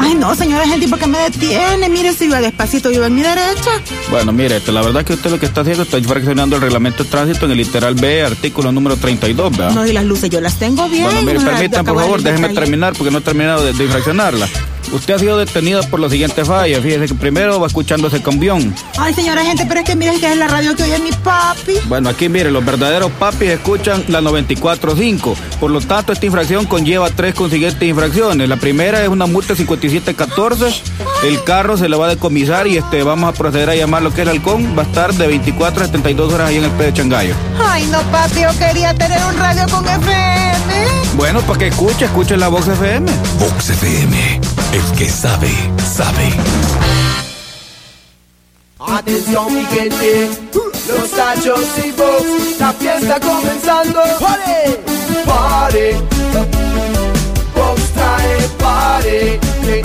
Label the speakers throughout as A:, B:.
A: Ay, no, señora gente, ¿por qué me detiene? Mire, si iba despacito, iba en mi derecha.
B: Bueno, mire, la verdad que usted lo que está haciendo está infraccionando el reglamento de tránsito en el literal B, artículo número 32, ¿verdad?
A: No, y las luces yo las tengo bien.
B: Bueno, mire, permitan, por favor, déjeme terminar porque no he terminado de infraccionarla. Usted ha sido detenida por los siguientes fallas. Fíjese que primero va escuchando ese cambión.
A: Ay, señora gente, pero es que mire que es la radio que oye mi papi.
B: Bueno, aquí mire, los verdaderos papis escuchan la 94.5. Por lo tanto, esta infracción conlleva 3 consiguientes infracciones. La primera es una multa de 57.14. El carro se le va a decomisar y vamos a proceder a llamar lo que es el halcón. Va a estar de 24 a 72 horas ahí en el P de Changayo.
A: Ay, no, papi, yo quería tener un radio con FM.
B: Bueno, para que escuche la Vox FM.
C: Vox FM. El que sabe, sabe.
D: Atención mi gente, los tachos y Vox, la fiesta comenzando. ¡Pare! ¡Pare! Vox trae pare,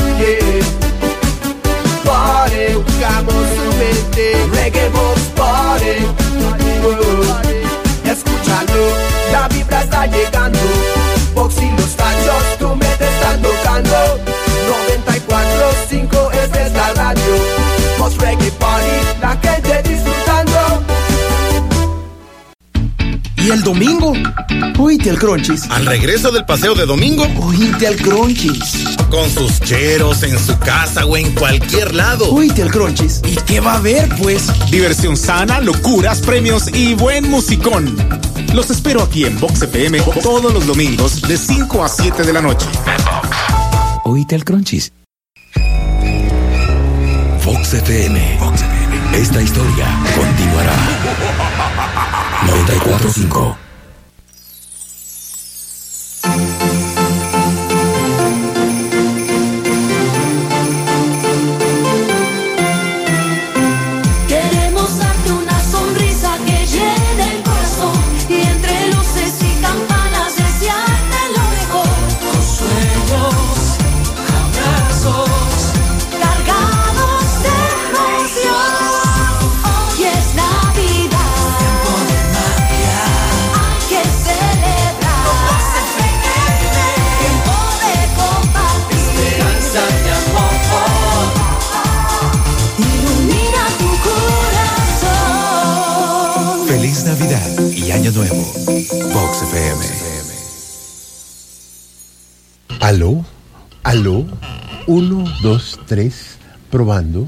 D: pare, buscamos su mente. Reggae Vox pare, escúchalo, la vibra está llegando. Vox y los tachos, tú me te están tocando. 94.5, esta es la radio. Vox Reggae Party, la gente disfrutando.
E: ¿Y el domingo? Oíste al Crunchies.
F: Al regreso del paseo de domingo,
E: oíste al Crunchies.
F: Con sus cheros, en su casa o en cualquier lado.
E: Oíste al Crunchies. ¿Y qué va a haber, pues?
G: Diversión sana, locuras, premios y buen musicón. Los espero aquí en Vox FM todos los domingos de 5 a 7 de la noche.
C: Oíste al Crunchies. Vox FM. Esta historia continuará. 94.5.
H: Queremos darte una sonrisa que llene el corazón y entre luces y campanas desearte lo mejor. Con sueños, abrazos, cargados de emoción. Hoy es Navidad, tiempo de magia, hay que celebrar. Tiempo de compartir, esperanza y amor. Ilumina tu corazón.
C: Feliz Navidad y Año Nuevo. Vox FM.
I: ¿Aló? ¿Aló? 1, 2, 3. Probando.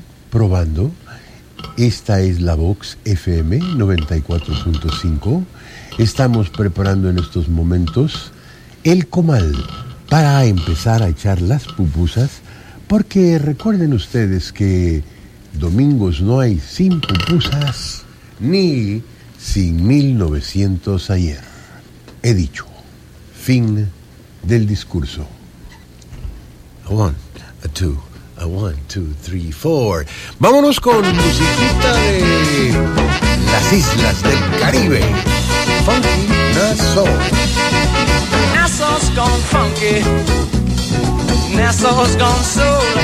I: Esta es la Vox FM 94.5. Estamos preparando en estos momentos el comal para empezar a echar las pupusas, porque recuerden ustedes que domingos no hay sin pupusas ni sin 1900 ayer. He dicho. Fin del discurso. 1, 2, 3, 4. Vámonos con musiquita de las islas del Caribe. Funky Nassau.
J: Nassau's gone funky, Nassau's gone soul.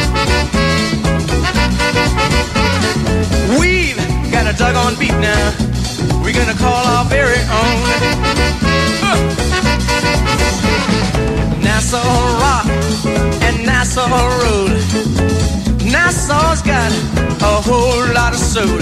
J: We've got a doggone beat now, we're gonna call our very own. Nassau rock and Nassau roll. Nassau's got a whole lot of soul.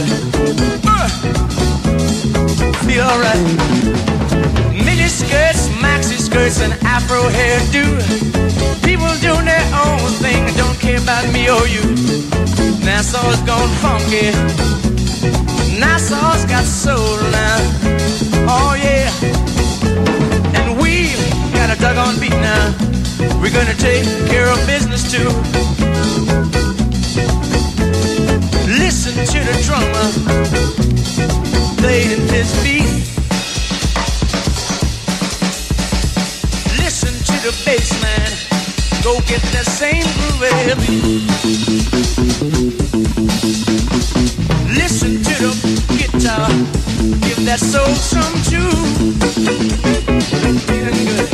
J: Feel alright. Mini skirts, maxi skirts, and afro hairdo. People doing their own thing, don't care about me or you. Nassau's gone funky. Nassau's got soul now. Oh yeah. And we've got a doggone beat now. We're gonna take care of business too. Listen to the drummer playing his beat. Listen to the bass man, go get that same groove. Listen to the guitar, give that soul some tune. Feeling good.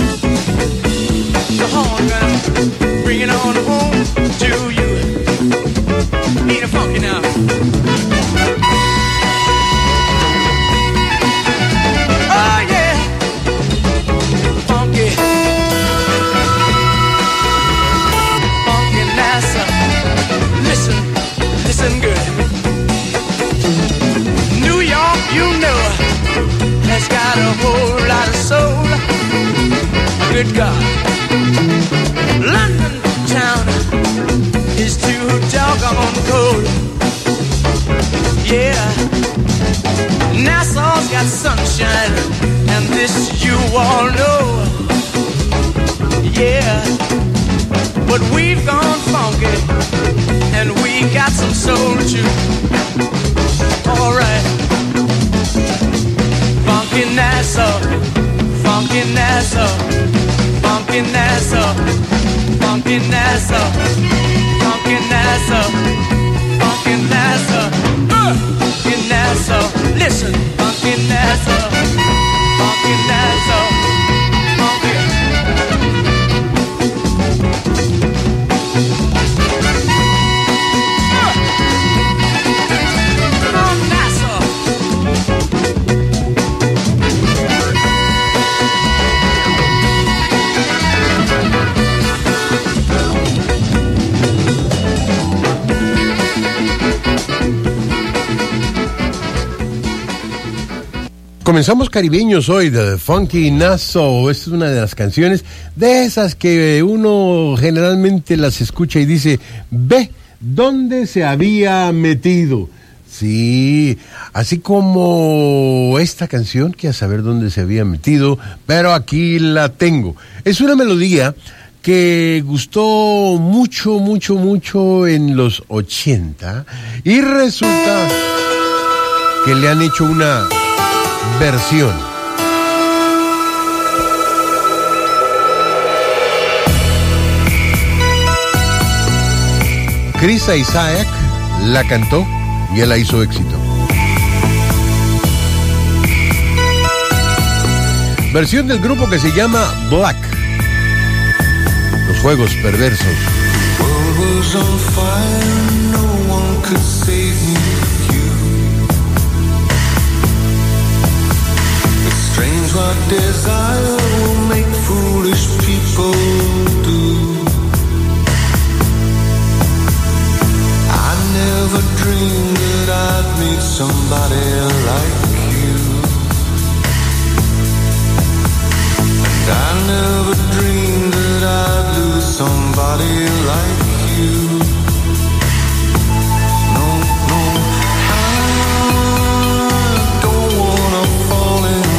J: The horn gonna bring it on home to you. Ain't it funky now? Oh yeah, funky, funky whole lot of soul. Good God, London town is too doggone cold. Yeah, Nassau's got sunshine, and this you all know. Yeah, but we've gone funky, and we got some soul too. All right, funky Nassau, funky Nassau, funky Nassau, funky Nassau, funky Nassau, funky Nassau, funky Nassau. Listen, funky Nassau, funky Nassau, funky.
I: Comenzamos caribeños hoy de Funky Nassau. Esta es una de las canciones de esas que uno generalmente las escucha y dice, ve, ¿dónde se había metido? Sí, así como esta canción, que a saber dónde se había metido, pero aquí la tengo. Es una melodía que gustó mucho, mucho, mucho en los 80 y resulta que le han hecho una versión. Chris Isaak la cantó y él la hizo éxito. Versión del grupo que se llama Black. Los Juegos Perversos.
K: World was on fire, no one could save me. Strange what desire will make foolish people do. I never dreamed that I'd meet somebody like you. And I never dreamed that I'd lose somebody like you. No, no, I don't wanna fall in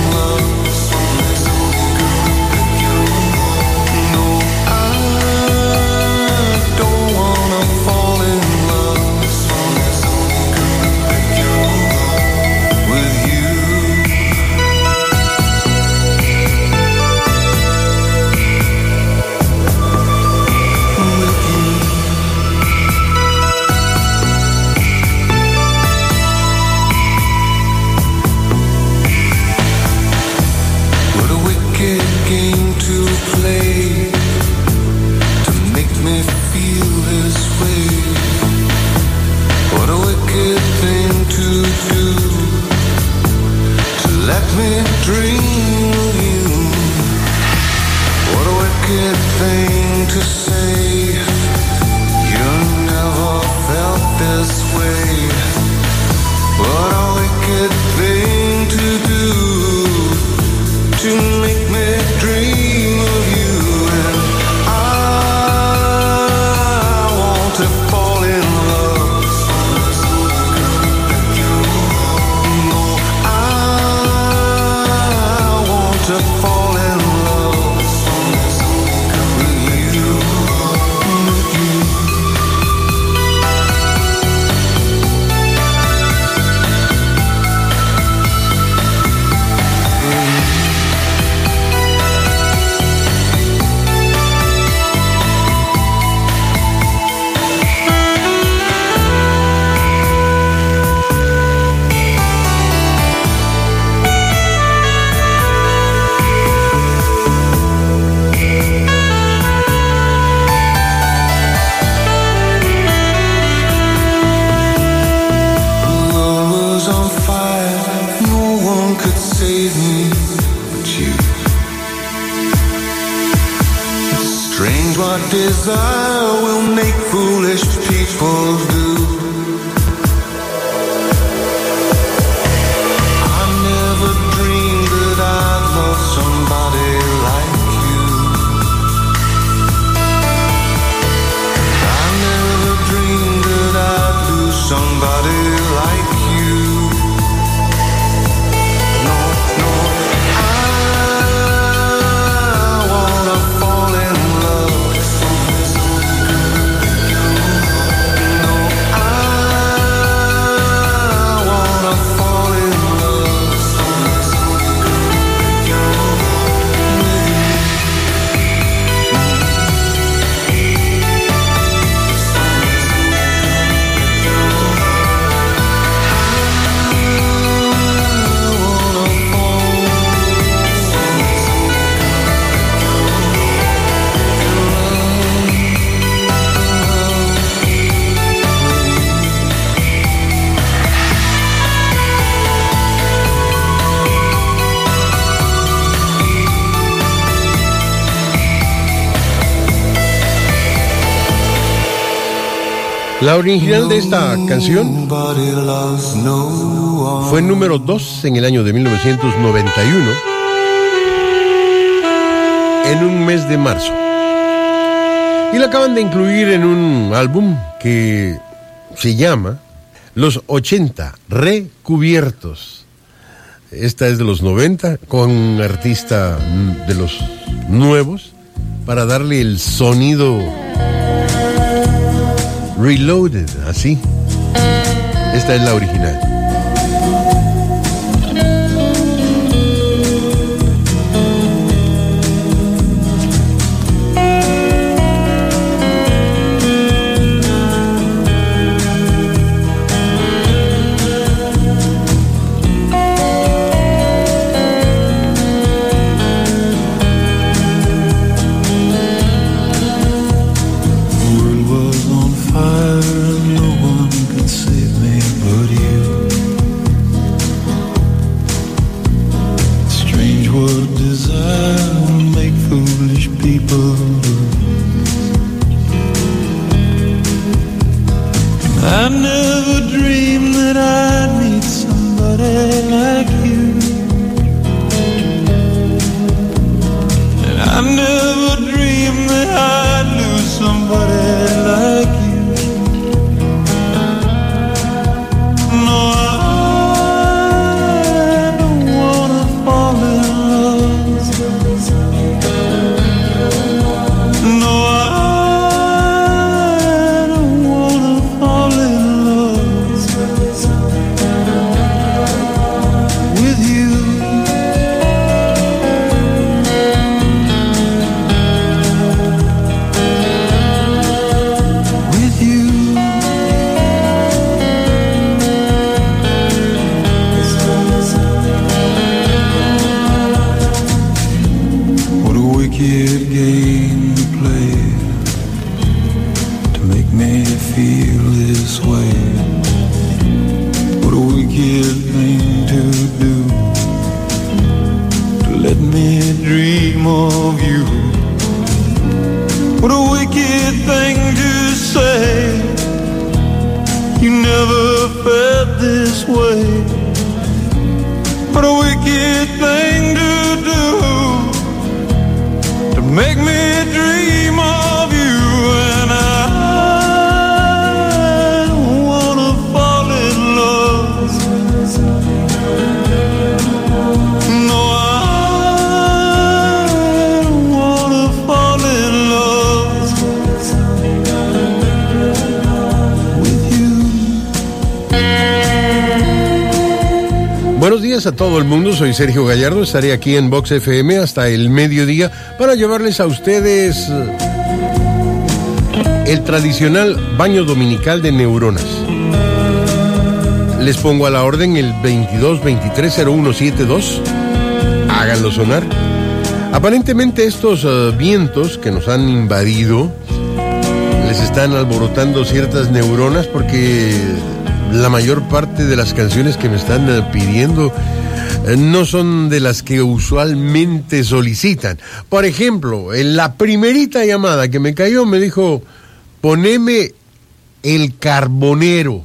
K: desire will make foolish people do. I never dreamed that I
I: La original de esta canción fue número 2 en el año de 1991, en un mes de marzo. Y la acaban de incluir en un álbum que se llama Los 80 Recubiertos. Esta es de los 90, con un artista de los nuevos, para darle el sonido reloaded, así. Esta es la original. Buenos días a todo el mundo, soy Sergio Gallardo, estaré aquí en Vox FM hasta el mediodía para llevarles a ustedes el tradicional baño dominical de neuronas. Les pongo a la orden el 22-23-0172, háganlo sonar. Aparentemente estos vientos que nos han invadido les están alborotando ciertas neuronas porque la mayor parte de las canciones que me están pidiendo no son de las que usualmente solicitan. Por ejemplo, en la primerita llamada que me cayó me dijo, poneme El Carbonero.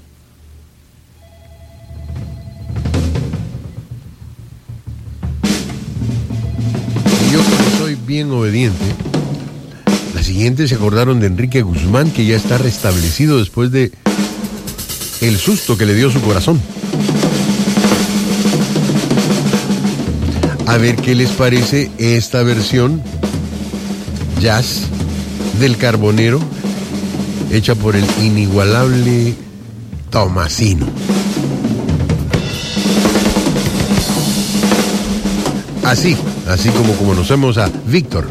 I: Y yo, como soy bien obediente, la siguiente se acordaron de Enrique Guzmán, que ya está restablecido después de el susto que le dio su corazón. A ver qué les parece esta versión jazz del Carbonero, hecha por el inigualable Tomasino. Así como conocemos a Víctor.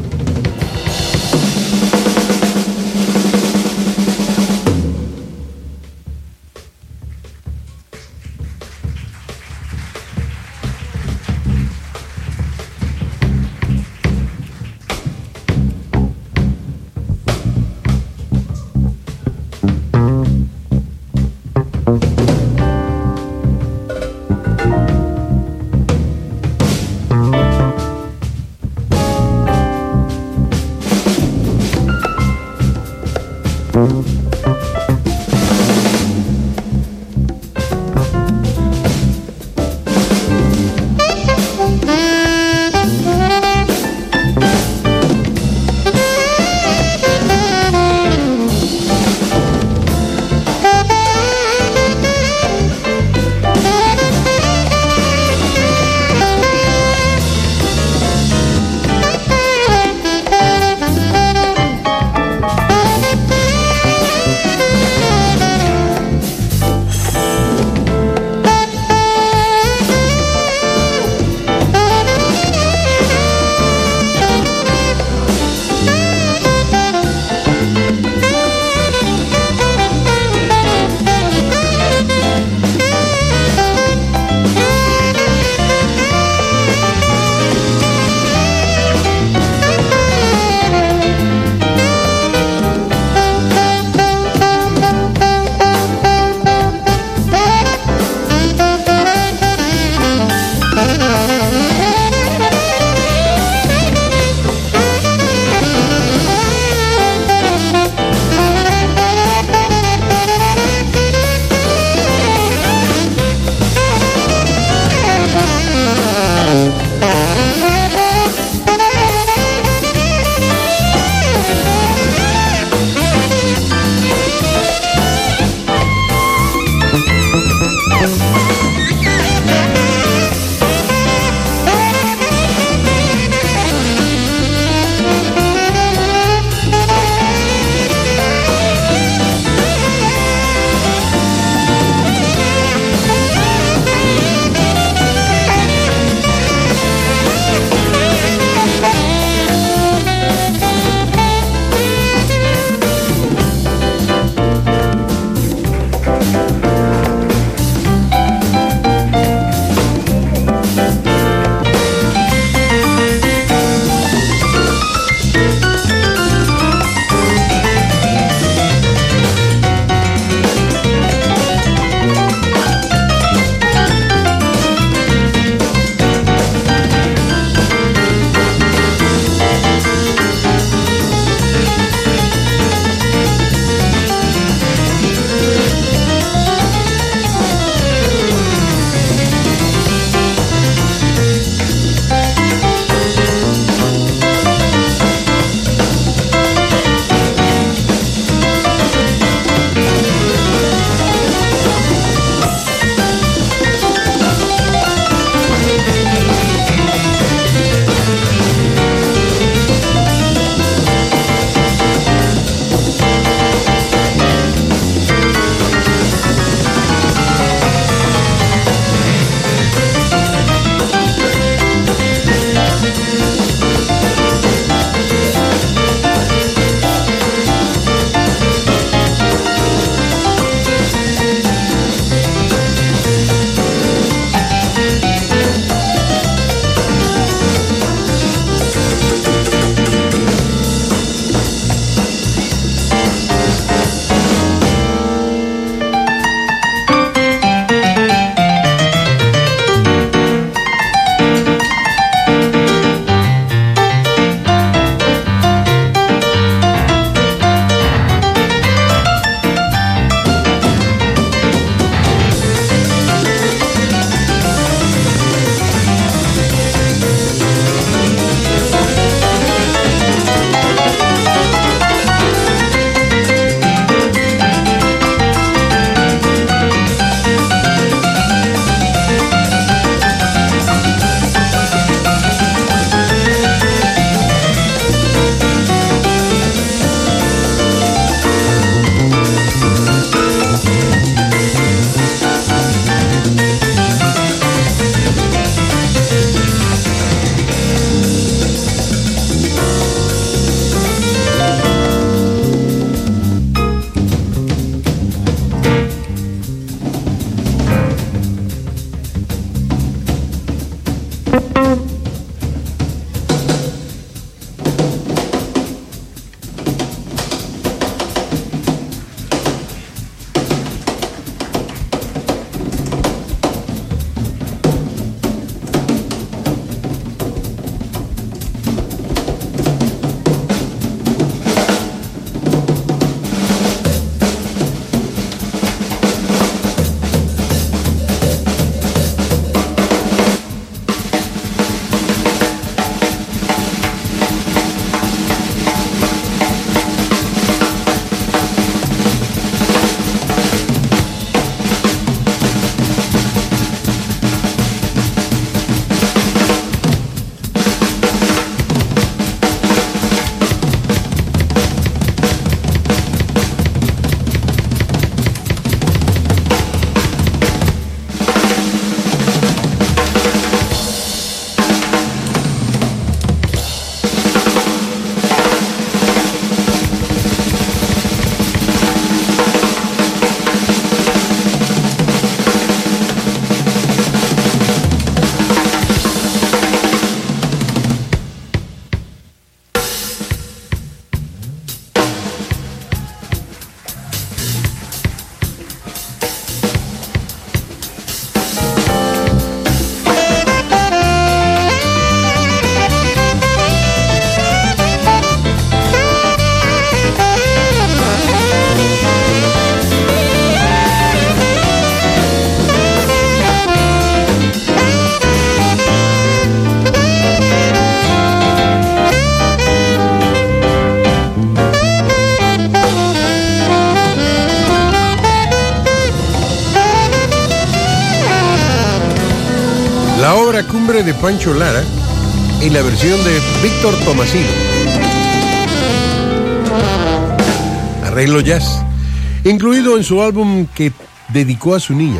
I: ahora Cumbre de Pancho Lara en la versión de Víctor Tomasino. Arreglo jazz, incluido en su álbum que dedicó a su niña,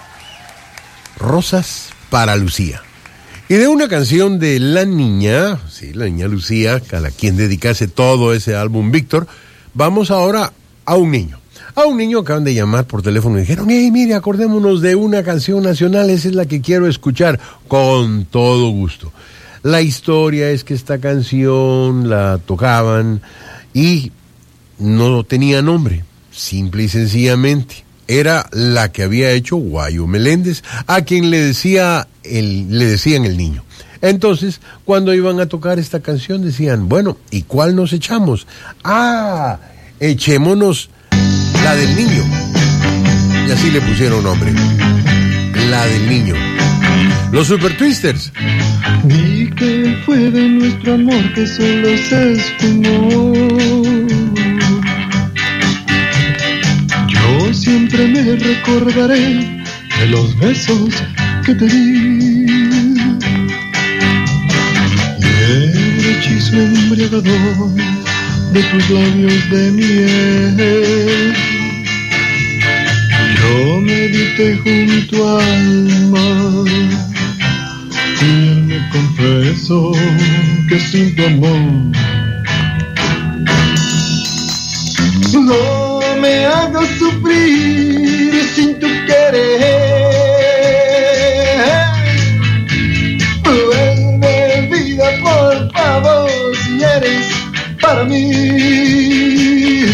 I: Rosas para Lucía. Y de una canción de la niña, sí, la niña Lucía, a la quien dedicase todo ese álbum Víctor, vamos ahora a un niño. A un niño acaban de llamar por teléfono y dijeron, hey, mire, acordémonos de una canción nacional, esa es la que quiero escuchar, con todo gusto. La historia es que esta canción la tocaban y no tenía nombre, simple y sencillamente. Era la que había hecho Guayo Meléndez, a quien le decían el niño. Entonces, cuando iban a tocar esta canción, decían, bueno, ¿y cuál nos echamos? Ah, echémonos la del niño. Y así le pusieron nombre. La del niño. Los Super Twisters.
K: Vi que fue de nuestro amor que solo se esfumó. Yo siempre me recordaré de los besos que te di. Y el hechizo embriagador de tus labios de miel. Yo medité junto al mar y él me confesó que sin tu amor no me hagas sufrir sin tu querer. Vuelve vida por favor si eres para mí.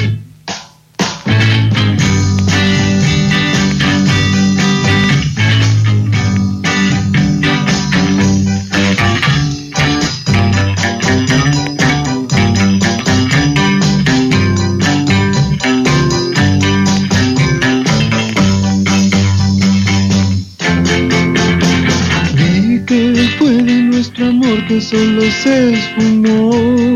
K: Vi que fue de nuestro amor que solo se esfumó.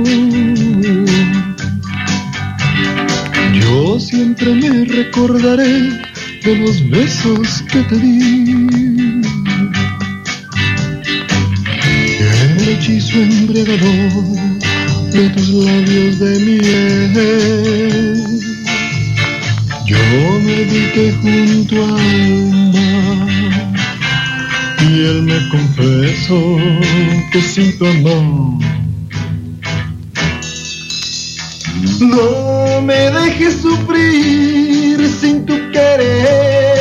K: Yo siempre me recordaré de los besos que te di. El hechizo embriagador de tus labios de miel. Yo medité junto al mar y él me confesó que sin tu amor no me dejes sufrir sin tu querer.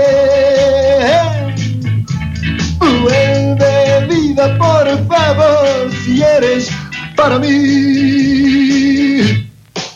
K: Vuelve vida por favor si eres para mí.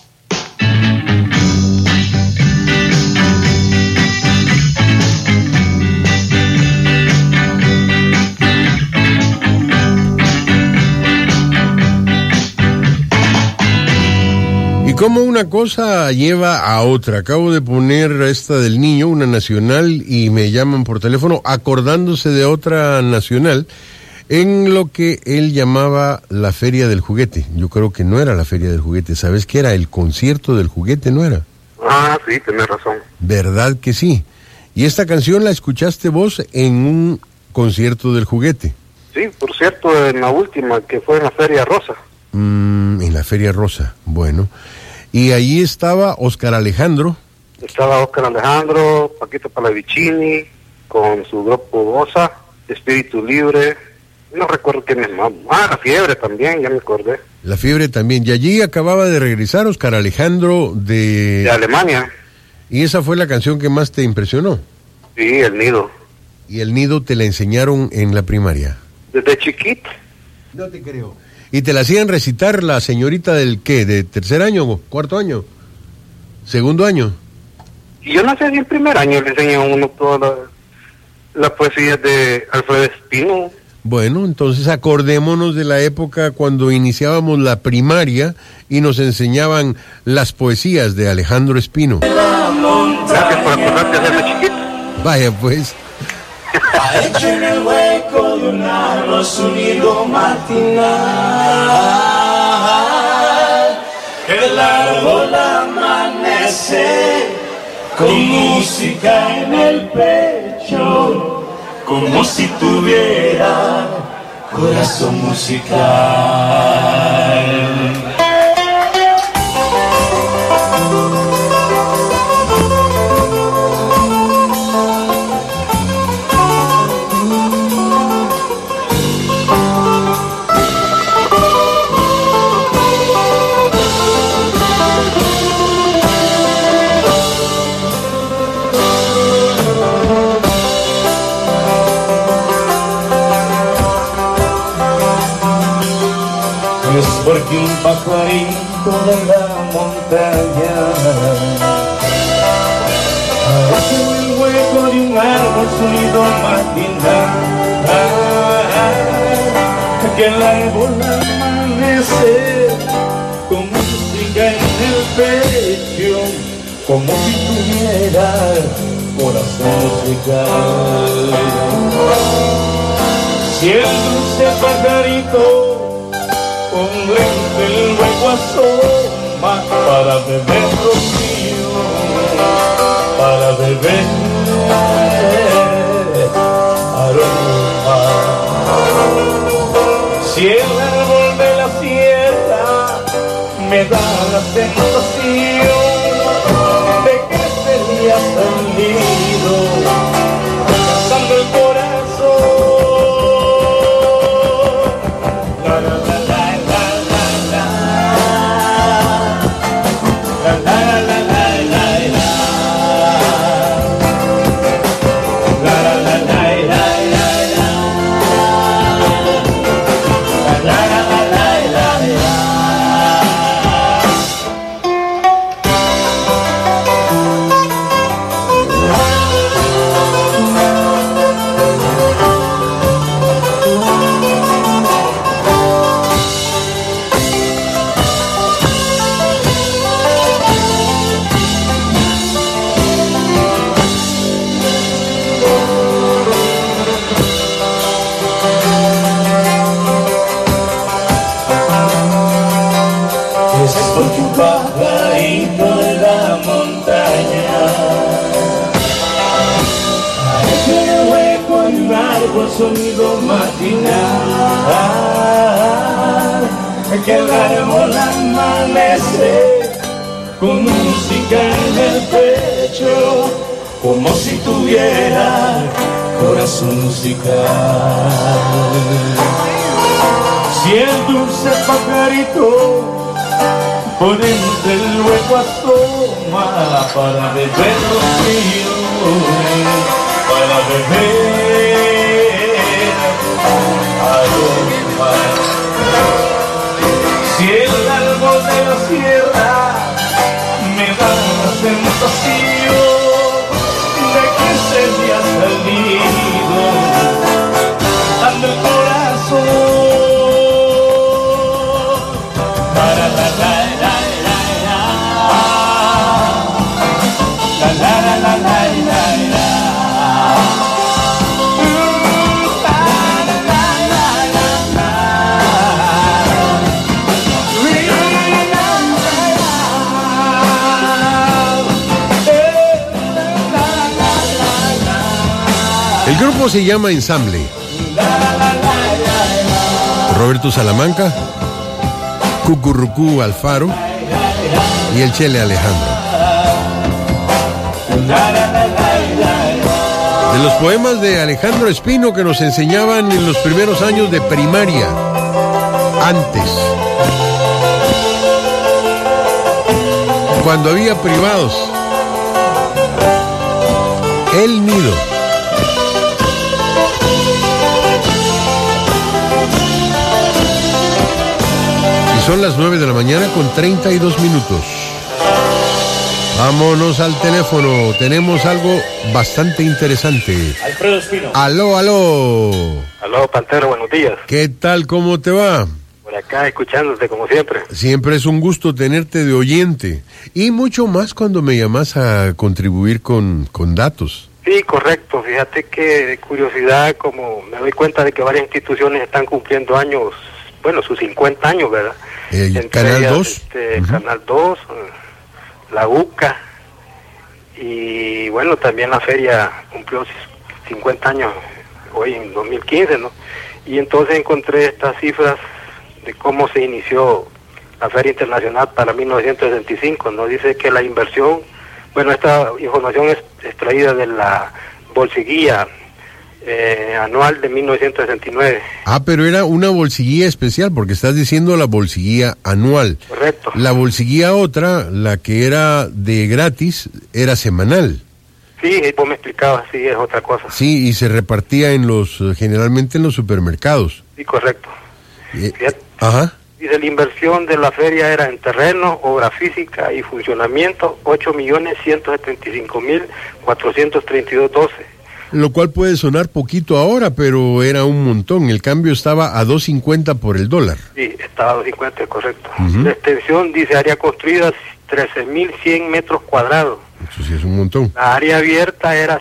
I: Como una cosa lleva a otra. Acabo de poner esta del niño, una nacional, y me llaman por teléfono acordándose de otra nacional en lo que él llamaba la Feria del Juguete. Yo creo que no era la Feria del Juguete. ¿Sabes qué era? El concierto del juguete, ¿no era?
L: Ah, sí, tenés razón.
I: ¿Verdad que sí? Y esta canción la escuchaste vos en un concierto del juguete.
L: Sí, por cierto, en la última, que fue en la Feria Rosa.
I: En la Feria Rosa, bueno. Y ahí estaba Oscar Alejandro.
L: Estaba Oscar Alejandro, Paquito Palavicini, con su grupo Bosa, Espíritu Libre, no recuerdo quién es más. Ah, La Fiebre también, ya me acordé.
I: La Fiebre también, y allí acababa de regresar Oscar Alejandro de
L: Alemania.
I: ¿Y esa fue la canción que más te impresionó?
L: Sí, El Nido.
I: ¿Y El Nido te la enseñaron en la primaria?
L: Desde chiquito.
I: No te creo. ¿Y te la hacían recitar la señorita del qué? ¿De tercer año o cuarto año? ¿Segundo año?
L: Y yo no sé si en primer año le enseñan a uno todas las poesías de Alfredo Espino.
I: Bueno, entonces acordémonos de la época cuando iniciábamos la primaria y nos enseñaban las poesías de Alejandro Espino.
L: Gracias por acordarte de hacerme chiquito.
I: Vaya pues.
H: Ha hecho en el hueco de un árbol su nido matinal. El árbol amanece con música en el pecho
J: como si tuviera corazón musical. Es porque un pajarito de la montaña aparece en el hueco de un árbol sonido matinal, que el árbol amanece con música en el pecho, como si tuviera corazón musical. Si el dulce pajarito con lento el hueco asoma para beber rocío, para beber aroma. Si el árbol de la sierra me da la sensación de que sería salido cazando el corazón, la la la la. Sonido matinal, que el árbol amanece con música en el pecho, como si tuviera corazón musical. Si el dulce pajarito por entre el hueco asoma para beber rocío, para beber aroma. Si el árbol de la sierra me da la sensación de que se me ha salido dando el corazón, para la la la la la la la la la la la.
I: El grupo se llama Ensamble. Roberto Salamanca, Cucurrucú Alfaro y el Chele Alejandro. De los poemas de Alejandro Espino que nos enseñaban en los primeros años de primaria, antes, cuando había privados. El Nido. Son las 9 de la mañana con 32 minutos. Vámonos al teléfono. Tenemos algo bastante interesante.
M: Alfredo Espino.
I: Aló, aló.
L: Aló, Pantero, buenos días.
I: ¿Qué tal? ¿Cómo te va?
L: Por acá, escuchándote como siempre.
I: Siempre es un gusto tenerte de oyente. Y mucho más cuando me llamas a contribuir con datos.
L: Sí, correcto. Fíjate que de curiosidad, como me doy cuenta de que varias instituciones están cumpliendo años, bueno, sus 50 años, ¿verdad?
I: Canal 2.
L: Canal 2, la UCA, y bueno, también la feria cumplió 50 años hoy en 2015, ¿no? Y entonces encontré estas cifras de cómo se inició la Feria Internacional para 1965, ¿no? Dice que la inversión, bueno, esta información es extraída de la bolsiguía anual de 1969.
I: Ah, pero era una bolsiguía especial, porque estás diciendo la bolsiguía anual.
L: Correcto.
I: La bolsiguía otra, la que era de gratis, era semanal.
L: Sí, vos me explicabas, sí, es otra cosa.
I: Sí, y se repartía generalmente en los supermercados.
L: Sí, correcto.
I: Ajá.
L: Dice, la inversión de la feria era en terreno, obra física y funcionamiento, 8.175.432.12.
I: Lo cual puede sonar poquito ahora, pero era un montón. El cambio estaba a 2.50 por el dólar.
L: Sí, estaba a 2.50, correcto. La extensión, dice, área construida 13.100 metros cuadrados.
I: Eso sí es un montón.
L: La área abierta era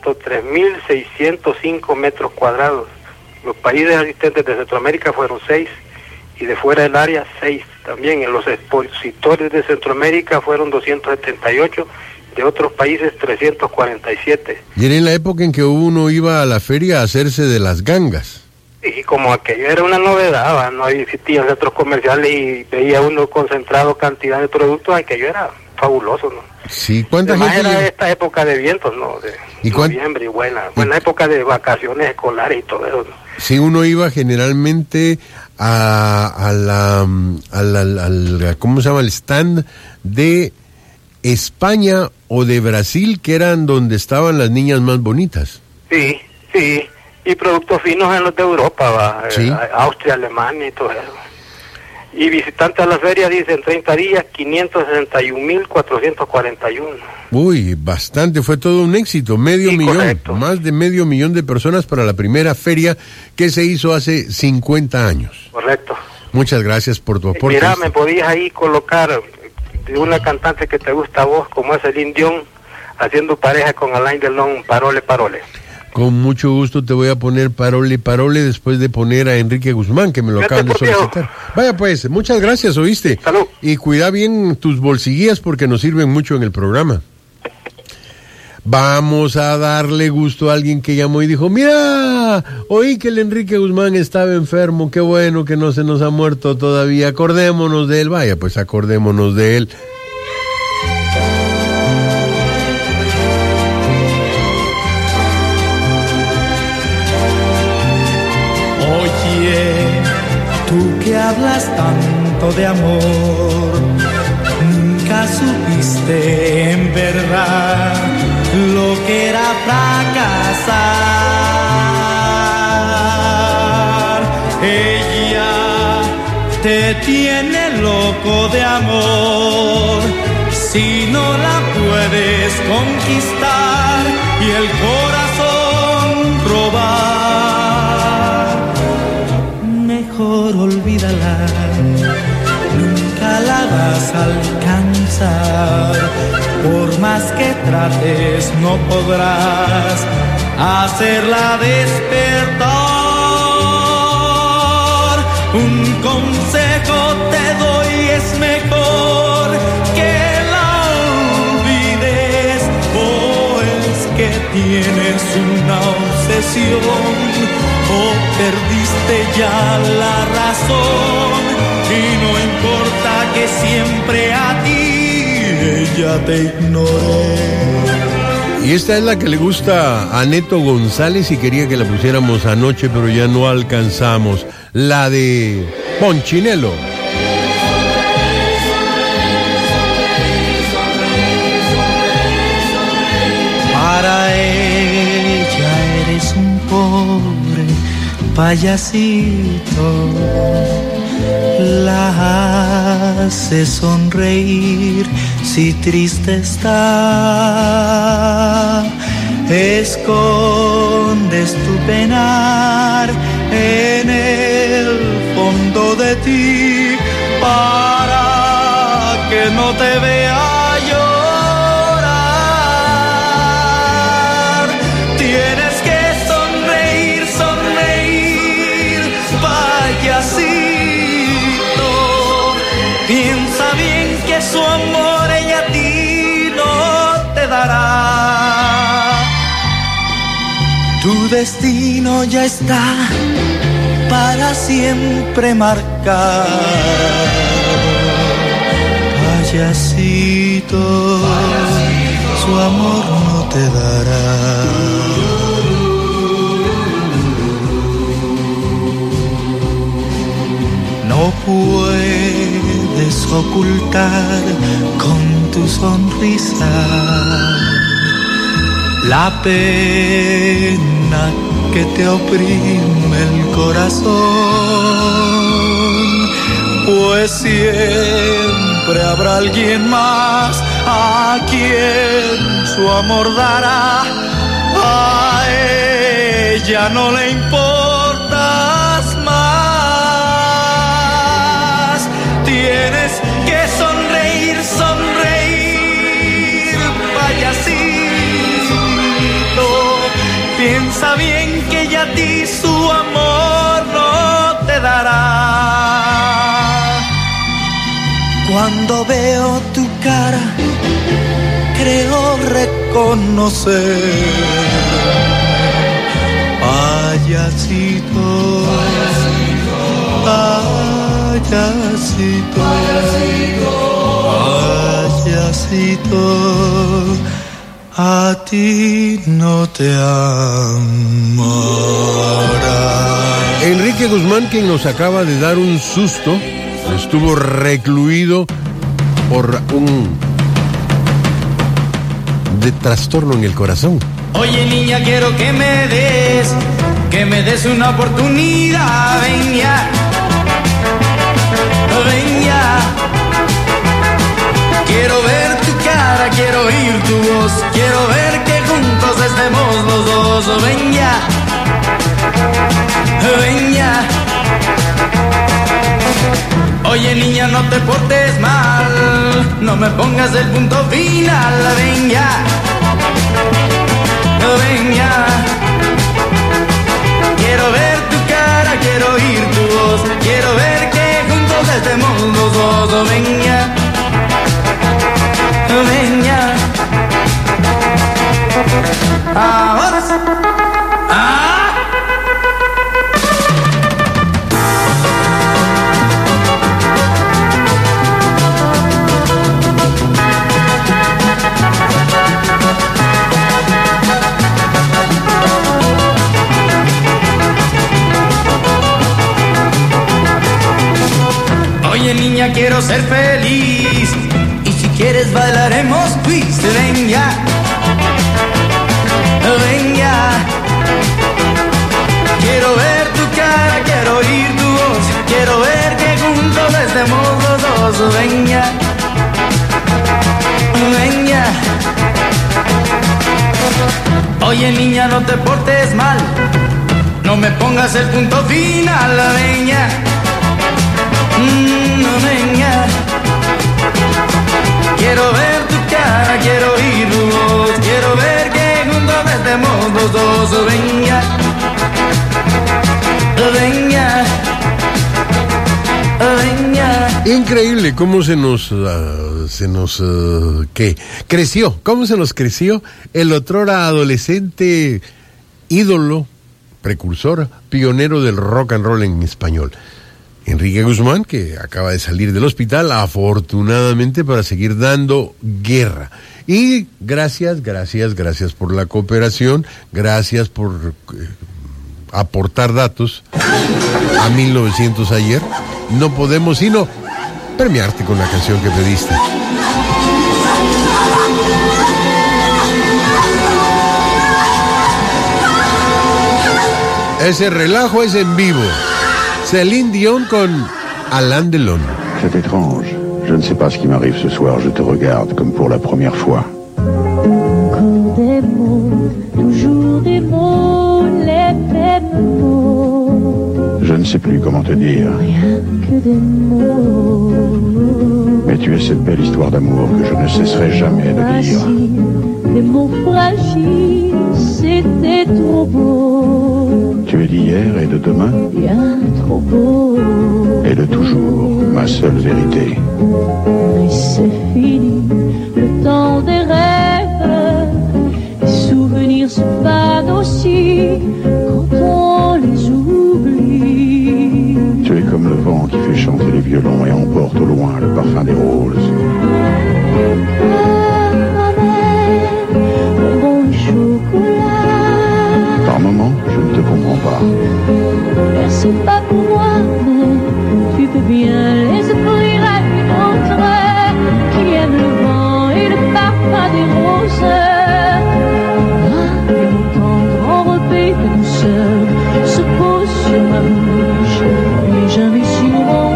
L: 103.605 metros cuadrados. Los países asistentes de Centroamérica fueron 6 y de fuera del área 6 también. En los expositores de Centroamérica fueron 278, de otros países 347.
I: Y era en la época en que uno iba a la feria a hacerse de las gangas.
L: Y como aquello era una novedad, no existían centros comerciales y veía uno concentrado cantidad de productos, aquello era fabuloso, ¿no?
I: Sí, ¿cuánta gente
L: era
I: llegó?
L: esta época de vientos, ¿no? De noviembre y buena época de vacaciones escolares y todo eso, ¿no?
I: Sí, uno iba generalmente a la ¿cómo se llama? El stand de España o de Brasil, que eran donde estaban las niñas más bonitas.
L: Sí, sí, y productos finos en los de Europa,
I: Sí.
L: Austria, Alemania y todo eso. Y visitantes a la feria, dicen 30 días, 561.441.
I: Uy, bastante, fue todo un éxito, medio millón, correcto. Más de medio millón de personas para la primera feria que se hizo hace 50 años.
L: Correcto.
I: Muchas gracias por tu aporte.
L: Mira, me podías ahí colocar de una cantante que te gusta a vos, como es Celine Dion, haciendo pareja con Alain Delon, Parole, Parole.
I: Con mucho gusto te voy a poner Parole, Parole después de poner a Enrique Guzmán, que me lo acaban de solicitar. Vaya pues, muchas gracias, ¿oíste?
L: Salud.
I: Y cuida bien tus bolsiguillas porque nos sirven mucho en el programa. Vamos a darle gusto a alguien que llamó y dijo, mira, oí que el Enrique Guzmán estaba enfermo, qué bueno que no se nos ha muerto todavía, acordémonos de él. Vaya pues, acordémonos de él.
M: Tú que hablas tanto de amor, nunca supiste en verdad lo que era fracasar. Ella te tiene loco de amor, si no la puedes conquistar y el corazón robar, mejor olvídala, nunca la vas a alcanzar, por más que trates no podrás hacerla despertar. Un consejo te doy, es mejor que la olvides, o es que tienes una obsesión, o perdiste ya la razón, y no importa que siempre a ti ella te ignore.
I: Y esta es la que le gusta a Neto González y quería que la pusiéramos anoche, pero ya no alcanzamos. La de Ponchinelo.
M: Para ella eres un pobre payasito, la hace sonreír si triste está, escondes tu penar en el fondo de ti para que no te vea llorar. Tienes que sonreír, sonreír, payasito. Piensa bien que su amor ella a ti no te dará. Tú Tu destino ya está para siempre marcado. Payasito, su amor no te dará. No puedes ocultar con tu sonrisa la pena que te oprime el corazón, pues siempre habrá alguien más a quien su amor dará. A ella no le importas más. Tienes que sonreír, sonreír, payasito. Piensa bien que ya a ti su amor no te dará. Cuando veo tu cara, creo reconocer. Payasito, payasito, payasito, a ti no te amará.
I: Enrique Guzmán, quien nos acaba de dar un susto, estuvo recluido por un trastorno en el corazón.
M: Oye niña, quiero que me des una oportunidad. Ven ya, ven ya. Quiero ver tu cara, quiero oír tu voz, quiero ver que juntos estemos los dos. Ven ya, ven ya. Oye niña, no te portes mal, no me pongas el punto final. Ven ya, ven ya. Quiero ver tu cara, quiero oír tu voz, quiero ver que juntos estemos los dos. Ven ya, ven ya. Ahora sí. Oye niña, quiero ser feliz y si quieres bailaremos twist. Ven ya, ven ya. Quiero ver tu cara, quiero oír tu voz, quiero ver que juntos estemos los dos. Ven ya, ven ya. Oye niña, no te portes mal, no me pongas el punto final. Ven ya, ven ya. Quiero ver tu cara, quiero oír tu voz, quiero ver que juntos estemos los dos. Ven ya, ven ya, ven ya.
I: Increíble cómo creció, cómo se nos creció el otrora adolescente ídolo, precursor, pionero del rock and roll en español. Enrique Guzmán, que acaba de salir del hospital, afortunadamente, para seguir dando guerra. Y gracias por la cooperación, gracias por aportar datos a 1900 ayer. No podemos sino premiarte con la canción que pediste. Ese relajo es en vivo. Céline Dion con Alain Delon.
N: C'est étrange. Je ne sais pas ce qui m'arrive ce soir. Je te regarde comme pour la première fois.
O: Encore des mots, toujours des mots, les mêmes mots.
N: Je ne sais plus comment te dire.
O: Rien que des mots.
N: Mais tu es cette belle histoire d'amour que je ne cesserai jamais de dire.
O: Des mots fragiles, c'était trop beau.
N: Tu es d'hier et de demain.
O: Bien trop beau.
N: Et de toujours, ma seule vérité.
O: Mais c'est fini, le temps des rêves. Les souvenirs se fanent aussi.
N: violon et emporte au loin le parfum des roses.
O: Bonbon et chocolat.
N: Par moments, je ne te comprends pas.
O: C'est pas pour moi, mais tu peux bien les offrir à une autre qui aime le vent et le parfum des roses. Et mon tendre enrobé de douceur se pose sur ma bouche et jamais sur mon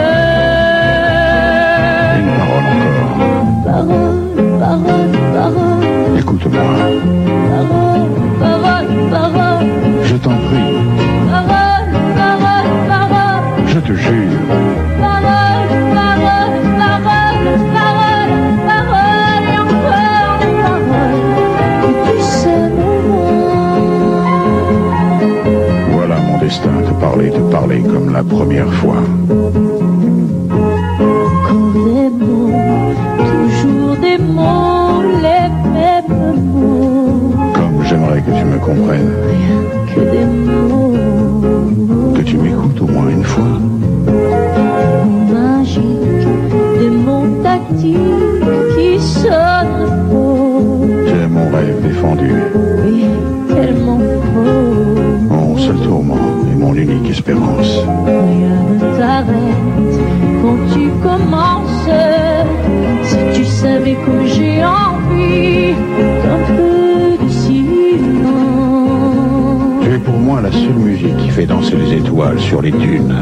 O: cœur.
N: Une parole encore.
O: Parole, parole, parole.
N: Écoute-moi.
O: Parole, parole, parole.
N: Je t'en prie.
O: Parole, parole, parole.
N: Je te jure.
O: Parole, parole, parole, parole, parole, et encore des paroles que tu sais moi.
N: Voilà mon destin, te parler comme la première fois.
O: Encore des mots, toujours des mots, les mêmes mots.
N: Comme j'aimerais que tu me comprennes.
O: Rien que des mots.
N: Que tu m'écoutes au moins une fois.
O: Magique, des mots tactiques qui sonnent faux.
N: C'est mon rêve défendu.
O: Oui, tellement faux.
N: Mon seul tourment et mon unique espérance.
O: Rien ne t'arrête quand tu commences. Si tu savais que j'ai envie d'un peu de silence.
N: Tu es pour moi la seule musique qui fait danser les étoiles sur les dunes.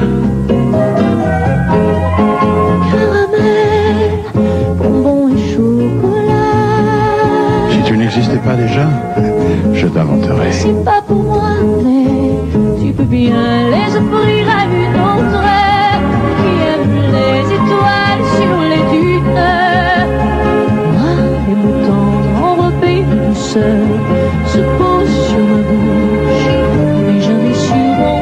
O: Caramel, bonbon et chocolat.
N: Si tu n'existais pas déjà, je t'inventerais.
O: C'est pas pour moi, mais tu peux bien les offrir à une autre qui aime les étoiles sur les dunes. Moi, et mon tendre enrobé de douceur se pose sur ma bouche, mais jamais sur mon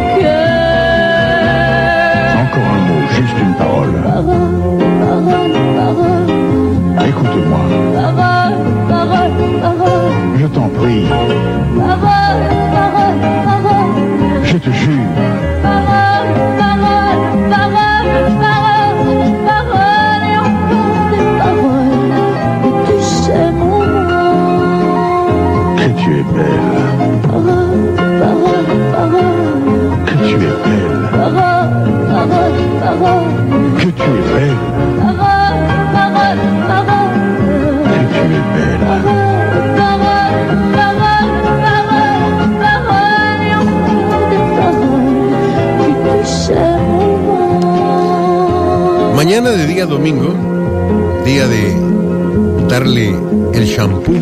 O: cœur.
N: Encore un mot, juste une parole.
O: Parole, parole, parole.
N: Écoute-moi.
O: Parole, parole, parole.
N: Je t'en prie.
O: Parole, parole, parole.
N: Je te jure.
O: Parole, parole, parole, parole, parole, et encore des paroles que tu sais mon nom.
N: Que tu es belle.
O: Parole, parole, parole.
N: Que tu es belle.
O: Parole, parole, parole.
N: Que tu es belle.
O: Parole, parole, parole.
N: Que tu es belle.
O: Parole, parole, parole, parole, et encore des paroles que tu sais mon nom.
I: Mañana de día domingo, día de darle el shampoo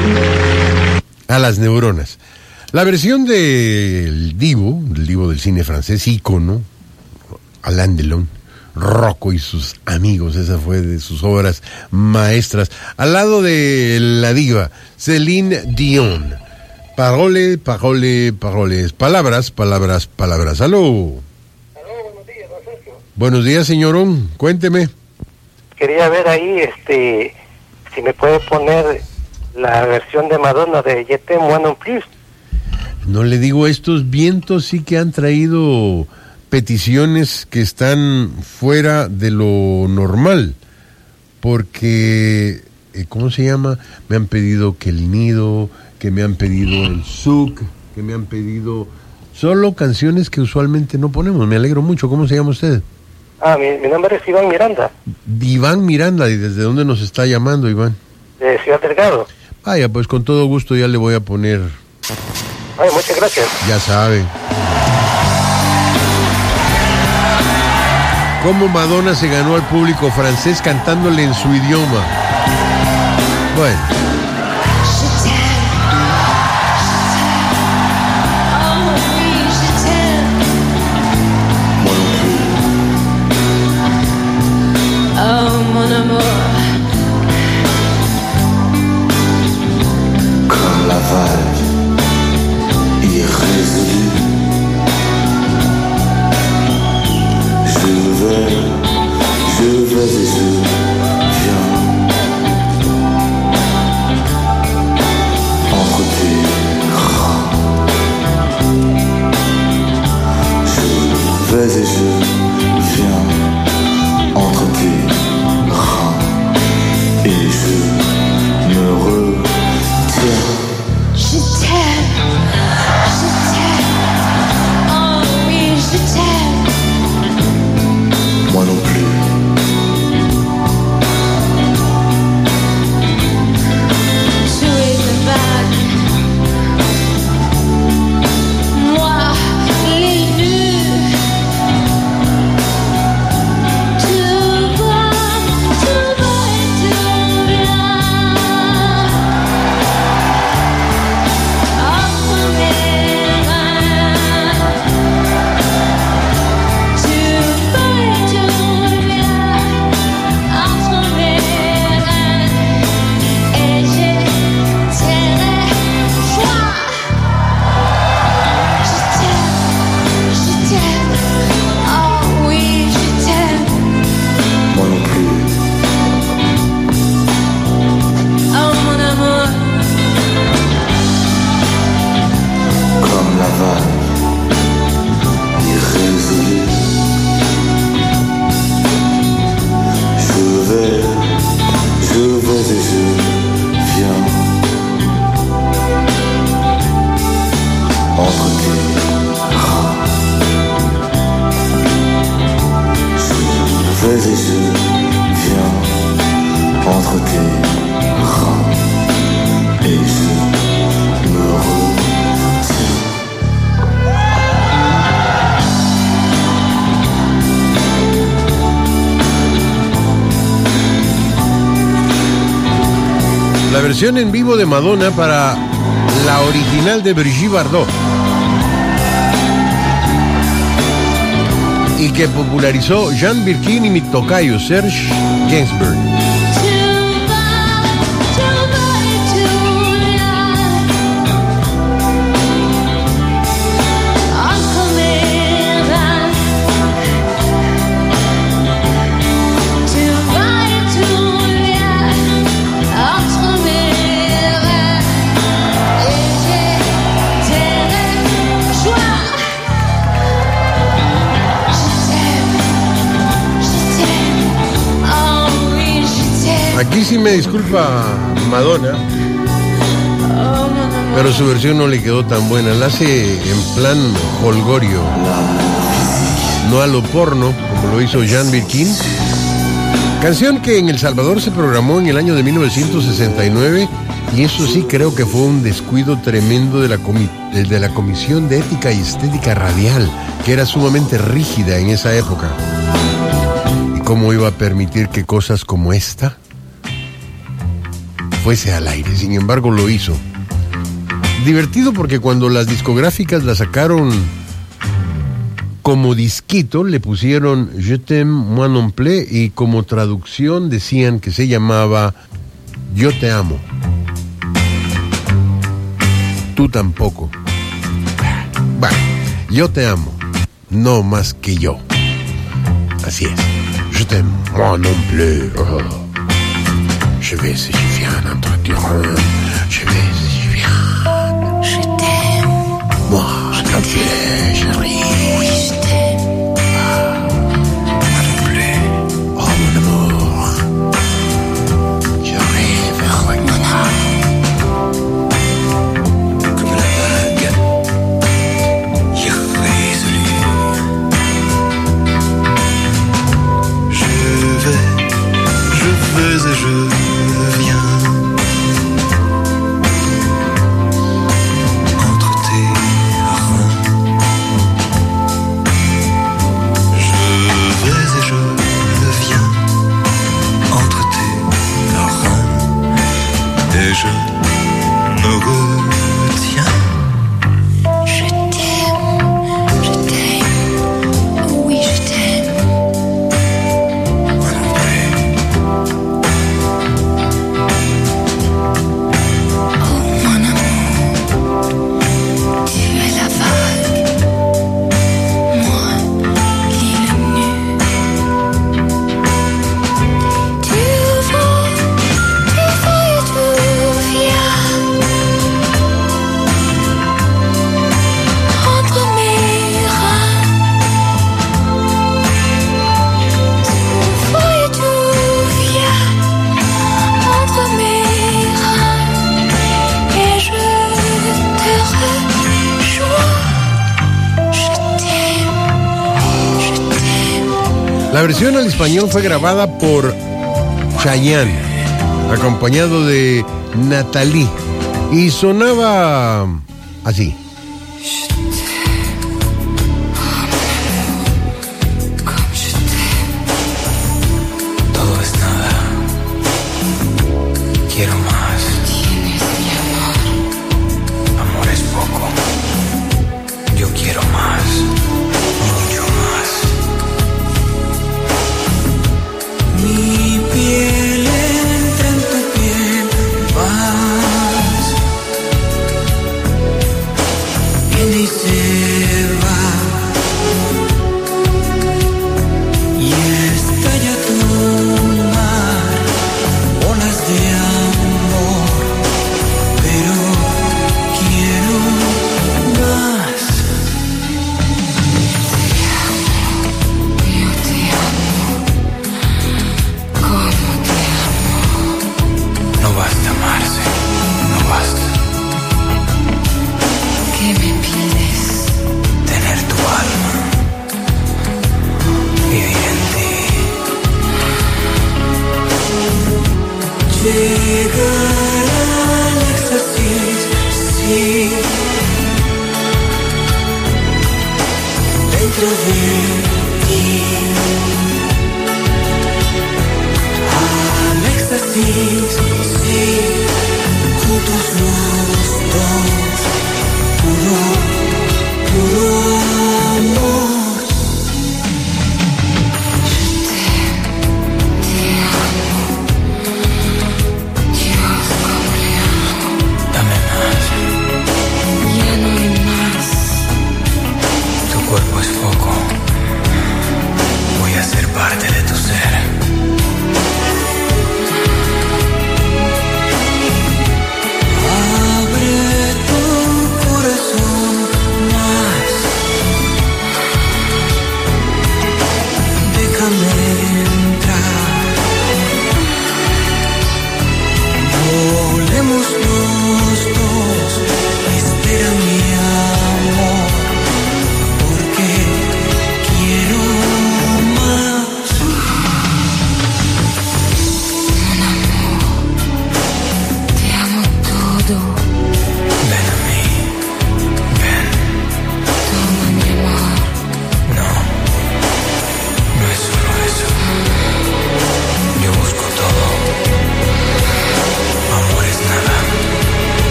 I: a las neuronas. La versión del divo del cine francés, ícono, Alain Delon, Rocco y sus amigos, esa fue de sus obras maestras, al lado de la diva Céline Dion. Parole, parole, paroles, palabras, palabras, palabras. ¡Aló! Buenos días, señorón, cuénteme.
L: Quería ver ahí, si me puede poner la versión de Madonna de Je t'aime moi non plus.
I: No le digo, estos vientos sí que han traído peticiones que están fuera de lo normal, porque, ¿cómo se llama? Me han pedido que el nido, que me han pedido el Zouk, que me han pedido solo canciones que usualmente no ponemos. Me alegro mucho. ¿Cómo se llama usted?
L: Mi nombre es Iván Miranda.
I: Iván Miranda, ¿y desde dónde nos está llamando, Iván?
L: De Ciudad Delgado.
I: Vaya, pues con todo gusto ya le voy a poner.
L: Ay, muchas gracias.
I: Ya sabe. Cómo Madonna se ganó al público francés cantándole en su idioma. Bueno. versión en vivo de Madonna para la original de Brigitte Bardot, y que popularizó Jean Birkin y mi tocayo Serge Gainsbourg. Aquí sí me disculpa Madonna, pero su versión no le quedó tan buena. La hace en plan holgorio, no a lo porno, como lo hizo Jean Birkin. Canción que en El Salvador se programó en el año de 1969, y eso sí creo que fue un descuido tremendo de la Comisión de Ética y Estética Radial, que era sumamente rígida en esa época. ¿Y cómo iba a permitir que cosas como esta fuese al aire? Sin embargo, lo hizo. Divertido porque cuando las discográficas la sacaron como disquito, le pusieron Je t'aime moi non plus, y como traducción decían que se llamaba Yo te amo, tú tampoco. Bueno, yo te amo, no más que yo. Así es. Je t'aime moi non plus. Oh. Je vais et je viens entre tes reins. Je vais et je viens. Je t'aime. Moi non plus, chérie. Oui, je t'aime. Moi non plus. Oh mon amour. Je rêve avec mon âme. Comme la vague irrésolue. Je vais et je La versión al español fue grabada por Chayanne, acompañado de Nathalie, y sonaba así.
P: Todo es nada. Quiero más. Amor es poco. Yo quiero más. Mucho más. Mi piel entra en tu piel, vas. ¿Quién dice?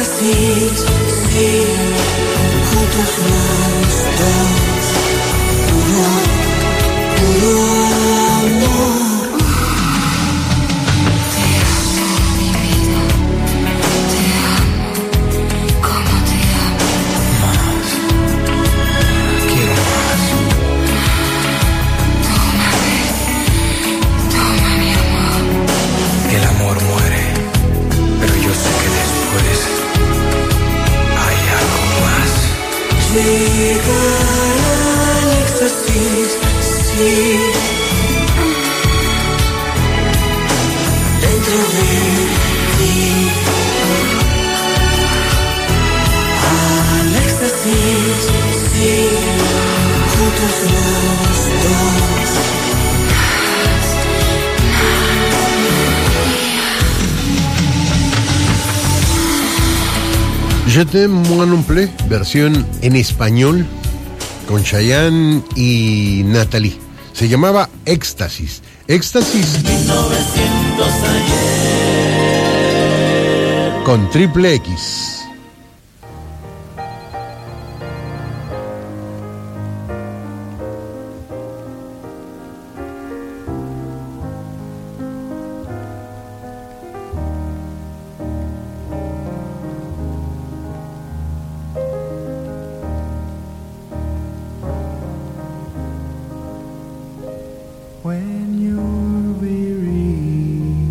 P: éxtasis, sí, juntos los dos, puro, puro amor. Te amo, mi vida, te amo, como te amo. Más, quiero más. Tómame, toma mi amor. El amor muere, pero yo sé que después hay algo más. Llegar al éxtasis, sí, dentro de ti. Al éxtasis, sí, juntos los dos.
I: Je t'aime moi non plus, versión en español con Chayanne y Natalie. Se llamaba Éxtasis. Éxtasis
P: 1900 ayer.
I: con triple X.
P: When you're weary,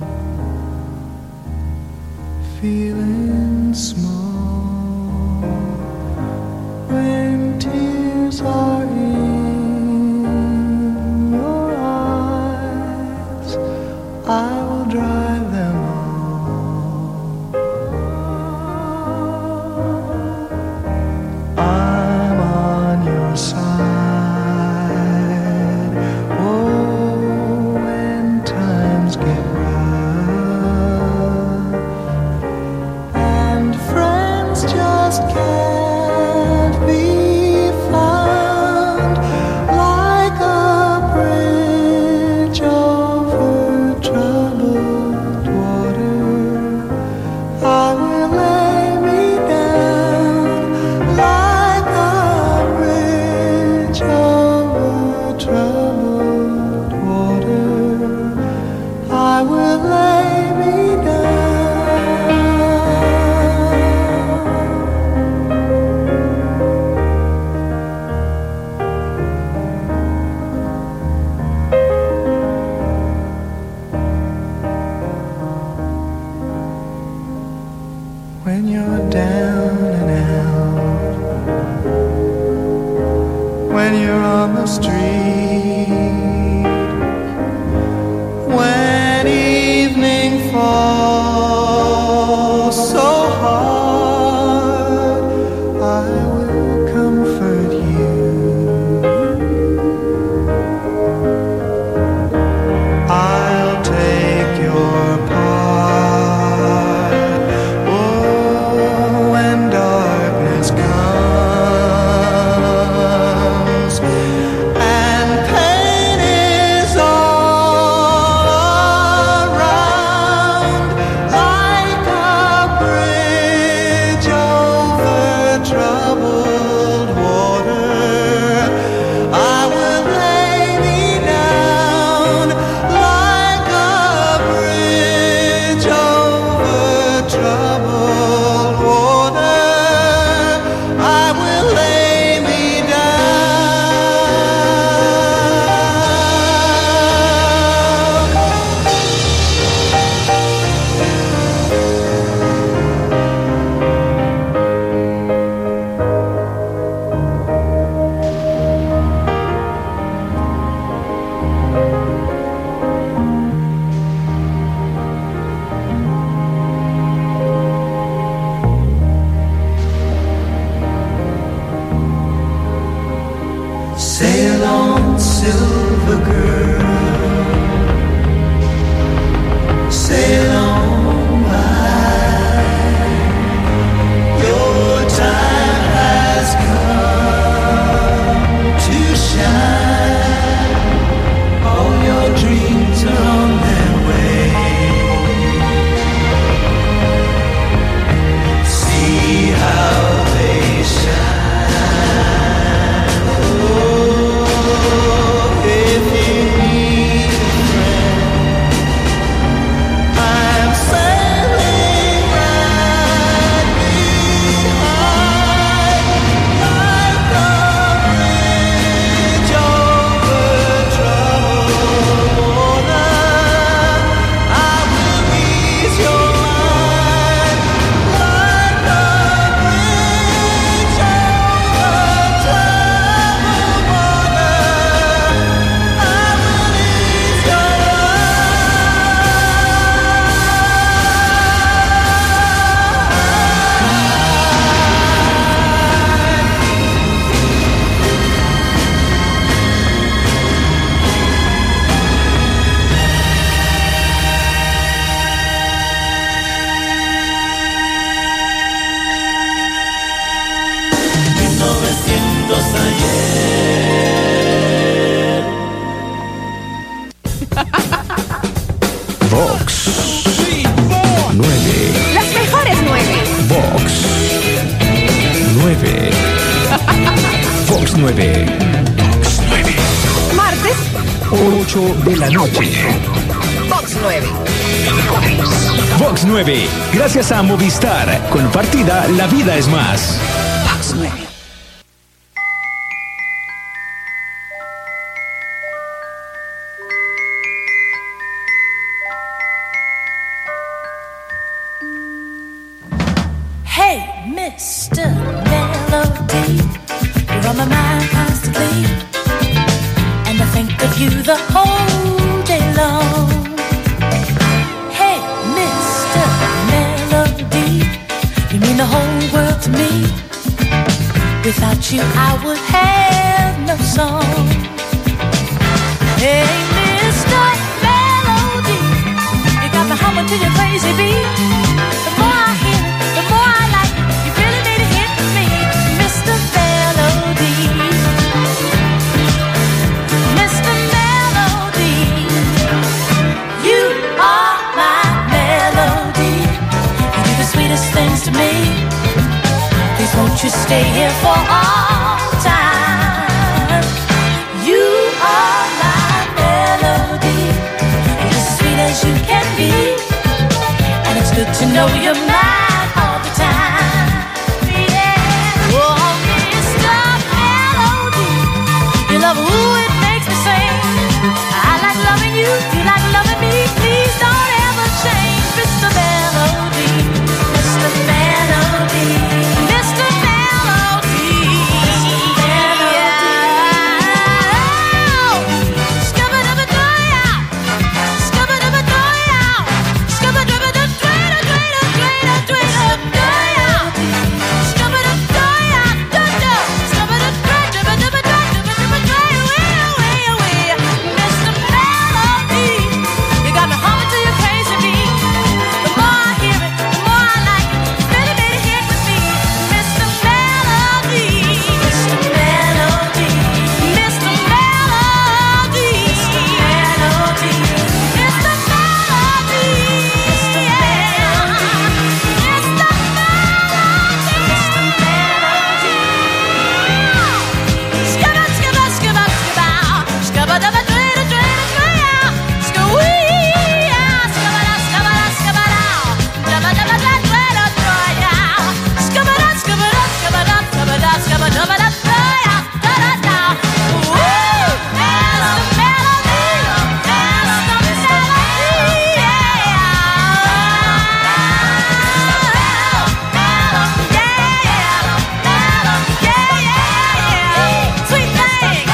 P: feeling small, when tears are in your eyes, I will dry them all. I'm on your side. When you're down and out, when you're on the street, when evening falls so hard, I will comfort you. I'll take your part. When darkness comes and
Q: 9.
A: Martes,
Q: 8 de la noche.
A: Vox 9.
Q: Vox 9. Gracias a Movistar. Con partida, la vida es más.
A: Vox 9.
R: Hey, Mr. Melody, you're on my mind constantly, and I think of you the whole day long. Hey, Mr. Melody, you mean the whole world to me. Without you, I would have no song. Hey, Mr. Melody, you got me humming to your crazy beat. The more I hear it, the more I like it. You really made a hit for me, Mr. Melody. Mr. Melody, you are my melody. You do the sweetest things to me. Please won't you stay here for all time? You are my melody. You're as sweet as you can be, and it's good to know you're mine all the time. Yeah. Oh, Mr. Melody, you love who it makes me sing. I like loving you, you like loving me. Please don't ever change, Mr. Melody, Mr. Melody, Mr. Melody, yeah. Scubba-dubba-doo-ya, scubba-dubba-doo-ya, scubba-dubba-doo-doo-doo-doo-doo-doo-doo-ya, scubba-doo-doo-ya, doo-doo, scubba-doo-doo-doo-doo-doo-doo-doo-ya, Mr. Melody, you got me humming to your crazy beat. The more I hear it, the more I like it. You really made a hit with me, Mr. Melody, Mr. Melody, Mr. Melody, Mr. Melody, Mr. Melody, Mr. Melody, Skubba, skubba, skubba, skubba, skubba-dubba-doo-doo-doo-doo-ya, skoo-wee-ya, skubba-da, skubba-da, skubba-da, dubba-dubba-doo-doo-doo-ya, skubba-da, skubba-da, skubba-da, skubba-da, skubba-dubba-da-doo-ya, da-da-da. Woo! Mr. Melody, Mr. Melody, yeah. Sweet thing.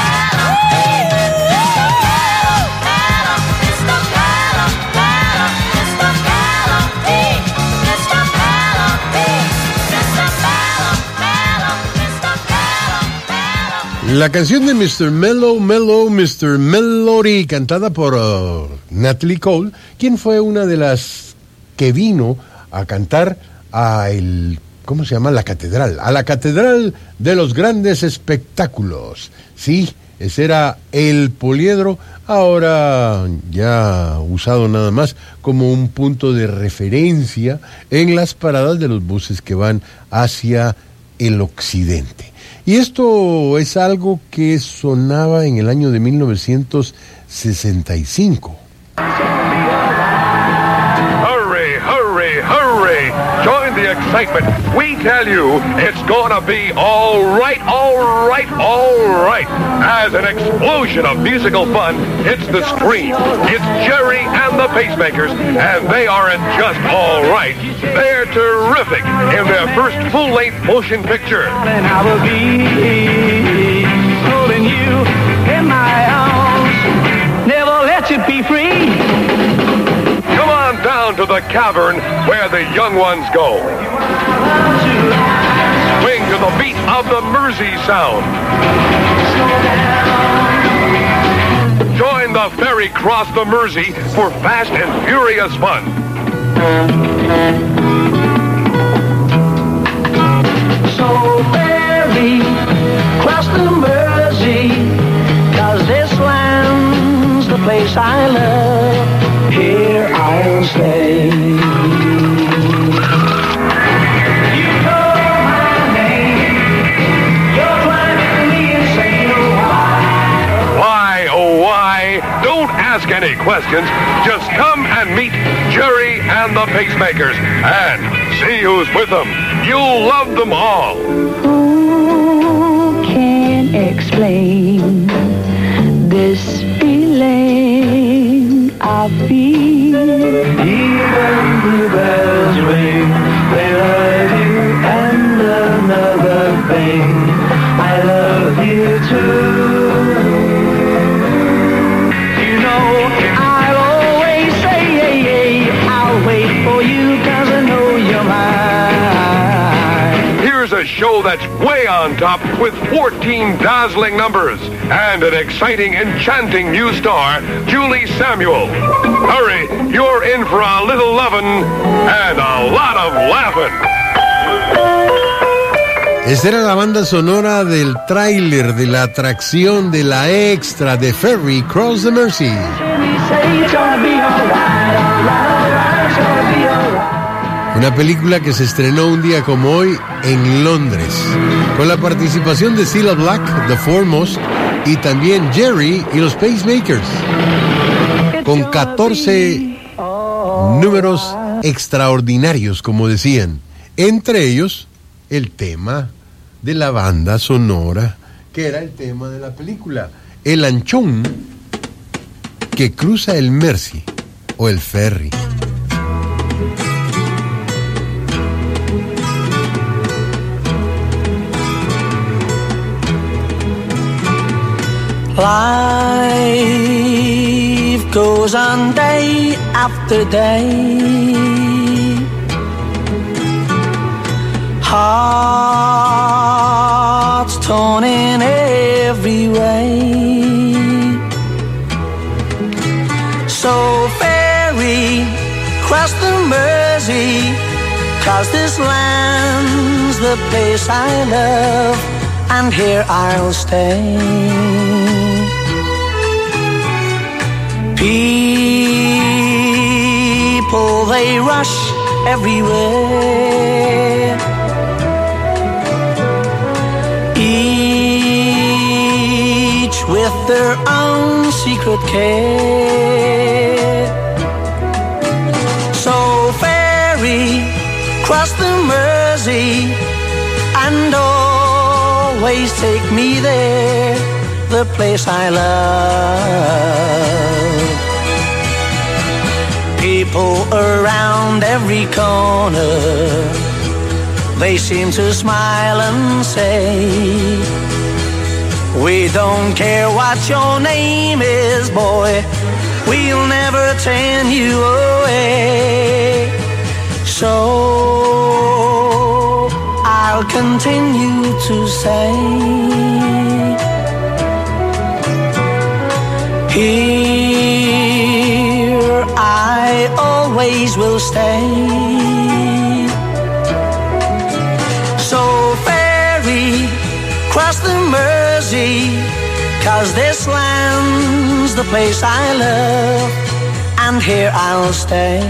I: La canción de Mr. Mellow, Mr. Melody, cantada por Natalie Cole, quien fue una de las que vino a cantar a ¿cómo se llama? La catedral, a la catedral de los grandes espectáculos. Sí, ese era el Poliedro, ahora ya usado nada más como un punto de referencia en las paradas de los buses que van hacia el occidente. Y esto es algo que sonaba en el año de 1965.
S: Hurry, hurry, hurry! Join the excitement. We tell you it's gonna be all right, all right, all right. As an explosion of musical fun hits the screen, it's Jerry and the Pacemakers, and they aren't just all right. They're terrific in their first full-length motion picture.
J: And I will be holding you in my arms, never let you be free.
S: Come on down to the cavern where the young ones go. Swing to the beat of the Mersey sound. Join the ferry cross the Mersey for fast and furious fun.
J: So ferry, cross the Mersey, 'cause this land's the place I love. Here I'll stay. You know my name, you're driving me insane.
S: questions, just come and meet Jerry and the Pacemakers and see who's with them. You'll love them all.
O: Who can explain this feeling I feel?
J: Even the bells ring, they love you, and another thing, I love you too. You know, I'll always say, I'll wait for you, 'cause I know you're mine.
S: Here's a show that's way on top with 14 dazzling numbers and an exciting, enchanting new star, Julie Samuel. Hurry, you're in for a little lovin' and a lot of laughing.
I: Esta era la banda sonora del tráiler de la atracción de la extra de Ferry Cross the Mersey. Una película que se estrenó un día como hoy en Londres, con la participación de Cilla Black, The Foremost, y también Jerry y los Pacemakers, con 14 números extraordinarios, como decían, entre ellos el tema de la banda sonora, que era el tema de la película, el lanchón que cruza el Mersey o el ferry.
M: Life goes on day after day. Hearts torn in every way. So ferry, cross the Mersey, 'cause this land's the place I love, and here I'll stay. People, they rush everywhere, each with their own secret care. So ferry, cross the Mersey, and always take me there, the place I love. People around every corner, they seem to smile and say, we don't care what your name is, boy, we'll never turn you away. So I'll continue to say, here I always will stay. So ferry, cross the Mersey, 'cause this land's the place I love, and here I'll stay.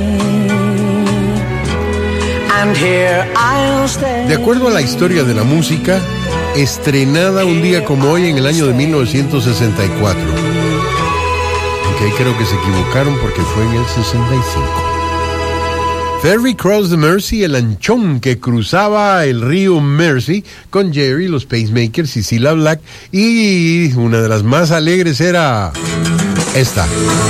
M: And here I'll stay.
I: De acuerdo a la historia de la música, estrenada un día como hoy en el año de 1964. Aunque ahí creo que se equivocaron porque fue en el 65. Ferry Cross the Mersey, el lanchón que cruzaba el río Mersey, con Jerry, los Pacemakers y Cilla Black, y una de las más alegres era esta.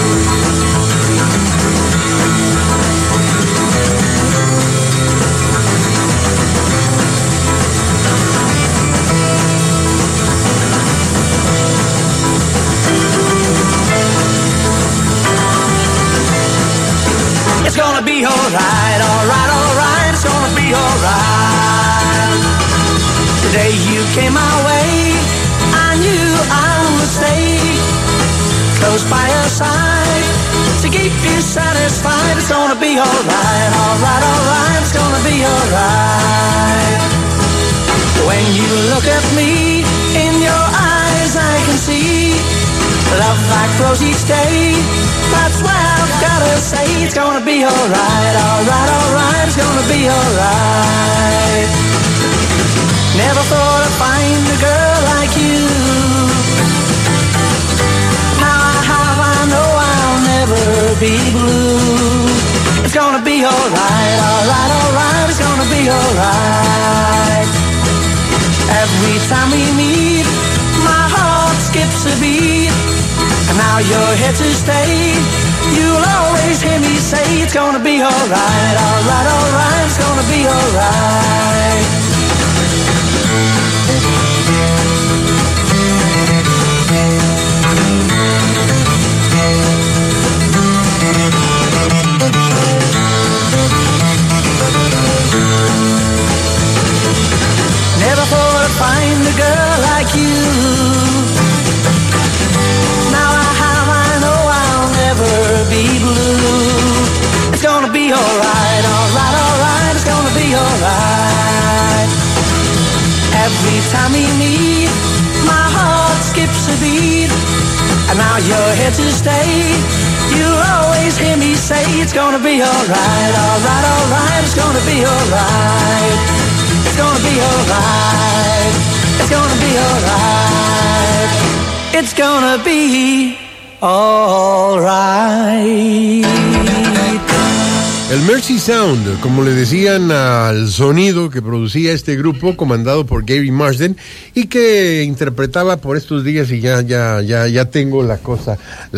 M: It's gonna be alright, alright, alright, it's gonna be alright. The day you came my way, I knew I would stay close by your side to keep you satisfied. It's gonna be alright, alright, alright, it's gonna be alright. When you look at me, in your eyes I can see love like grows each day. That's why I've gotta say it's gonna be alright, alright, alright, it's gonna be alright. Never thought I'd find a girl like you. Now I have, I know I'll never be blue. It's gonna be alright, alright, alright. It's gonna be alright. Every time we meet, my heart skips a beat. And now you're here to stay. You'll always hear me say it's gonna be alright, alright, alright. It's gonna be alright. Never thought I'd find a girl like you. Now I have, I know I'll never be blue. It's gonna be alright, alright, alright. It's gonna be alright. Every time we meet, my heart skips a beat. And now you're here to stay. You'll always hear me say it's gonna be alright, alright, alright. It's gonna be alright. It's gonna be alright. It's gonna be alright. It's gonna be alright.
I: El Mersey Sound, como le decían al sonido que producía este grupo comandado por Gary Marsden y que interpretaba por estos días, y ya tengo la cosa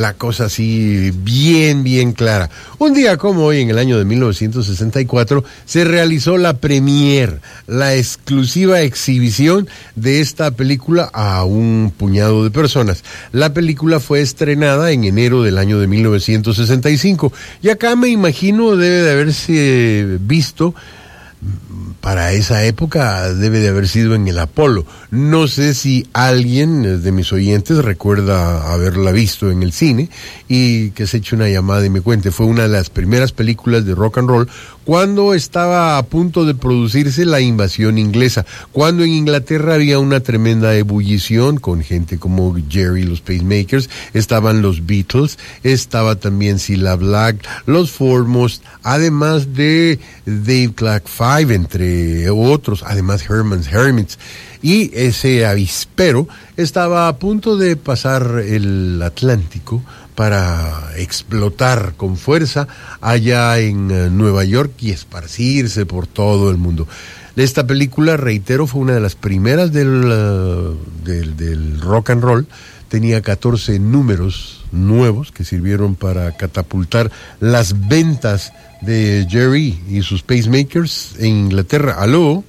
I: así bien clara. Un día como hoy, en el año de 1964, se realizó la premiere, la exclusiva exhibición de esta película a un puñado de personas. La película fue estrenada en enero del año de 1965 y acá me imagino debe de haberse visto, para esa época debe de haber sido en el Apolo. No sé si alguien de mis oyentes recuerda haberla visto en el cine y que se eche una llamada y me cuente. Fue una de las primeras películas de rock and roll cuando estaba a punto de producirse la invasión inglesa, cuando en Inglaterra había una tremenda ebullición con gente como Jerry, los Pacemakers, estaban los Beatles, estaba también Cilla Black, los Foremost, además de Dave Clark 5, entre otros, además Herman's Hermits. Y ese avispero estaba a punto de pasar el Atlántico para explotar con fuerza allá en Nueva York y esparcirse por todo el mundo. Esta película, reitero, fue una de las primeras del rock and roll. Tenía 14 números nuevos que sirvieron para catapultar las ventas de Jerry y sus Pacemakers en Inglaterra. ¿Aló?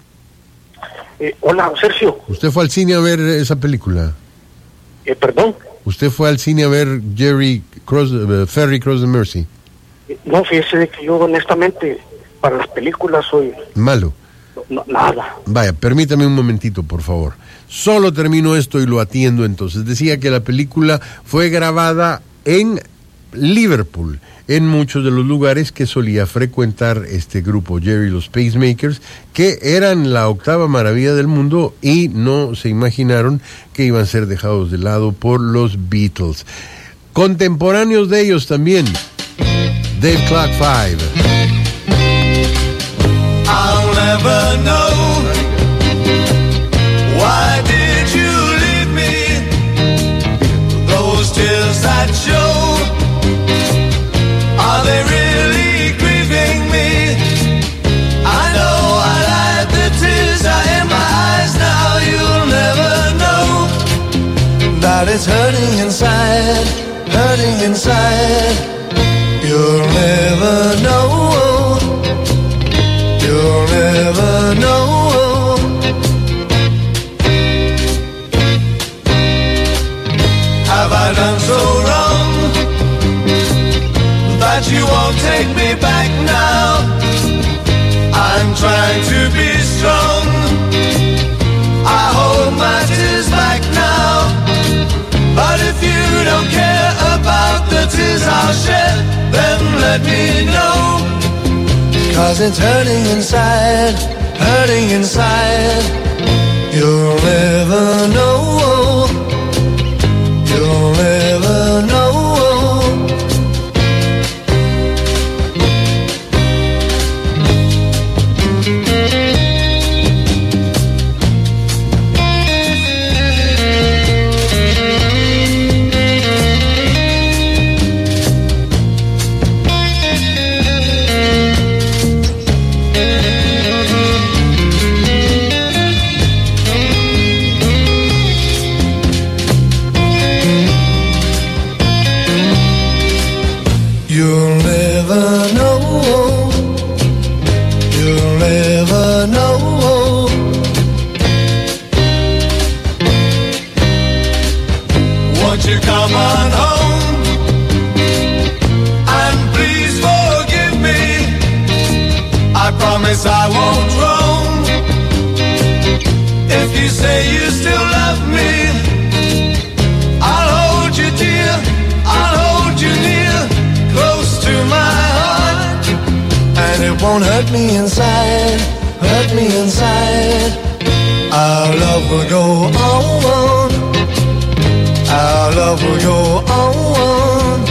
T: Hola, Sergio.
I: ¿Usted fue al cine a ver esa película?
T: ¿Perdón?
I: ¿Usted fue al cine a ver Ferry Cross the Mersey?
T: No, fíjese de que yo honestamente para las películas soy...
I: Malo.
T: No, nada.
I: Vaya, permítame un momentito, por favor. Solo termino esto y lo atiendo entonces. Decía que la película fue grabada en Liverpool, en muchos de los lugares que solía frecuentar este grupo Jerry, los Pacemakers, que eran la octava maravilla del mundo y no se imaginaron que iban a ser dejados de lado por los Beatles. Contemporáneos de ellos también, Dave Clark 5.
J: I'll never know why did you leave me. Those tears that show, are they really grieving me? I know I lied, the tears are in my eyes now. You'll never know that it's hurting inside, hurting inside. You'll never know. You'll never know. Have I done so wrong that you won't take me back now? I'm trying to be strong. I hold my tears back now. But if you don't care about the tears I'll shed, then let me know. 'Cause it's hurting inside, hurting inside. You'll never know. You'll never know.
M: never know. Won't you come on home and please forgive me? I promise I won't roam. If you say you still love me, I'll hold you dear, I'll hold you near, close to my heart. And it won't hurt me inside, hurt me inside. Our love will go on, our love will go on.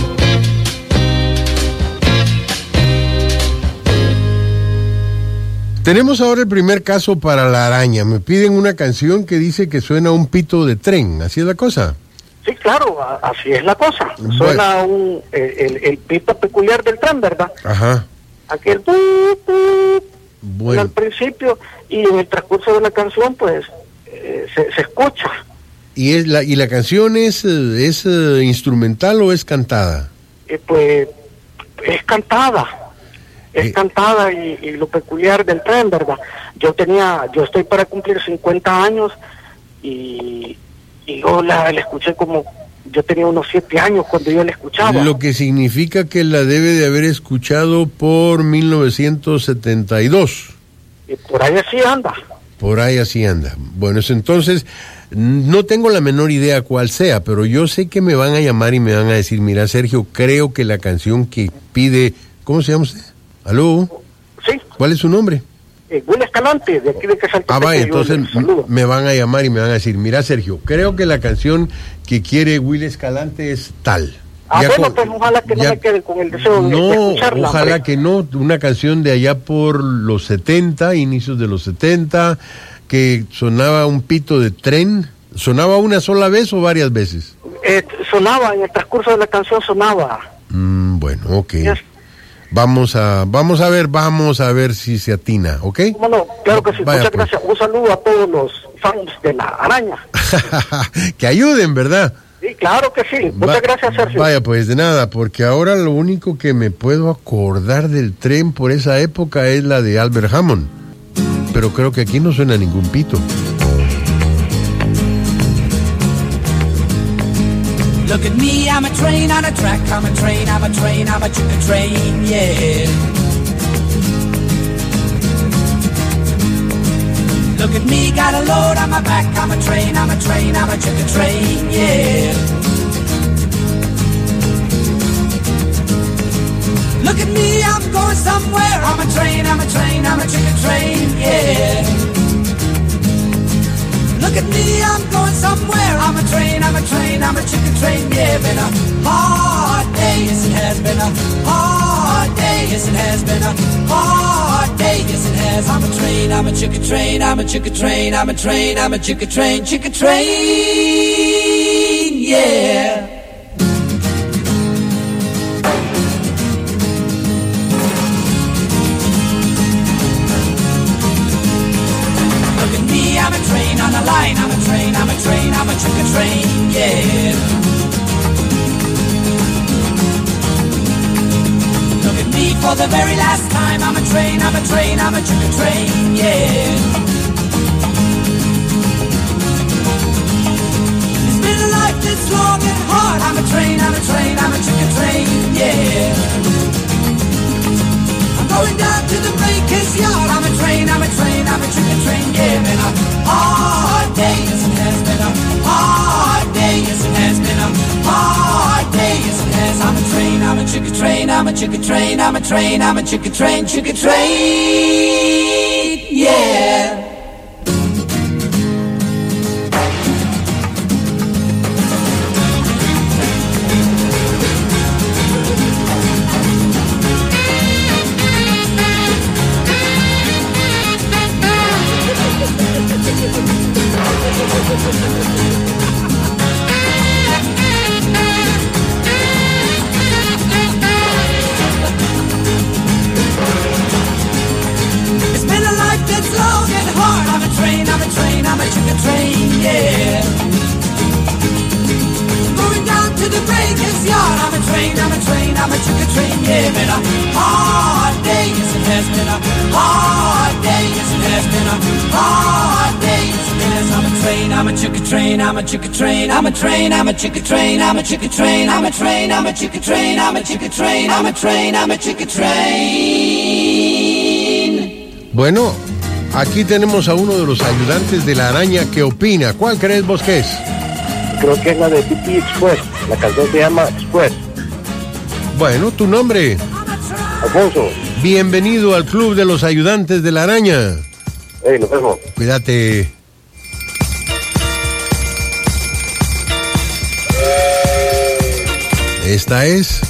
I: Tenemos ahora el primer caso para la araña. Me piden una canción que dice que suena un pito de tren. ¿Así es la cosa?
T: Sí, claro, así es la cosa. Suena el pito peculiar del tren, ¿verdad?
I: Ajá.
T: Aquel
I: bueno.
T: Al principio, y en el transcurso de la canción, pues, se escucha.
I: ¿Y la canción es instrumental o es cantada?
T: Pues, es cantada. Es cantada y lo peculiar del tren, ¿verdad? Yo estoy para cumplir 50 años y yo la escuché como, yo tenía unos 7 años cuando yo la escuchaba.
I: Lo que significa que la debe de haber escuchado por 1972.
T: Y por ahí así anda.
I: Por ahí así anda. Bueno, entonces, no tengo la menor idea cuál sea, pero yo sé que me van a llamar y me van a decir, mira, Sergio, creo que la canción que pide, ¿cómo se llama usted? ¿Aló?
T: Sí.
I: ¿Cuál es su nombre?
T: Will Escalante, de aquí de Quesaltepec.
I: Vaya, entonces me van a llamar y me van a decir, mira, Sergio, creo que la canción que quiere Will Escalante es tal.
T: Bueno, pues ojalá que no me quede con el deseo de escucharla.
I: Ojalá hombre. Que no, una canción de allá por los 70, inicios de los 70, que sonaba un pito de tren. ¿Sonaba una sola vez o varias veces?
T: Sonaba, en el transcurso de la canción sonaba.
I: Bueno, ok. Yes. Vamos a ver si se atina, ¿ok?
T: Bueno, claro que sí.
I: Vaya,
T: muchas gracias. Un saludo a todos los fans de la araña.
I: Que ayuden, ¿verdad?
T: Sí, claro que sí. Muchas gracias, Sergio.
I: Vaya, pues de nada, porque ahora lo único que me puedo acordar del tren por esa época es la de Albert Hammond. Pero creo que aquí no suena ningún pito.
J: Look at me, I'm a train on a track, I'm a train, I'm a train, I'm a chicken train, yeah. Look at me, got a load on my back, I'm a train, I'm a train, I'm a chicken train, yeah. Look at me, I'm going somewhere, I'm a train, I'm a train, I'm a chicken train, yeah. Look at me, I'm going somewhere. I'm a train, I'm a train, I'm a chicken train. Yeah, been a hard day, yes it has been a hard day, yes it has been a hard day, yes it has. I'm a train, I'm a chicken train, I'm a chicken train, I'm a train, I'm a chicken train, yeah. I'm a train on the line, I'm a train, I'm a train, I'm a chicken train, yeah. Look at me for the very last time, I'm a train, I'm a train, I'm a chicken train, yeah. It's been a life that's long and hard, I'm a train, I'm a train, I'm a chicken train, yeah. Going down to the baker's yard. I'm a train, I'm a train, I'm a chicken train. Yeah, been a hard day, yes it has been a hard day, yes it has been a hard day, yes it has. I'm a train, I'm a chicken train, I'm a chicken train, I'm a train, I'm a chicken train, yeah. It's been a life that's long and hard. I'm a train, I'm a train, I'm a chicken train, yeah. Going down to the baker's yard. I'm a train, I'm a train, I'm a chicken train, yeah. Been a hard day,
M: Yes, it has been a hard day. Yes, it has been a hard day. Yes, it has. I'm a train, I'm a chicken train, I'm a chicken train, I'm a train, I'm a chicken train, I'm a chicken train, I'm a train, I'm a chicken train, I'm a chicken train, I'm a train, I'm a chicken train.
I: Bueno, aquí tenemos a uno de los ayudantes de la araña que opina. ¿Cuál crees vos que es?
U: Creo que es la de Titi Express. La canción se llama Express.
I: Bueno, ¿tu nombre?
U: Alfonso.
I: Bienvenido al Club de los Ayudantes de la Araña.
U: Hey, nos vemos.
I: Cuídate. Esta es...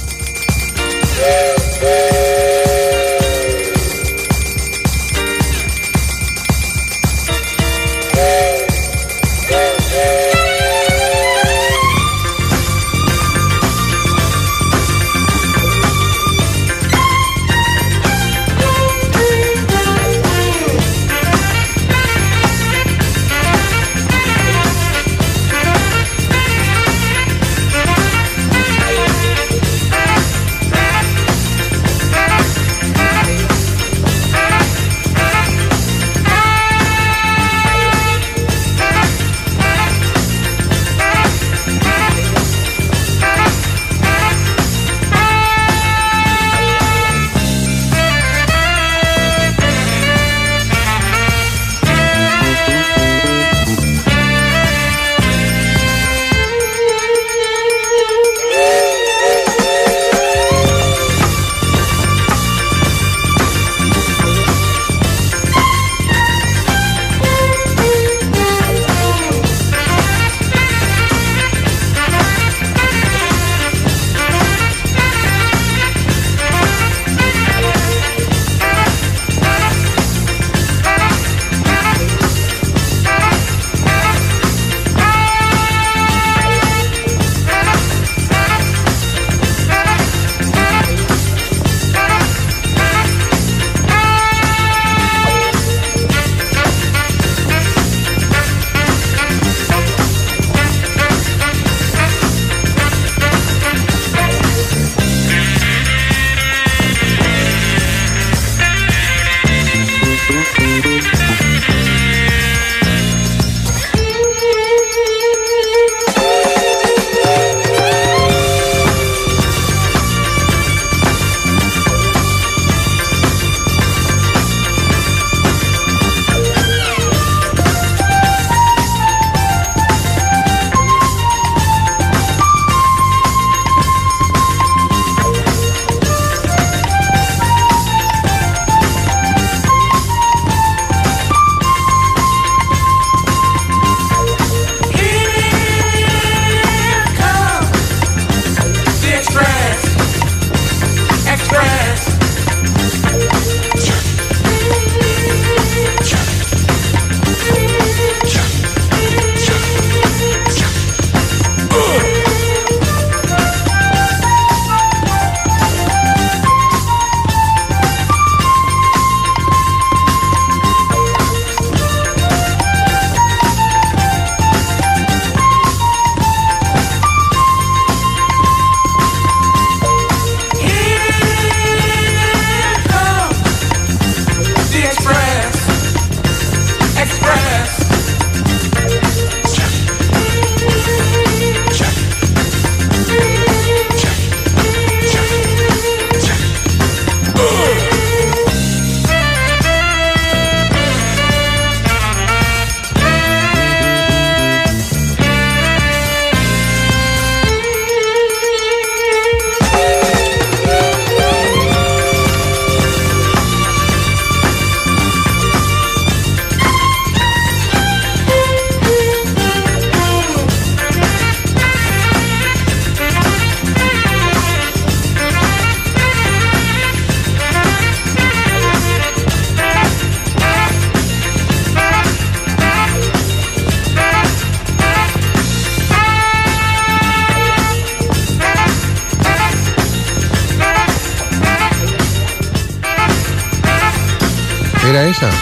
I: ¿Era esa?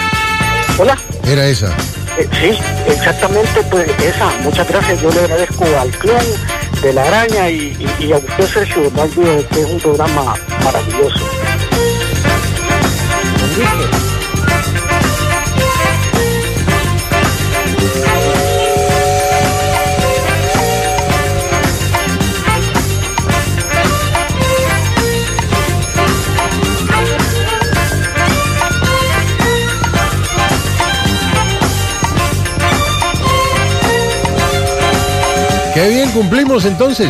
T: Hola.
I: ¿Era esa?
T: Sí, exactamente, pues esa. Muchas gracias. Yo le agradezco al Club de la Araña y a usted, Sergio, no olvide que es un programa maravilloso.
I: Qué bien, cumplimos entonces.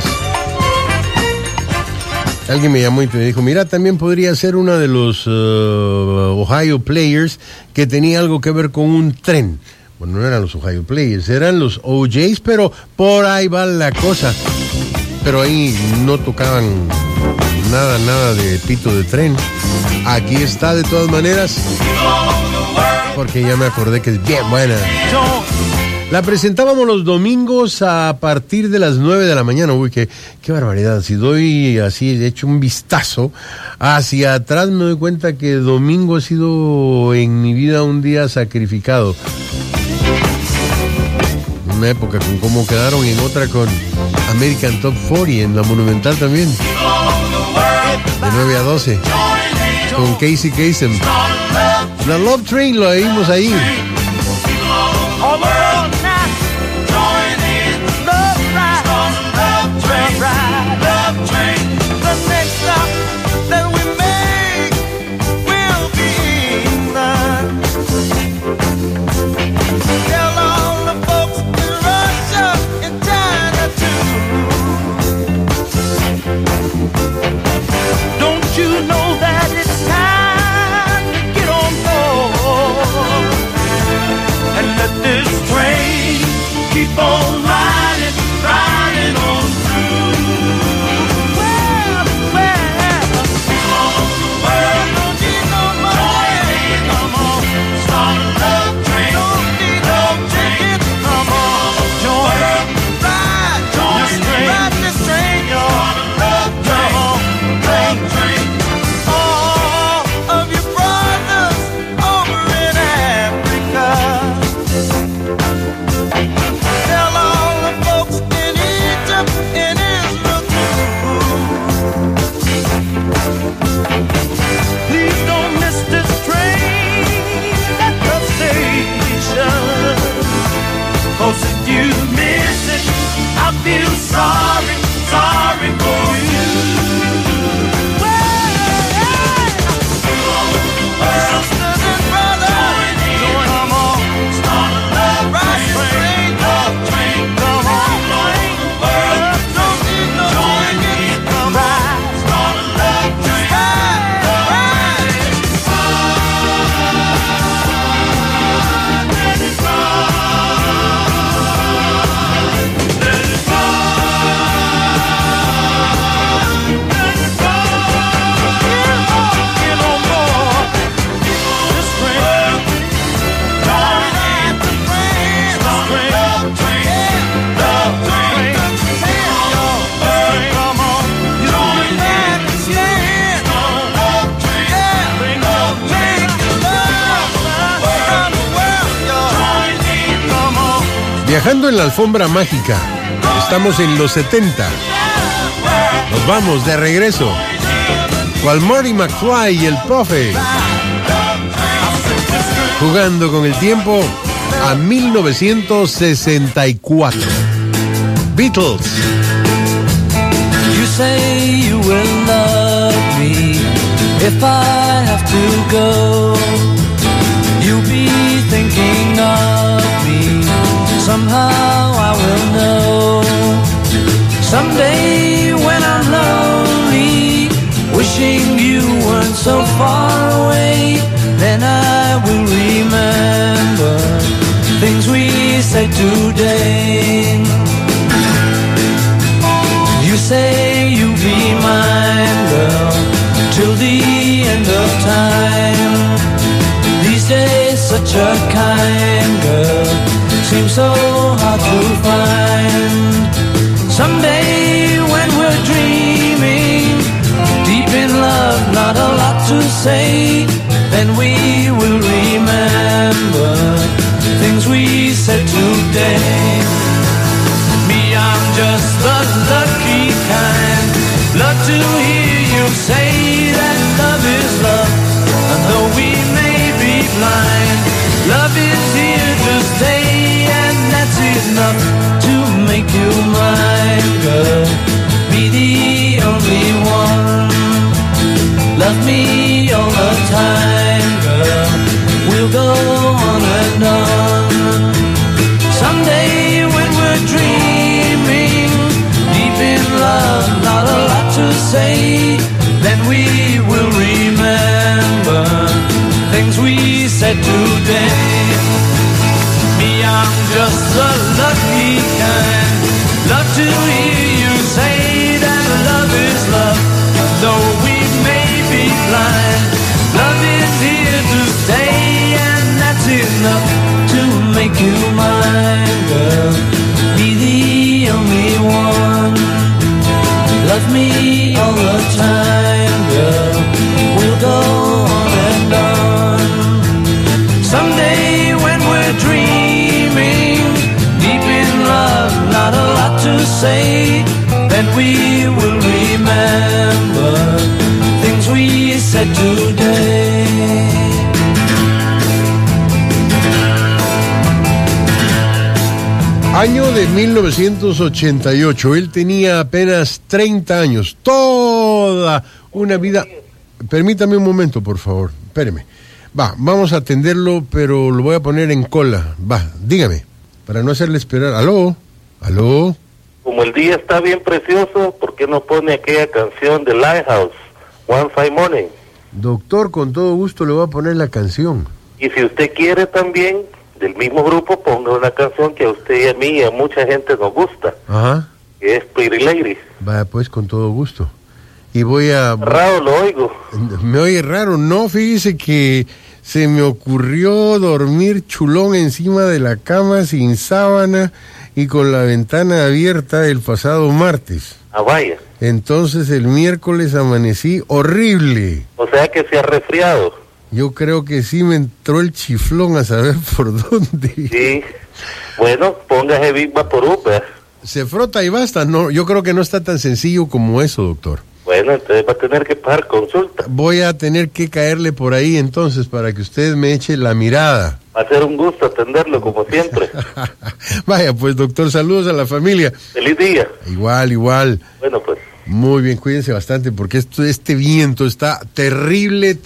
I: Alguien me llamó y me dijo, mira, también podría ser una de los Ohio Players que tenía algo que ver con un tren. Bueno, no eran los Ohio Players, eran los OJs, pero por ahí va la cosa. Pero ahí no tocaban nada de pito de tren. Aquí está de todas maneras, porque ya me acordé que es bien buena. La presentábamos los domingos a partir de las 9 de la mañana. Uy, qué barbaridad. Si doy así, de hecho, un vistazo hacia atrás, me doy cuenta que domingo ha sido en mi vida un día sacrificado. Una época con cómo quedaron, y en otra con American Top 40 en la Monumental también. De 9 a 12. Con Casey Kasem. La Love Train lo vimos ahí.
J: Keep on riding, riding on through. Well, all the world don't need no more. Come on, start a love train. Don't need no ticket. Come on, join, ride this train, y'all. Come on, love train. All of your brothers over in Africa. Cause if you miss it, I feel sorry, sorry for you. Well, sisters and brothers, come on, start a love train, love train, come on, world, don't need no ticket, come on, start a love train,
I: Viajando en la alfombra mágica. Estamos en los 70. Nos vamos de regreso. Cual Marty McFly y el Profe. Jugando con el tiempo a 1964. Beatles.
M: You say you will love me if I have to go. You'll be thinking of me. Somehow I will know. Someday when I'm lonely, wishing you weren't so far away, then I will remember things we said today. You say you'll be mine, girl, till the end of time. These days such a kind girl seems so hard to find. Someday when we're dreaming, deep in love, not a lot to say, then we will remember things we said today. Me, I'm just the lucky kind. Love to hear you say that love is love, and though we may
J: say, then we will remember things we said today. Me, I'm just a lucky kind. Love to hear you say that love is love, though we may be blind. Love is here to stay, and that's enough to make you mine, girl. Be the only one. Love me all the time, girl. We'll go on and on. Someday when we're dreaming, deep in love, not a lot to say, then we will remember things we said today.
I: Año de 1988, él tenía apenas 30 años, toda una vida. Permítame un momento, por favor, espéreme. Vamos a atenderlo, pero lo voy a poner en cola. Dígame, para no hacerle esperar. ¿Aló?
B: Como el día está bien precioso, ¿por qué no pone aquella canción de Lighthouse, One Fine Morning?
I: Doctor, con todo gusto le voy a poner la canción.
B: Y si usted quiere también, del mismo grupo, ponga una canción que a usted y a mí y a mucha gente nos gusta.
I: Ajá.
B: Que es Pretty Lady.
I: Vaya, pues, con todo gusto. Y voy a...
B: Raro lo oigo.
I: Me oye raro. No, fíjese que se me ocurrió dormir chulón encima de la cama sin sábana y con la ventana abierta el pasado martes.
B: Ah, vaya.
I: Entonces el miércoles amanecí horrible.
B: O sea que se ha resfriado.
I: Yo creo que sí me entró el chiflón a saber por dónde.
B: Sí. Bueno, póngase Big Vaporub.
I: Se frota y basta. No, yo creo que no está tan sencillo como eso, doctor.
B: Bueno, entonces va a tener que pagar consulta.
I: Voy a tener que caerle por ahí entonces para que usted me eche la mirada.
B: Va a ser un gusto atenderlo como siempre.
I: Vaya, pues, doctor, saludos a la familia.
B: Feliz día.
I: Igual.
B: Bueno, pues.
I: Muy bien, cuídense bastante porque este viento está terrible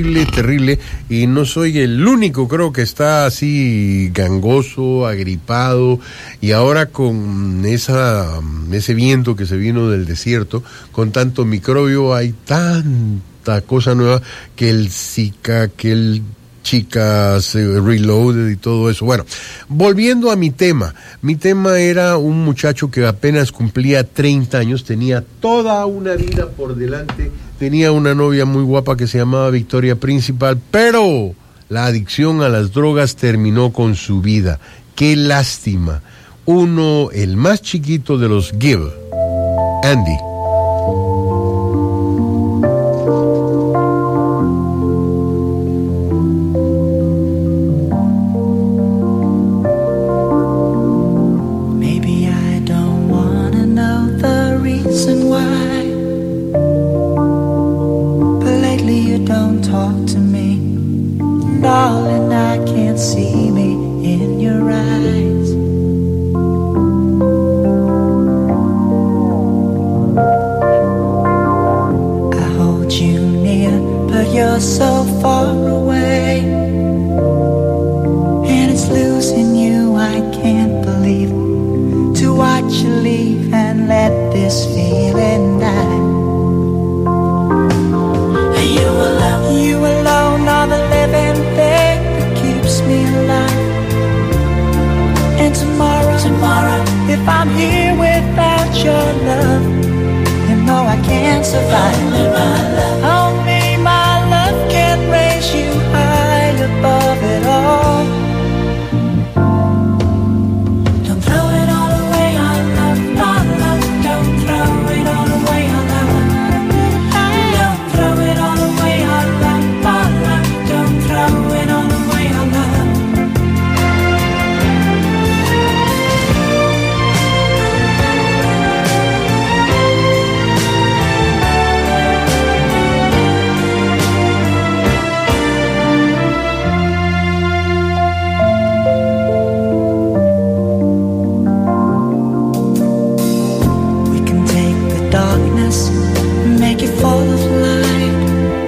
I: y no soy el único, creo que está así gangoso, agripado, y ahora con ese viento que se vino del desierto, con tanto microbio, hay tanta cosa nueva, que el Zika, que el Chicas Reloaded y todo eso. Bueno, volviendo a mi tema era un muchacho que apenas cumplía 30 años, tenía toda una vida por delante, tenía una novia muy guapa que se llamaba Victoria Principal, pero la adicción a las drogas terminó con su vida. Qué lástima. El más chiquito de los Give, Andy.
P: Darling, I can't see me in your eyes. I hold you near, but you're so far away. And it's losing you, I can't believe. To watch you leave and let this feeling die. You alone are the living thing that keeps me alive. And tomorrow, if I'm here without your love, you know I can't survive. Only my love can raise you high above it all. Don't throw it all away, our love, our love. Don't throw it all away, our love. Don't throw it all away, our love, our love. Don't throw it all away, our love. We can take the darkness and make it full of light,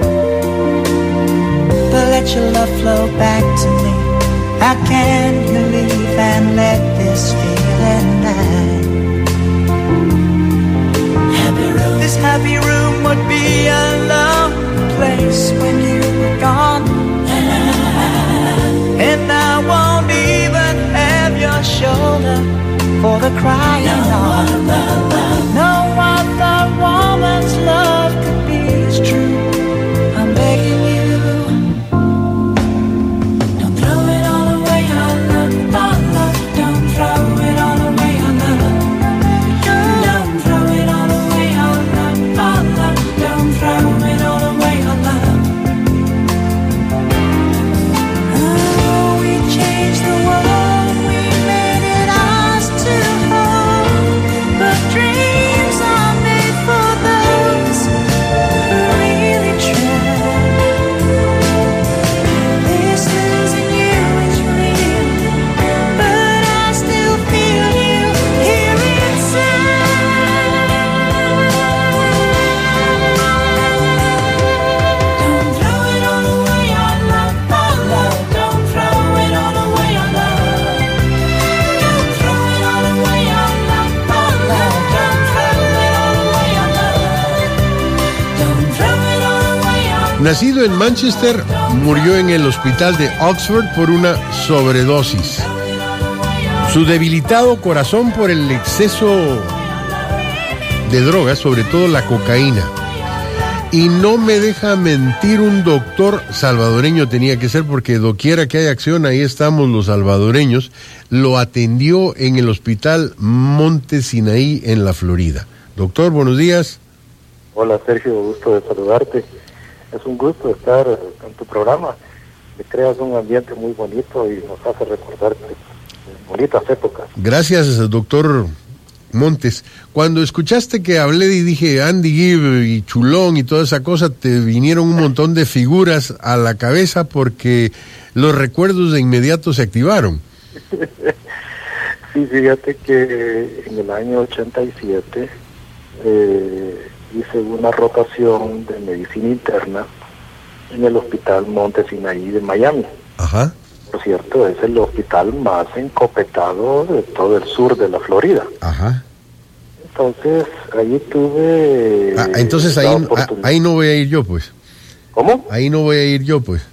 P: but let your love flow back to me. How can you leave and let this feeling die? This happy room And I won't even have your shoulder for the crying on. No other woman's love could be as true. I'm begging you, don't throw it all away, our love, our love. Don't throw it all away, our love. Don't throw it all away, our love, our love. Don't throw it all away, our love. Oh, we changed the world, we made it ours to hold. But dreams are made for those who really try. This losing you is real, but I still feel you here inside. Don't throw it all away, our love, our love. Don't throw it all away, our love. Don't throw it all away, our love, our love. Don't throw it all away, our love. Don't throw it all away, our love.
I: Nacido en Manchester, murió en el hospital de Oxford por una sobredosis. Su debilitado corazón por el exceso de drogas, sobre todo la cocaína. Y no me deja mentir, un doctor salvadoreño tenía que ser, porque doquiera que haya acción, ahí estamos los salvadoreños, lo atendió en el hospital Monte Sinaí en la Florida. Doctor, buenos días.
U: Hola Sergio, gusto de saludarte. Es un gusto estar en tu programa. Le creas un ambiente muy bonito y nos hace recordar bonitas épocas.
I: Gracias, doctor Montes. Cuando escuchaste que hablé y dije Andy Gibb y Chulón y toda esa cosa, te vinieron un montón de figuras a la cabeza porque los recuerdos de inmediato se activaron.
U: Sí, fíjate que en el año 87 hice una rotación de medicina interna en el hospital Monte Sinaí de Miami.
I: Ajá.
U: Por cierto, es el hospital más encopetado de todo el sur de la Florida.
I: Ajá.
U: Entonces, ahí tuve...
I: entonces ahí no voy a ir yo, pues.
U: ¿Cómo?
I: Ahí no voy a ir yo, pues.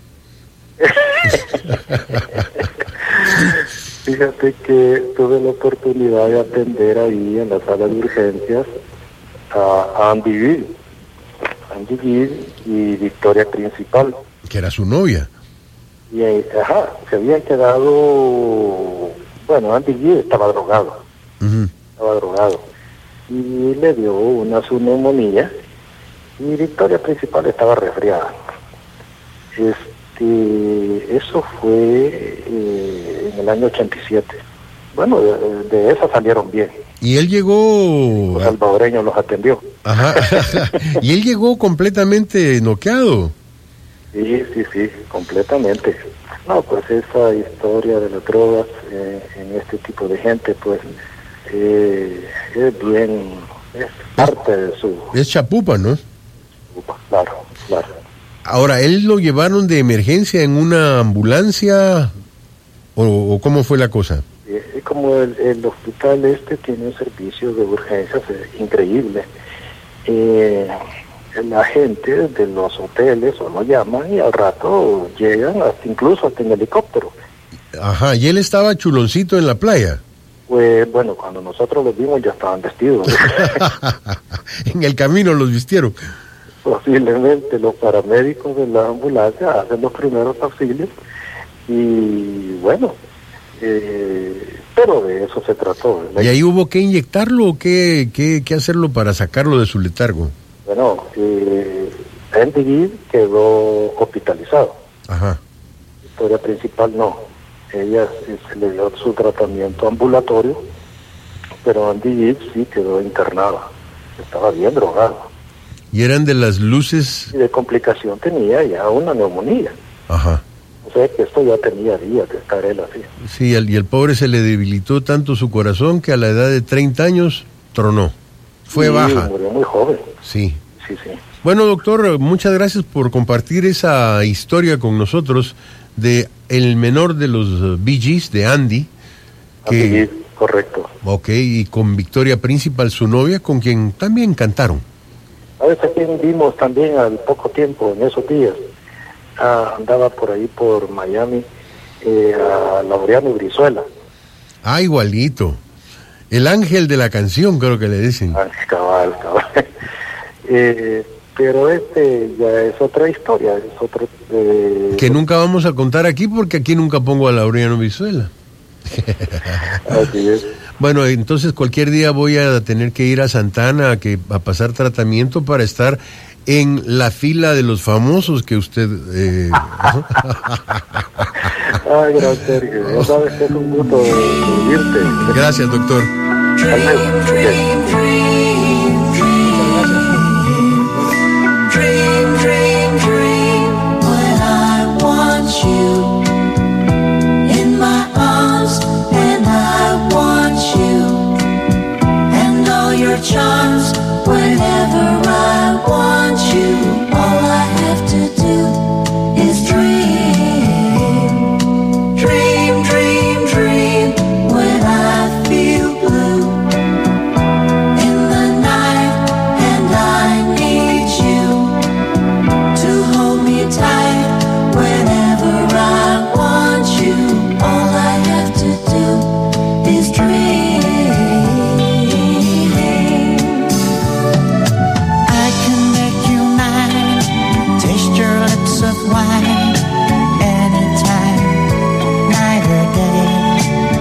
U: Fíjate que tuve la oportunidad de atender ahí en la sala de urgencias a Andy Gibb y Victoria Principal.
I: Que era su novia.
U: Y se habían quedado... Bueno, Andy Gibb estaba drogado.
I: Uh-huh.
U: Estaba drogado. Y le dio una neumonía. Y Victoria Principal estaba resfriada. Eso fue en el año 87. Bueno, de esa salieron bien.
I: Y él llegó...
U: Los salvadoreños los atendió.
I: Ajá. Y él llegó completamente noqueado.
U: Sí, completamente. No, pues esa historia de las drogas en este tipo de gente, pues, es parte de su...
I: Es chapupa, ¿no?
U: Claro.
I: Ahora, ¿él lo llevaron de emergencia en una ambulancia o cómo fue la cosa?
U: Como el hospital tiene un servicio de urgencias increíble. La gente de los hoteles o lo llaman y al rato llegan incluso hasta en helicóptero.
I: Ajá, ¿y él estaba chuloncito en la playa?
U: Pues bueno, cuando nosotros los vimos ya estaban vestidos.
I: En el camino los vistieron.
U: Posiblemente los paramédicos de la ambulancia hacen los primeros auxilios y bueno, pero de eso se trató, ¿verdad?
I: ¿Y ahí hubo que inyectarlo o qué hacerlo para sacarlo de su letargo?
U: Bueno, Andy Gibb quedó hospitalizado.
I: Ajá.
U: Victoria Principal no. Ella se le dio su tratamiento ambulatorio, pero Andy Gibb sí quedó internado. Estaba bien drogado.
I: ¿Y eran de las luces?
U: Y de complicación tenía ya una neumonía.
I: Ajá.
U: O sea que esto ya tenía días de estar él así.
I: Sí, y el pobre se le debilitó tanto su corazón que a la edad de 30 años tronó. Fue baja.
U: Murió muy joven.
I: Sí.
U: Sí.
I: Bueno, doctor, muchas gracias por compartir esa historia con nosotros de el menor de los Bee Gees, de Andy.
U: Andy, correcto.
I: Ok, y con Victoria Principal, su novia, con quien también cantaron.
U: A veces quien vimos también al poco tiempo, en esos días, andaba por ahí por Miami, a Laureano y Brizuela.
I: Ah, igualito. El ángel de la canción, creo que le dicen.
U: Ah, cabal. Pero ya es otra historia, es otro...
I: que nunca vamos a contar aquí, porque aquí nunca pongo a Laureano Brizuela.
U: Así es.
I: Bueno, entonces cualquier día voy a tener que ir a Santana a pasar tratamiento para estar en la fila de los famosos que usted...
U: Ay, gran Sergio, ya sabes que es un gusto servirte.
I: Gracias, doctor.
R: Charms, whenever I want you, all I have to do is dream, dream, dream, dream. When I feel blue in the night and I need you to hold me tight. Whenever I want you, all I have to do is dream. Wine, anytime, night or day.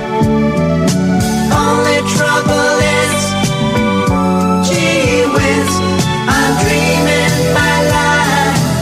R: Only trouble is, gee whiz, I'm dreaming my life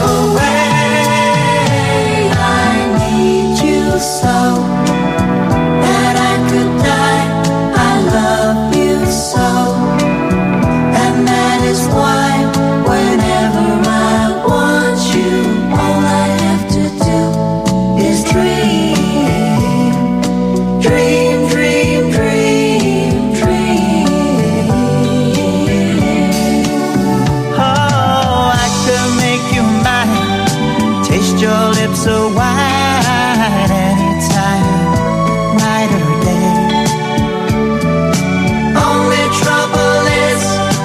R: away. I need you so that I could die. I love you so, and that is why whenever I want you, all I have to do is dream, dream, dream, dream, dream. Oh, I could make you mine, taste your lips so wide, anytime, night or day. Only trouble is,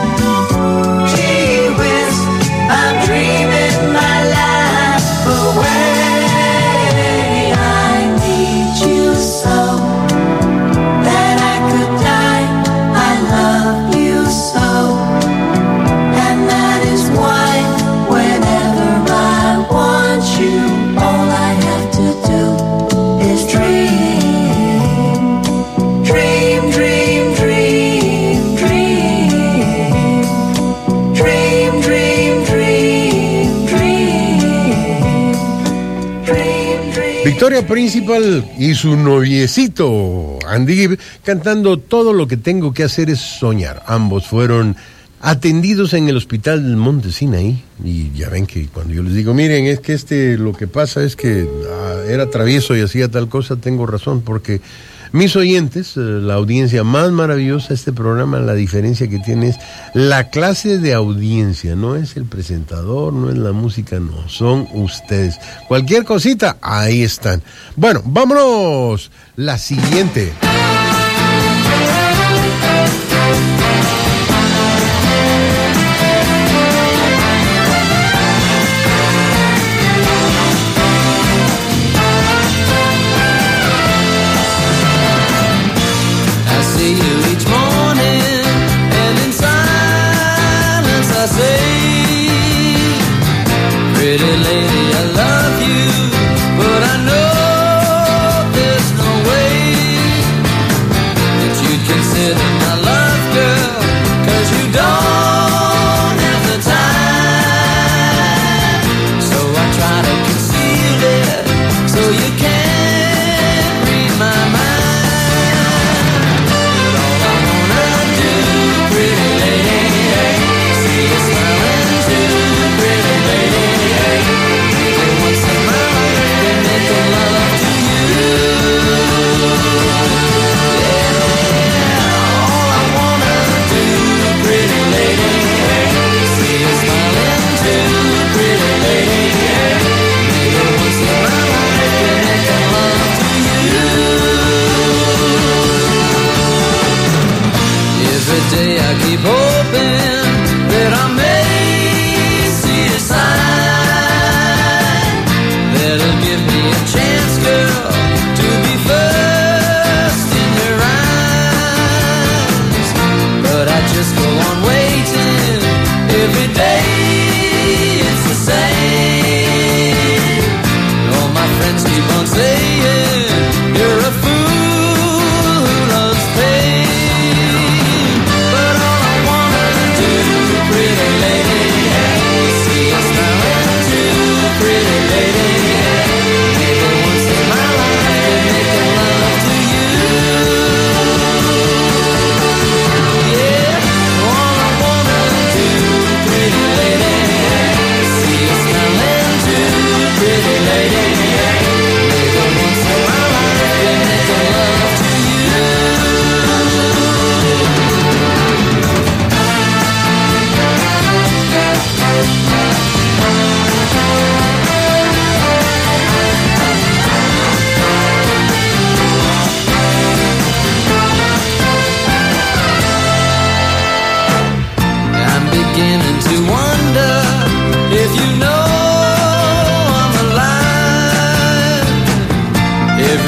R: gee whiz, I'm dreaming my life away. I need you so that I could die. I love you so, and that is why whenever I want you, all I have to do is dream, dream, dream, dream, dream, dream, dream, dream, dream.
I: Victoria Principal y su noviecito Andy Gibb cantando Todo lo que tengo que hacer es soñar. Ambos fueron atendidos en el hospital del Monte Sinaí, y ya ven que cuando yo les digo, miren, es que lo que pasa es que era travieso y hacía tal cosa, tengo razón, porque mis oyentes, la audiencia más maravillosa de este programa, la diferencia que tiene es la clase de audiencia, no es el presentador, no es la música, no, son ustedes. Cualquier cosita, ahí están. Bueno, vámonos, la siguiente.
H: See you each morning, and in silence I say, pretty lady, I love you, but I know there's no way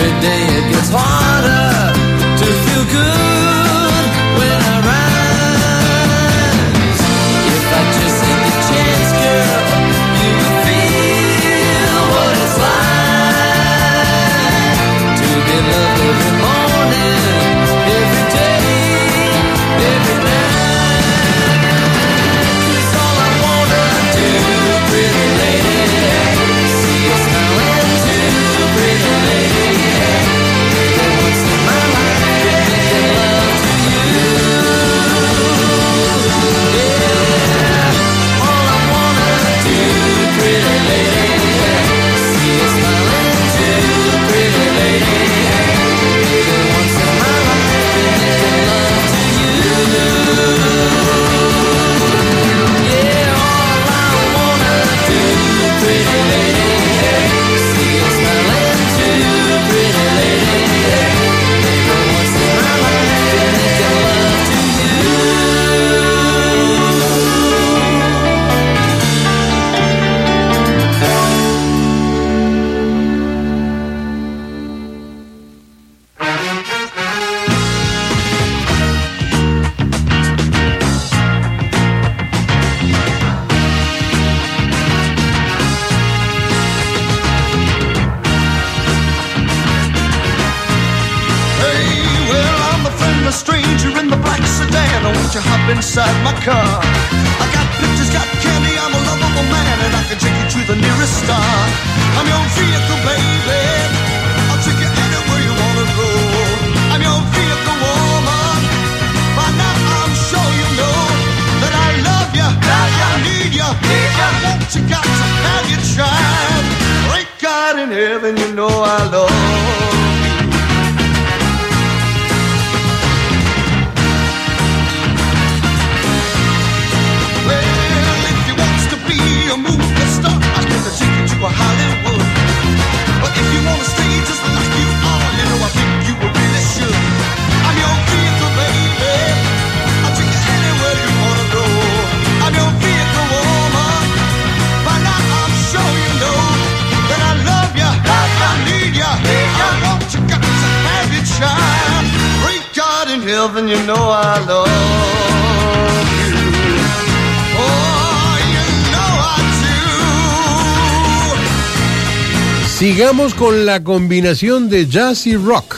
H: Every day it gets harder to feel good when I rise. If I just had the chance, girl, you would feel what it's like to be loved every morning, every day, every night. 'Cause all I wanna do, pretty lady, see you smiling too, pretty lady. Once in my life, been making love to you. Yeah, all I wanna do, pretty lady, see you smiling too, pretty lady. Once in my life, been making love to you. Yeah, all I wanna do, pretty lady, see you smiling too, pretty lady. Once in my life, been making love to you.
D: Hey, well, I'm a friendless stranger in the black sedan. Won't you hop inside my car? I got pictures, got candy, I'm a lovable man, and I can take you to the nearest star. I'm your vehicle, baby. I'll take you anywhere you wanna go. I'm your vehicle, woman. By now I'm sure you know that I love you, I need you, I want you, got to have your child. Great God in heaven, you know I love you. Well, if you wants to be a movie star, I'm gonna take you to a Hollywood. But if you wanna stay just like you are, you know I think you really should. I'm your vehicle, baby. I'll take you anywhere you wanna go. I'm your vehicle, woman. By now I'm sure you know that I love you, I need you, I want you, got to have your child. Great God in heaven, you know I love you. Oh, you know I do.
I: Sigamos con la combinación de jazz y rock.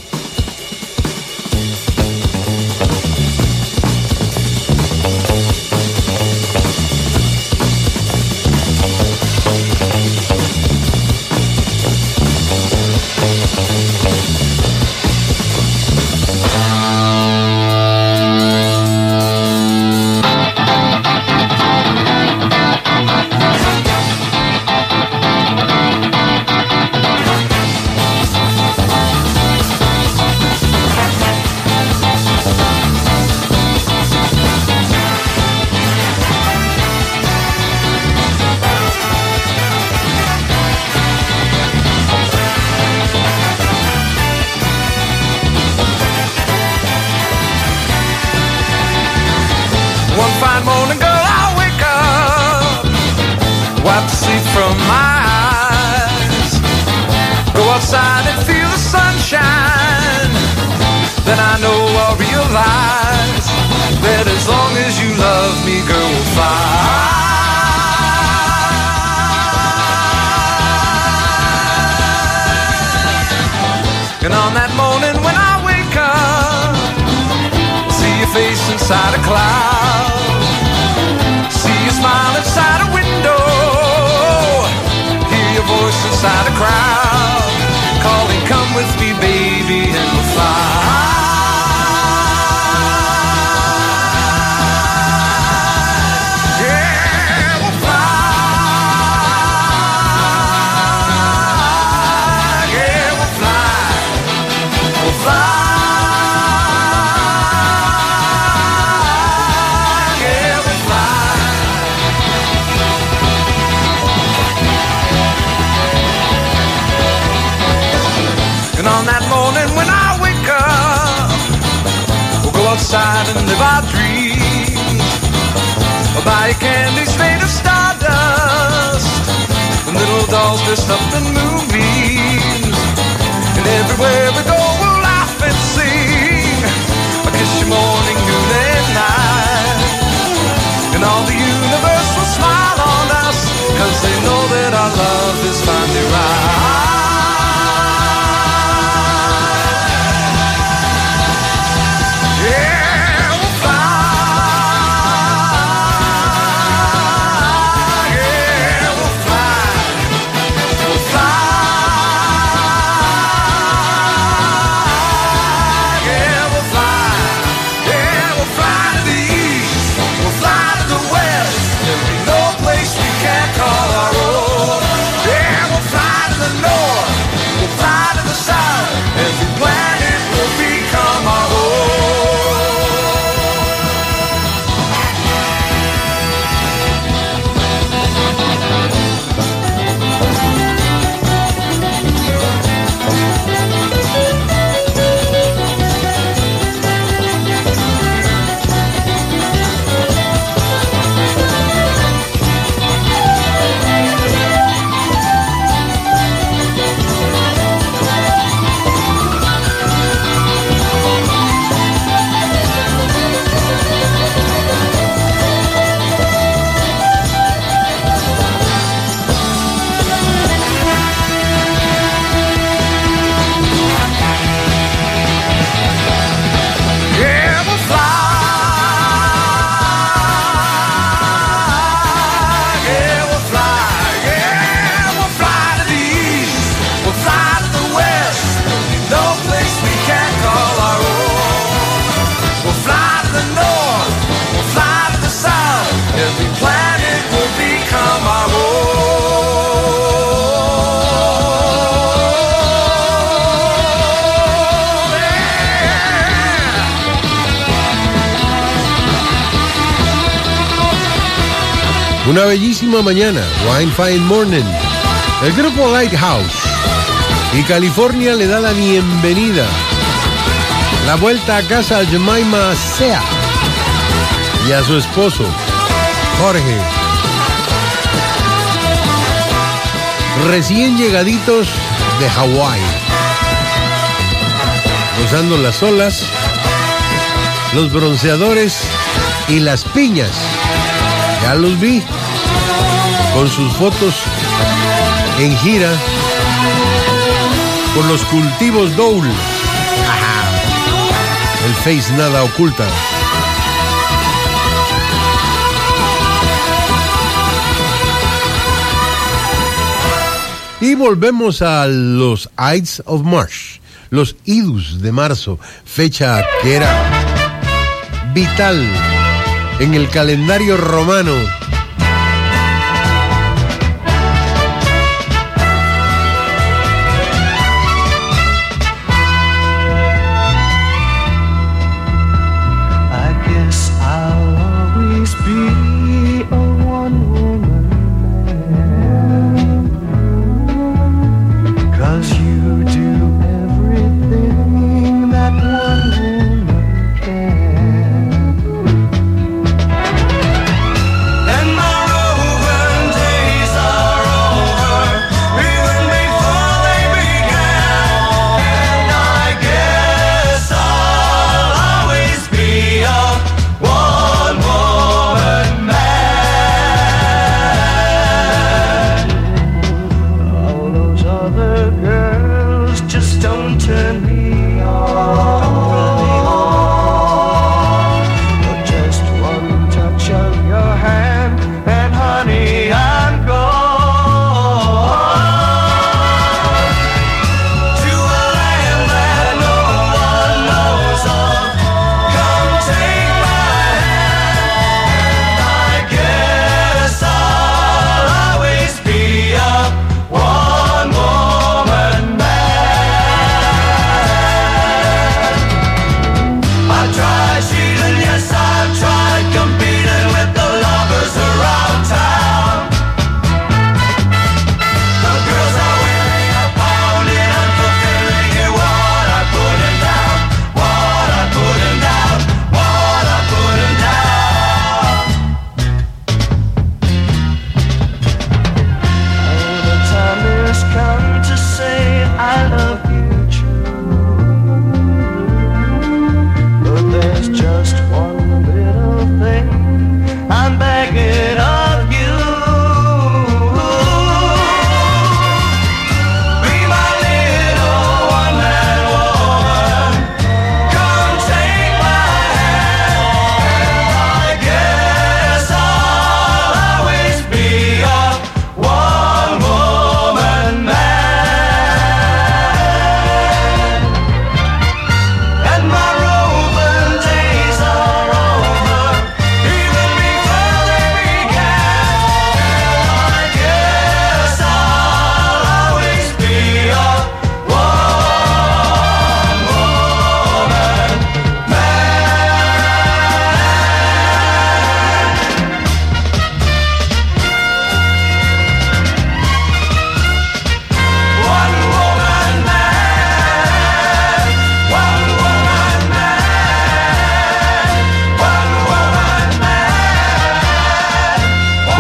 J: One fine morning, girl, I'll wake up, wipe the sleep from my eyes, go outside and feel the sunshine. Then I know I'll realize that as long as you love me, girl, we'll fly. And on that morning when I wake up, see your face inside a cloud, see you smile inside a window, hear your voice inside a crowd, calling, come with me, baby, and we'll fly. Yeah, we'll fly. Yeah, we'll fly. We'll fly. And on that morning when I wake up, we'll go outside and live our dreams. We'll buy candies made of stardust, and little dolls dressed up in moonbeams. And Everywhere we go, we'll laugh and sing. I kiss you morning, noon, and night. And all the universe will smile on us, 'cause they know that our love is finally right.
I: Una bellísima mañana, One Fine Morning. El grupo Lighthouse y California le da la bienvenida, la vuelta a casa a Jemima Sea y a su esposo, Jorge. Recién llegaditos de Hawái, gozando las olas, los bronceadores y las piñas. Ya los vi con sus fotos en gira por los cultivos Dole. El Face nada oculta. Y volvemos a los Ides of March, los Idus de marzo, fecha que era vital en el calendario romano.
P: I guess I'll always be a one-woman man, 'cause you do everything that one woman can. And my roving days are over, even before they began. And I guess I'll always be a one-woman man. All those other girls just don't turn me on. But just one touch of your hand, and honey, I'm gone to a land that no one knows of. Come take my hand, and I guess I'll always be a one-woman man.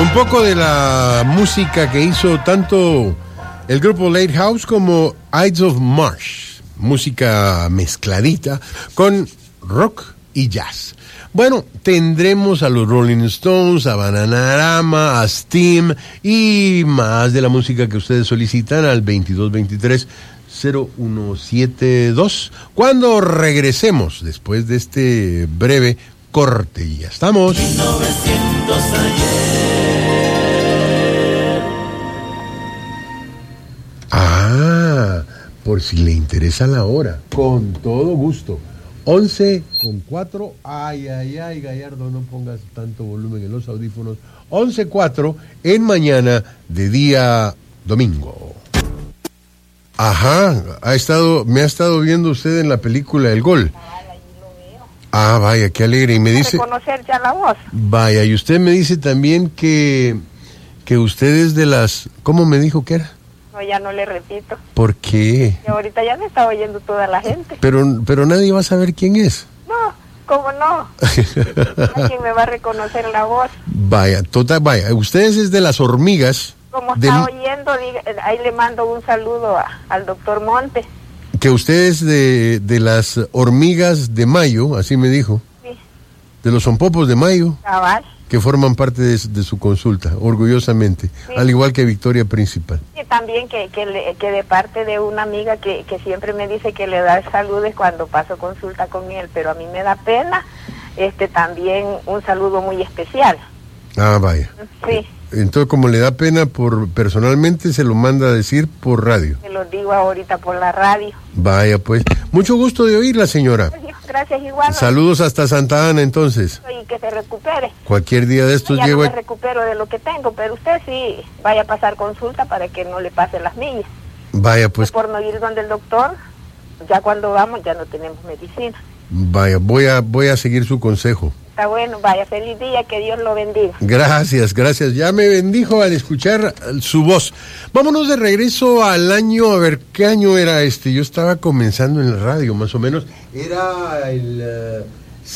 I: Un poco de la música que hizo tanto el grupo Late House como Ides of March. Música mezcladita con rock y jazz. Bueno, tendremos a los Rolling Stones, a Bananarama, a Steam y más de la música que ustedes solicitan al 2223-0172 cuando regresemos después de este breve corte. Y ya estamos.
H: 1900
I: Ah, por si le interesa la hora, con todo gusto. 11:04. Ay, Gallardo, no pongas tanto volumen en los audífonos. 11:04 en mañana de día domingo. Ajá, me ha estado viendo usted en la película El Gol. Ah, vaya, qué alegre. Y me dice...
F: reconocer ya la voz.
I: Vaya, y usted me dice también que usted es de las... ¿Cómo me dijo que era?
F: No, ya no le repito.
I: ¿Por qué?
F: Y ahorita ya me está oyendo toda la gente.
I: Pero nadie va a saber quién es.
F: No, ¿cómo no? ¿Alguien me va a reconocer la voz?
I: Vaya, vaya. Ustedes es de las hormigas.
F: Como está oyendo, ahí le mando un saludo al doctor Monte.
I: Que usted es de las hormigas de Mayo, así me dijo.
F: Sí.
I: De los zompopos de Mayo.
F: Cabal.
I: Que forman parte de su consulta, orgullosamente,
F: Sí.
I: al igual que Victoria Principal.
F: Y también que de parte de una amiga que siempre me dice que le da saludos cuando paso consulta con él, pero a mí me da pena, también un saludo muy especial.
I: Ah, vaya.
F: Sí,
I: Entonces, como le da pena personalmente, se lo manda a decir por radio.
F: se lo digo ahorita por la radio.
I: Vaya, pues. Mucho gusto de oírla, señora.
F: Gracias igual.
I: Saludos hasta Santa Ana, entonces.
F: Y que se recupere.
I: Cualquier día de estos
F: Ya
I: llego...
F: no me recupero de lo que tengo, pero usted sí vaya a pasar consulta para que no le pase las millas.
I: Vaya, pues.
F: Por no ir donde el doctor, ya cuando vamos ya no tenemos medicina.
I: Vaya, voy a seguir su consejo.
F: Está bueno, vaya, feliz día, que Dios lo bendiga.
I: Gracias. Ya me bendijo al escuchar su voz. Vámonos de regreso al año, a ver, ¿qué año era este? Yo estaba comenzando en la radio, más o menos. Era el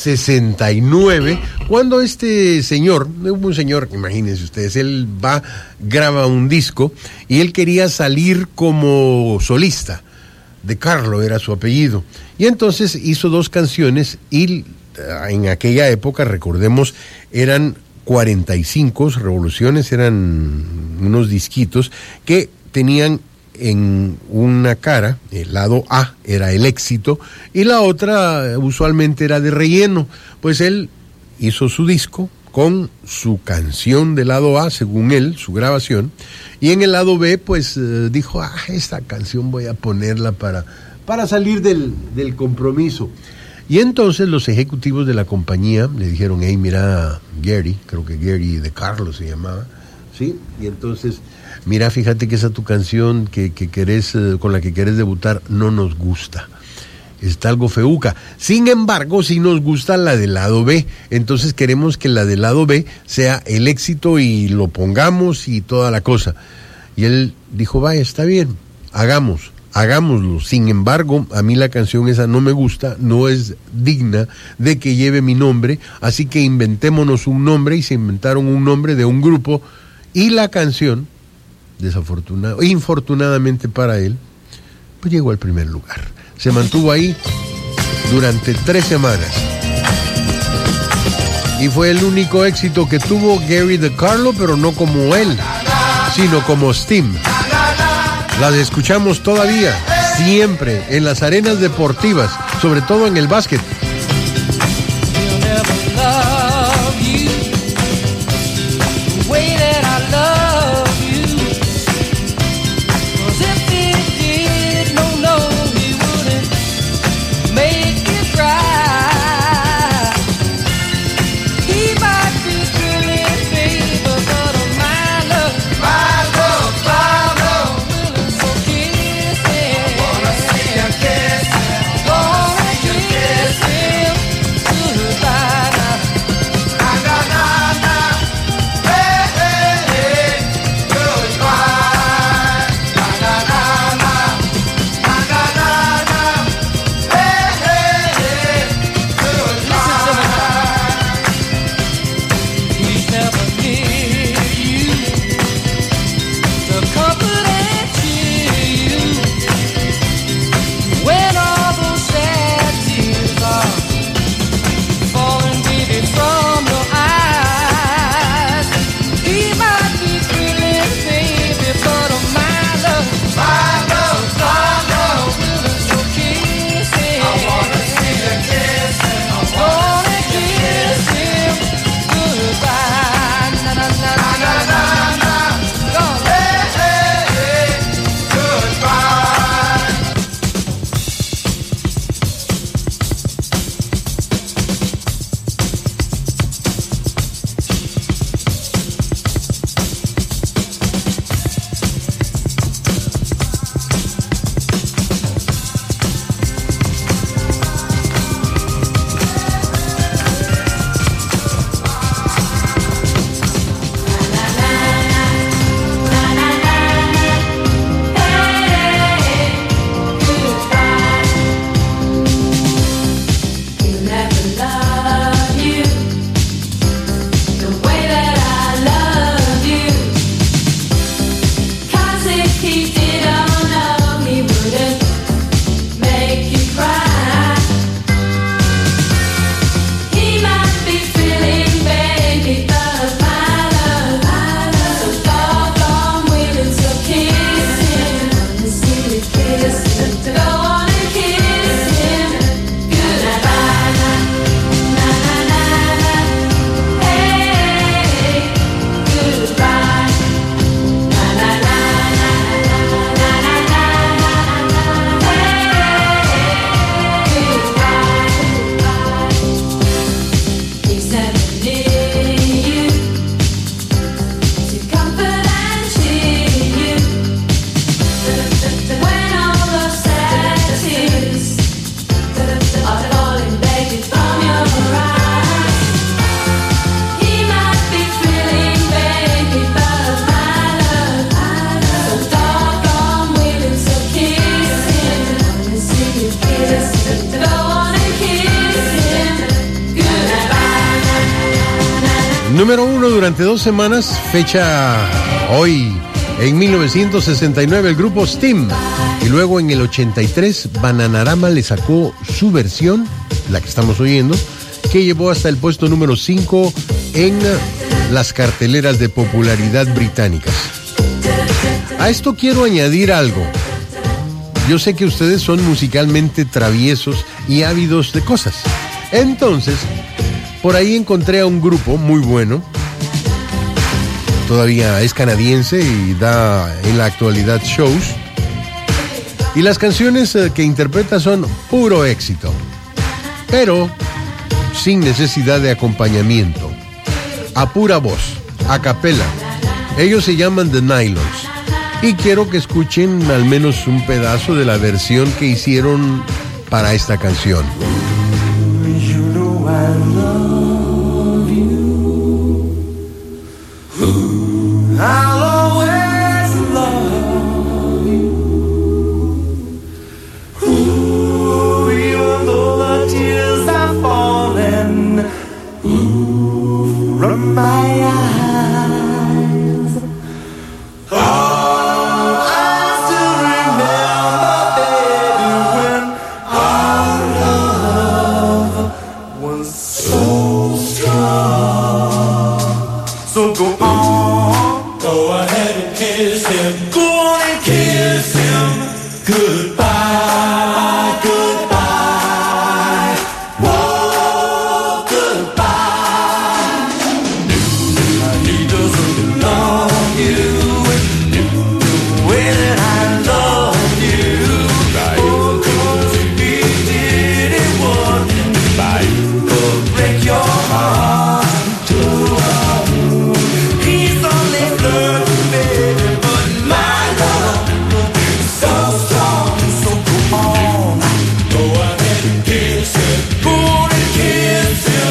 I: 69, cuando este señor, un señor, imagínense ustedes, él graba un disco y él quería salir como solista. De Carlo era su apellido. Y entonces hizo 2 canciones y en aquella época, recordemos, eran 45 revoluciones, eran unos disquitos que tenían en una cara, el lado A era el éxito y la otra usualmente era de relleno. Pues él hizo su disco con su canción del lado A, según él, su grabación, y en el lado B pues dijo, esta canción voy a ponerla para salir del compromiso. Y entonces los ejecutivos de la compañía le dijeron, hey, mira, Gary, creo que Gary de Carlos se llamaba, ¿sí? Y entonces, mira, fíjate que esa tu canción que querés, con la que querés debutar no nos gusta. Está algo feuca. Sin embargo, sí nos gusta la del lado B. Entonces queremos que la del lado B sea el éxito y lo pongamos y toda la cosa. Y él dijo, vaya, está bien, hagámoslo. Sin embargo, a mí la canción esa no me gusta, no es digna de que lleve mi nombre, así que inventémonos un nombre, y se inventaron un nombre de un grupo, y la canción, infortunadamente para él, pues llegó al primer lugar. Se mantuvo ahí durante 3 semanas. Y fue el único éxito que tuvo Gary DeCarlo, pero no como él, sino como Steam. Las escuchamos todavía, siempre, en las arenas deportivas, sobre todo en el básquet.
H: Gonna see you kissing.
I: Número 1 durante 2 semanas, fecha hoy. En 1969 el grupo Steam. Y luego en el 83 Bananarama le sacó su versión, la que estamos oyendo, que llevó hasta el puesto número 5 en las carteleras de popularidad británicas. A esto quiero añadir algo. Yo sé que ustedes son musicalmente traviesos y ávidos de cosas. Entonces, por ahí encontré a un grupo muy bueno. Todavía es canadiense y da en la actualidad shows. Y las canciones que interpreta son puro éxito, pero sin necesidad de acompañamiento. A pura voz, a capela. Ellos se llaman The Nylons. Y quiero que escuchen al menos un pedazo de la versión que hicieron para esta canción.
H: You know I love you. I'll always love you. Even though the tears are falling from my eyes. I still remember, baby, when our love was so strong. So go on, go ahead and kiss him. Go on and kiss him. Goodbye, goodbye. Whoa, goodbye. He doesn't know you. The way that I love you. Oh, 'cause if he did, it wouldn't break your heart too. He's only flirting, baby, but my love is so strong. So go on, go ahead and kiss him. Go on and kiss him.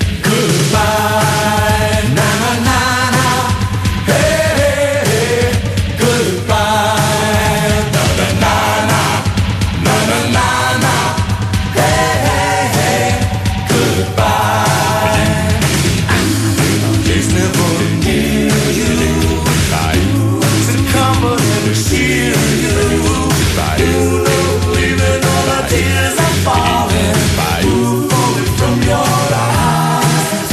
H: Goodbye, na na na na. Hey, hey, hey. Goodbye, na na na na. Na na na na. Hey, hey, hey. Goodbye. He's never near you. To comfort and cheer you. You know, even though the tears are falling from your eyes.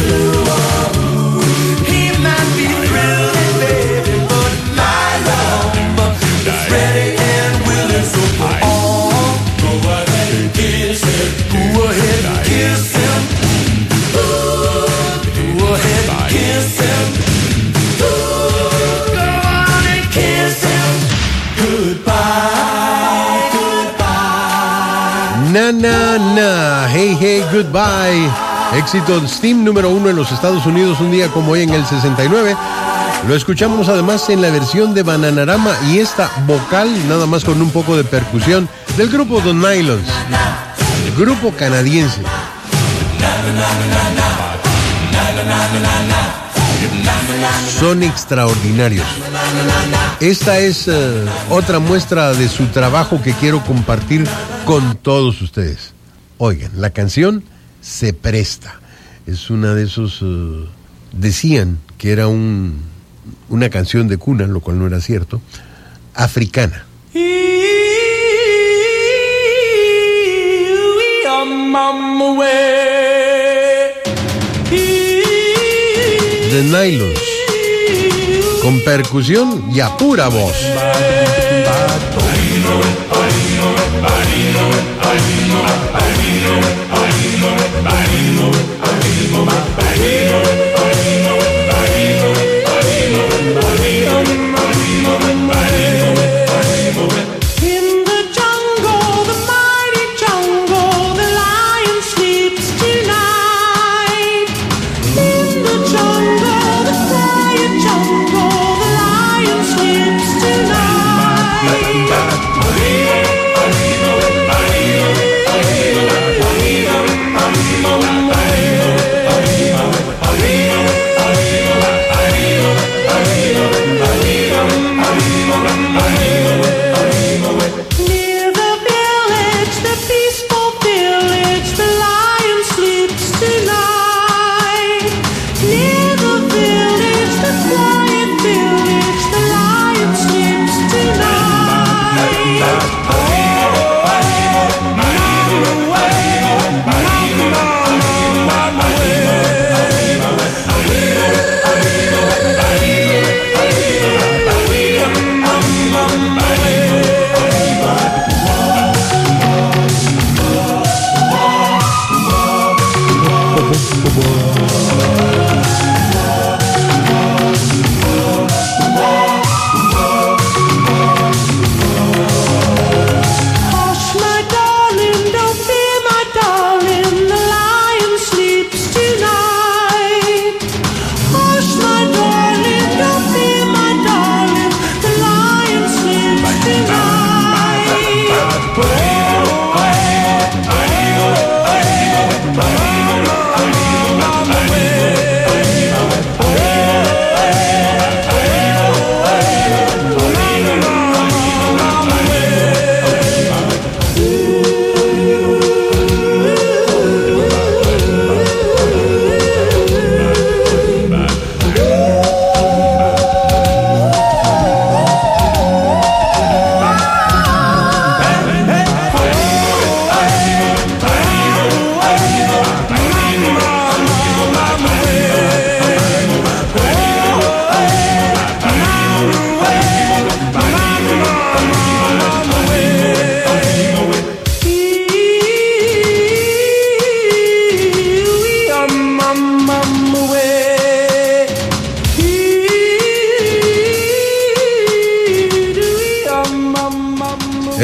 H: He might be brilliant, baby, but my love is ready and willing. So go on, go ahead and kiss him. Go ahead and kiss him. Go ahead and kiss him. Go on and kiss him. Goodbye, goodbye.
I: Na na na, hey hey goodbye. Éxito de Steam número 1 en los Estados Unidos un día como hoy en el 69. Lo escuchamos además en la versión de Bananarama y esta vocal, nada más con un poco de percusión, del grupo The Nylons, grupo canadiense. Son extraordinarios. Esta es otra muestra de su trabajo que quiero compartir con todos ustedes. Oigan, la canción se presta. Es una de esos... decían que era una canción de cuna, lo cual no era cierto, africana. The Nylons, con percusión y a pura voz.
H: In the jungle, the mighty jungle, the lion sleeps tonight. In the jungle, the quiet jungle, the lion sleeps tonight.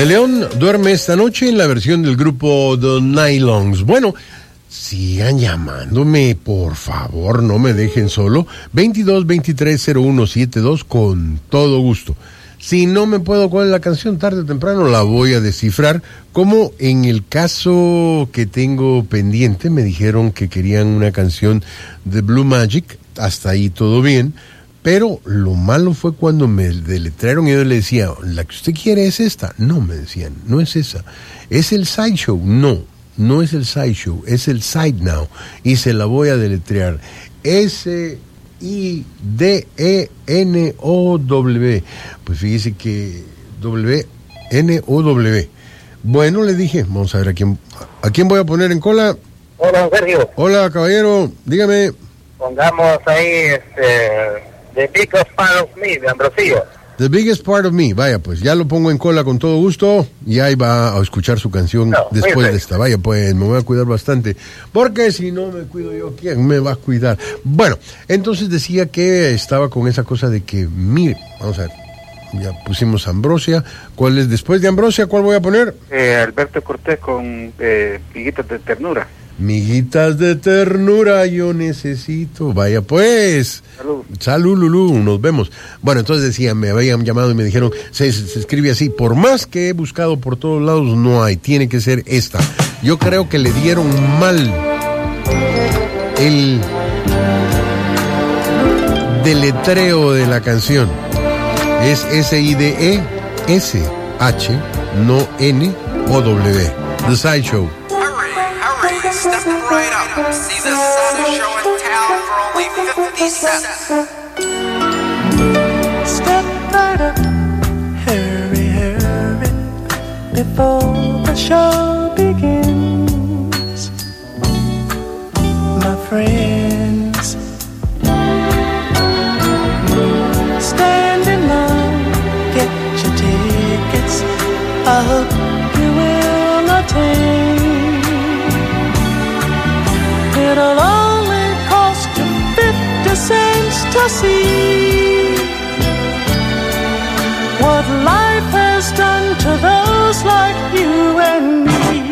I: El león duerme esta noche en la versión del grupo The Nylons. Bueno, sigan llamándome, por favor, no me dejen solo. 22-23-0172 con todo gusto. Si no me puedo cuál es la canción, tarde o temprano la voy a descifrar, como en el caso que tengo pendiente, me dijeron que querían una canción de Blue Magic, hasta ahí todo bien, pero lo malo fue cuando me deletrearon y yo le decía, ¿la que usted quiere es esta? No, me decían, no es esa, es el Sideshow. No es el Sideshow, es el Side Now, y se la voy a deletrear, S-I-D-E-N-O-W. Pues fíjese que W-N-O-W. Bueno, le dije, vamos a ver a quién voy a poner en cola.
U: Hola, Sergio.
I: Hola, caballero, dígame.
U: Pongamos ahí The Biggest Part of Me, de Ambrosio.
I: The Biggest Part of Me, vaya, pues ya lo pongo en cola con todo gusto y ahí va a escuchar su canción después de esta. Vaya, pues me voy a cuidar bastante, porque si no me cuido yo, ¿quién me va a cuidar? Bueno, entonces decía que estaba con esa cosa de que, mire, vamos a ver, ya pusimos Ambrosia. ¿Cuál es después de Ambrosia? ¿Cuál voy a poner?
U: Alberto Cortés con Miguitas de Ternura.
I: Miguitas de ternura yo necesito. Vaya pues. Salud, Lulú, nos vemos. Bueno, entonces decían, me habían llamado y me dijeron, se escribe así, por más que he buscado por todos lados, no hay, tiene que ser esta. Yo creo que le dieron mal el deletreo de la canción. Es S-I-D-E-S-H, no N-O-W. The Sideshow.
E: Step right up. See the Sideshow in town for only 50 cents.
P: Step right up, hurry, hurry, before the show begins. My friends, stand in line, get your tickets. I hope you will attain. It'll only cost you 50 cents to see what life has done to those like you and me.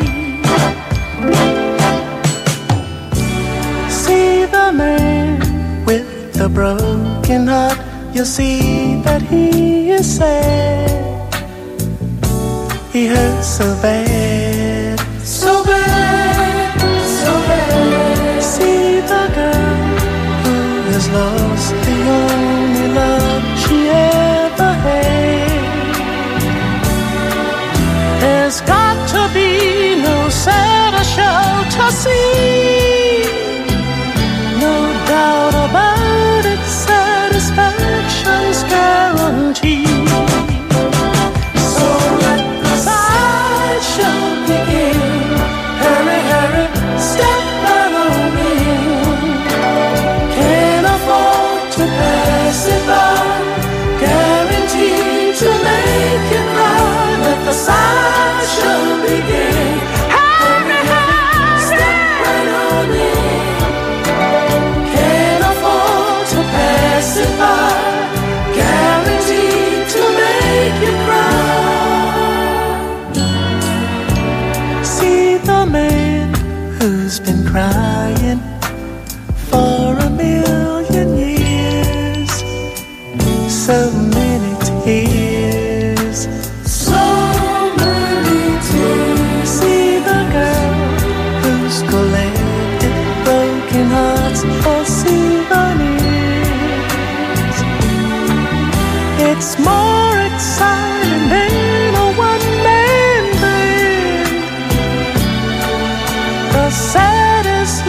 P: See the man with the broken heart, you'll see that he is sad. He hurts so bad, so bad, so bad. See the girl who has lost the only love she ever had. There's got to be no sadder show to see. No doubt about it, satisfaction's guaranteed. So let the sideshow begin. Hurry, hurry, step right on in. Can't afford to pass it by. Guaranteed to make you cry. Let the sideshow begin. Hurry, hurry, step right on in. Can't afford to pass it by. Guaranteed to make you cry. See the man who's been crying for a million years. So many tears, so many tears. See the girl who's collected broken hearts for souvenirs. It's more exciting than a one-man band. The saddest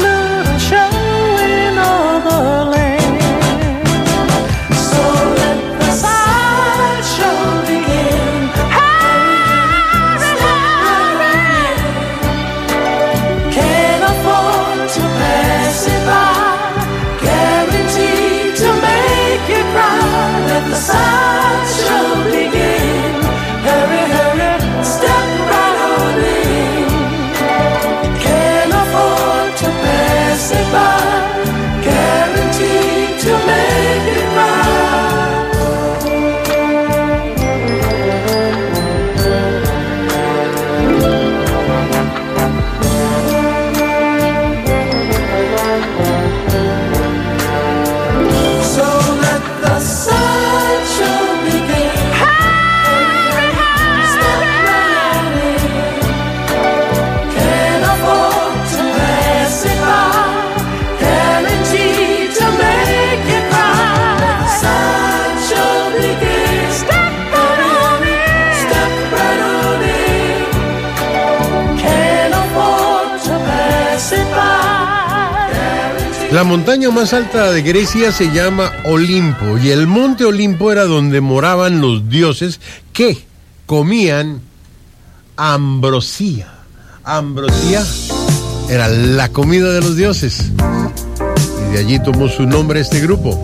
I: La montaña más alta de Grecia se llama Olimpo, y el monte Olimpo era donde moraban los dioses que comían ambrosía. Ambrosía era la comida de los dioses, y de allí tomó su nombre este grupo.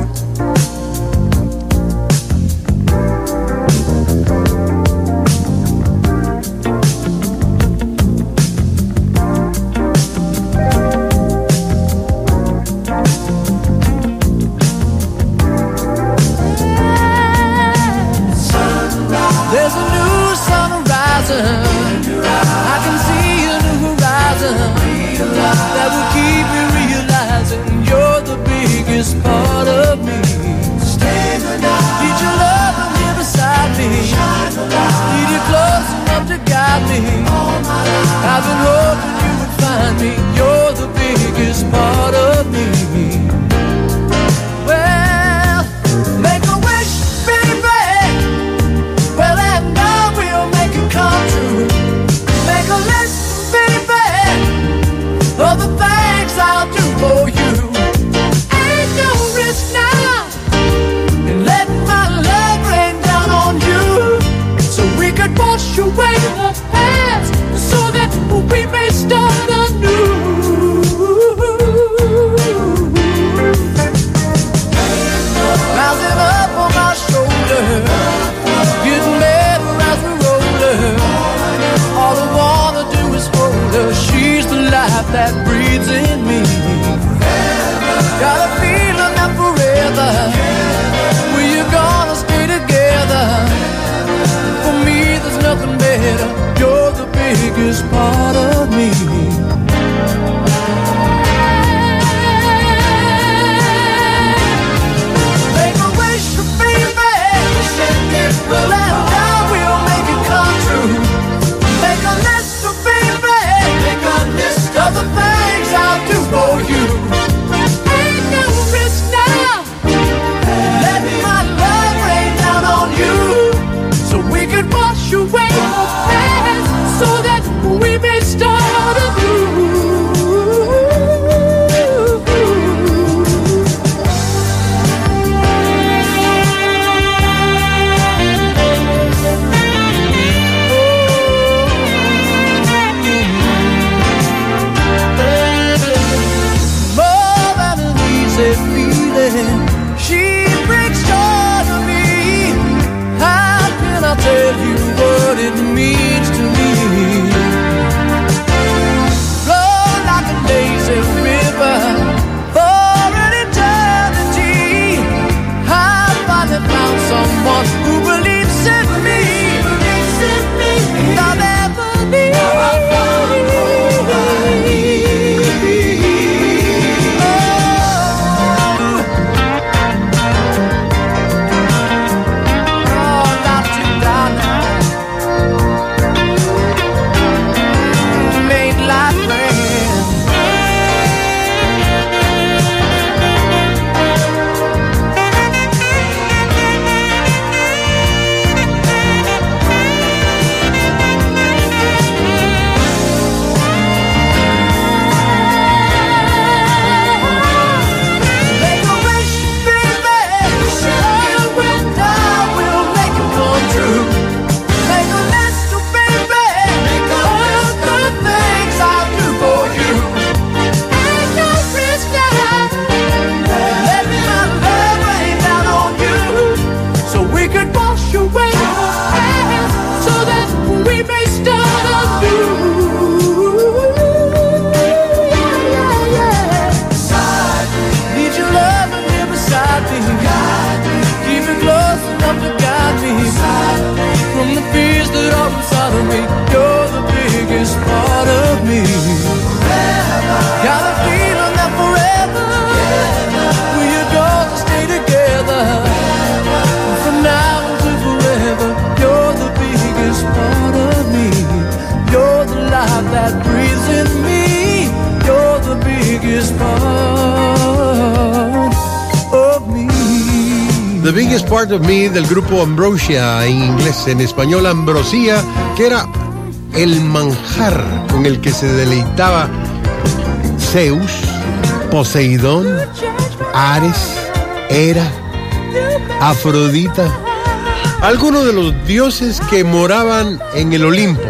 H: There's a new sun rising. I can see a new horizon that will keep me realizing you're the biggest part of me. Need your love and here beside me. Need you close enough to guide me. I've been hoping you would find me. You're the biggest part of me. Well, make a wish, baby. Well, and I will make it come true. Make a list, baby, of the things I'll do for you. Ain't no risk now in letting my love rain down on you, so we could wash away the past, so that we may start anew. Rising up on my shoulder, getting better as we roll her. All I wanna do is hold her. She's the life that breathes in me. Got a feeling that forever we're gonna stay together. For me, there's nothing better. You're the biggest part of me. Make a wish, baby. Well, and I will make it come true. Make a list, baby. Make a list of the things I'll do for you. Ain't no risk now. Let my love rain down on you, so we can wash away the past, so that we may start anew. More than an easy feeling, she brings joy to me. How can I tell you what it means to me? Flow like a lazy river for an eternity. I finally found someone who believes in me, and I'll never leave. That breathes in me, you're the biggest part of me.
I: The Biggest Part of Me del grupo Ambrosia, en inglés, en español Ambrosía, que era el manjar con el que se deleitaba Zeus Poseidón, Ares, Hera, Afrodita, algunos de los dioses que moraban en el Olimpo.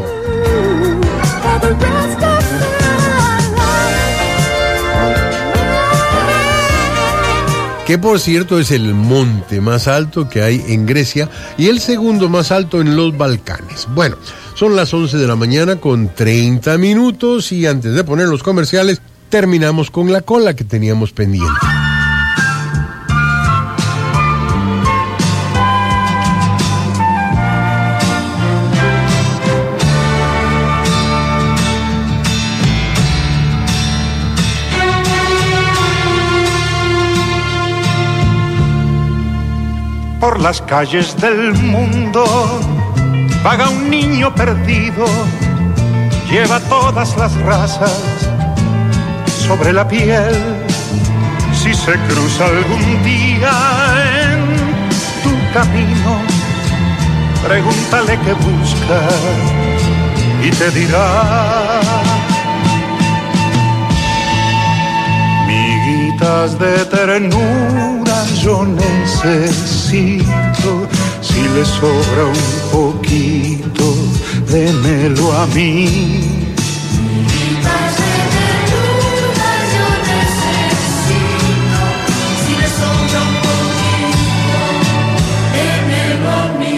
I: Que por cierto es el monte más alto que hay en Grecia y el segundo más alto en los Balcanes. Bueno, son las 11 de la mañana con 30 minutos y antes de poner los comerciales, terminamos con la cola que teníamos pendiente.
G: Por las calles del mundo vaga un niño perdido, lleva todas las razas sobre la piel. Si se cruza algún día en tu camino, pregúntale qué busca y te dirá. Miguitas de ternura yo necesito, si le sobra un poquito, démelo a mí.
R: Miguitas de ternura yo necesito, si le sobra un poquito, démelo a mí.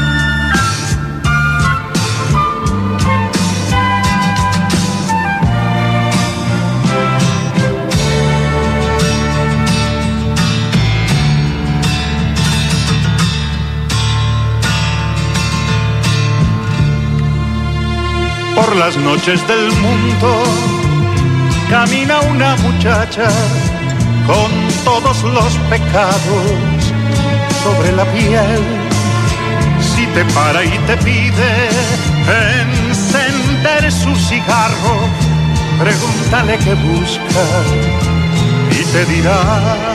G: Por las noches del mundo camina una muchacha con todos los pecados sobre la piel. Si te para y te pide encender su cigarro, pregúntale qué busca y te dirá.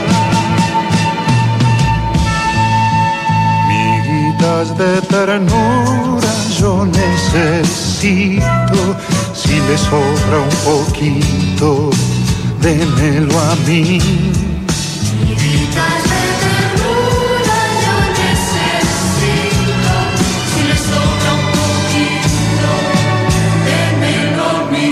G: Miguitas de ternura yo necesito, si le sobra un poquito, démelo a mí.
R: Miguitas de ternura yo necesito, si le sobra un poquito, démelo a mí.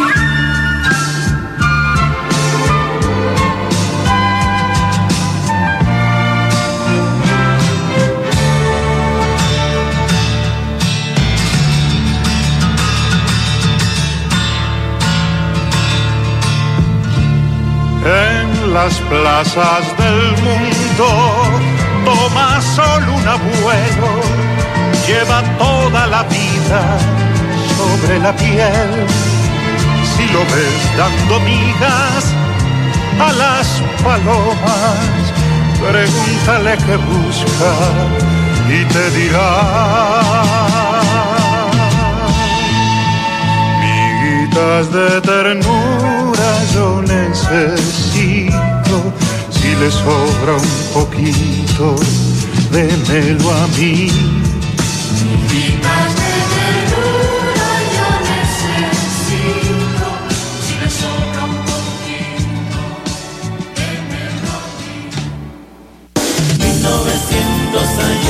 G: En las plazas del mundo toma sol un abuelo, lleva toda la vida sobre la piel. Si lo ves dando migas a las palomas, pregúntale qué busca y te dirá. Miguitas de ternura yo necesito, si le sobra un poquito, démelo a mí.
R: Miguitas de ternura yo necesito, si le sobra un poquito, démelo a mí. 1900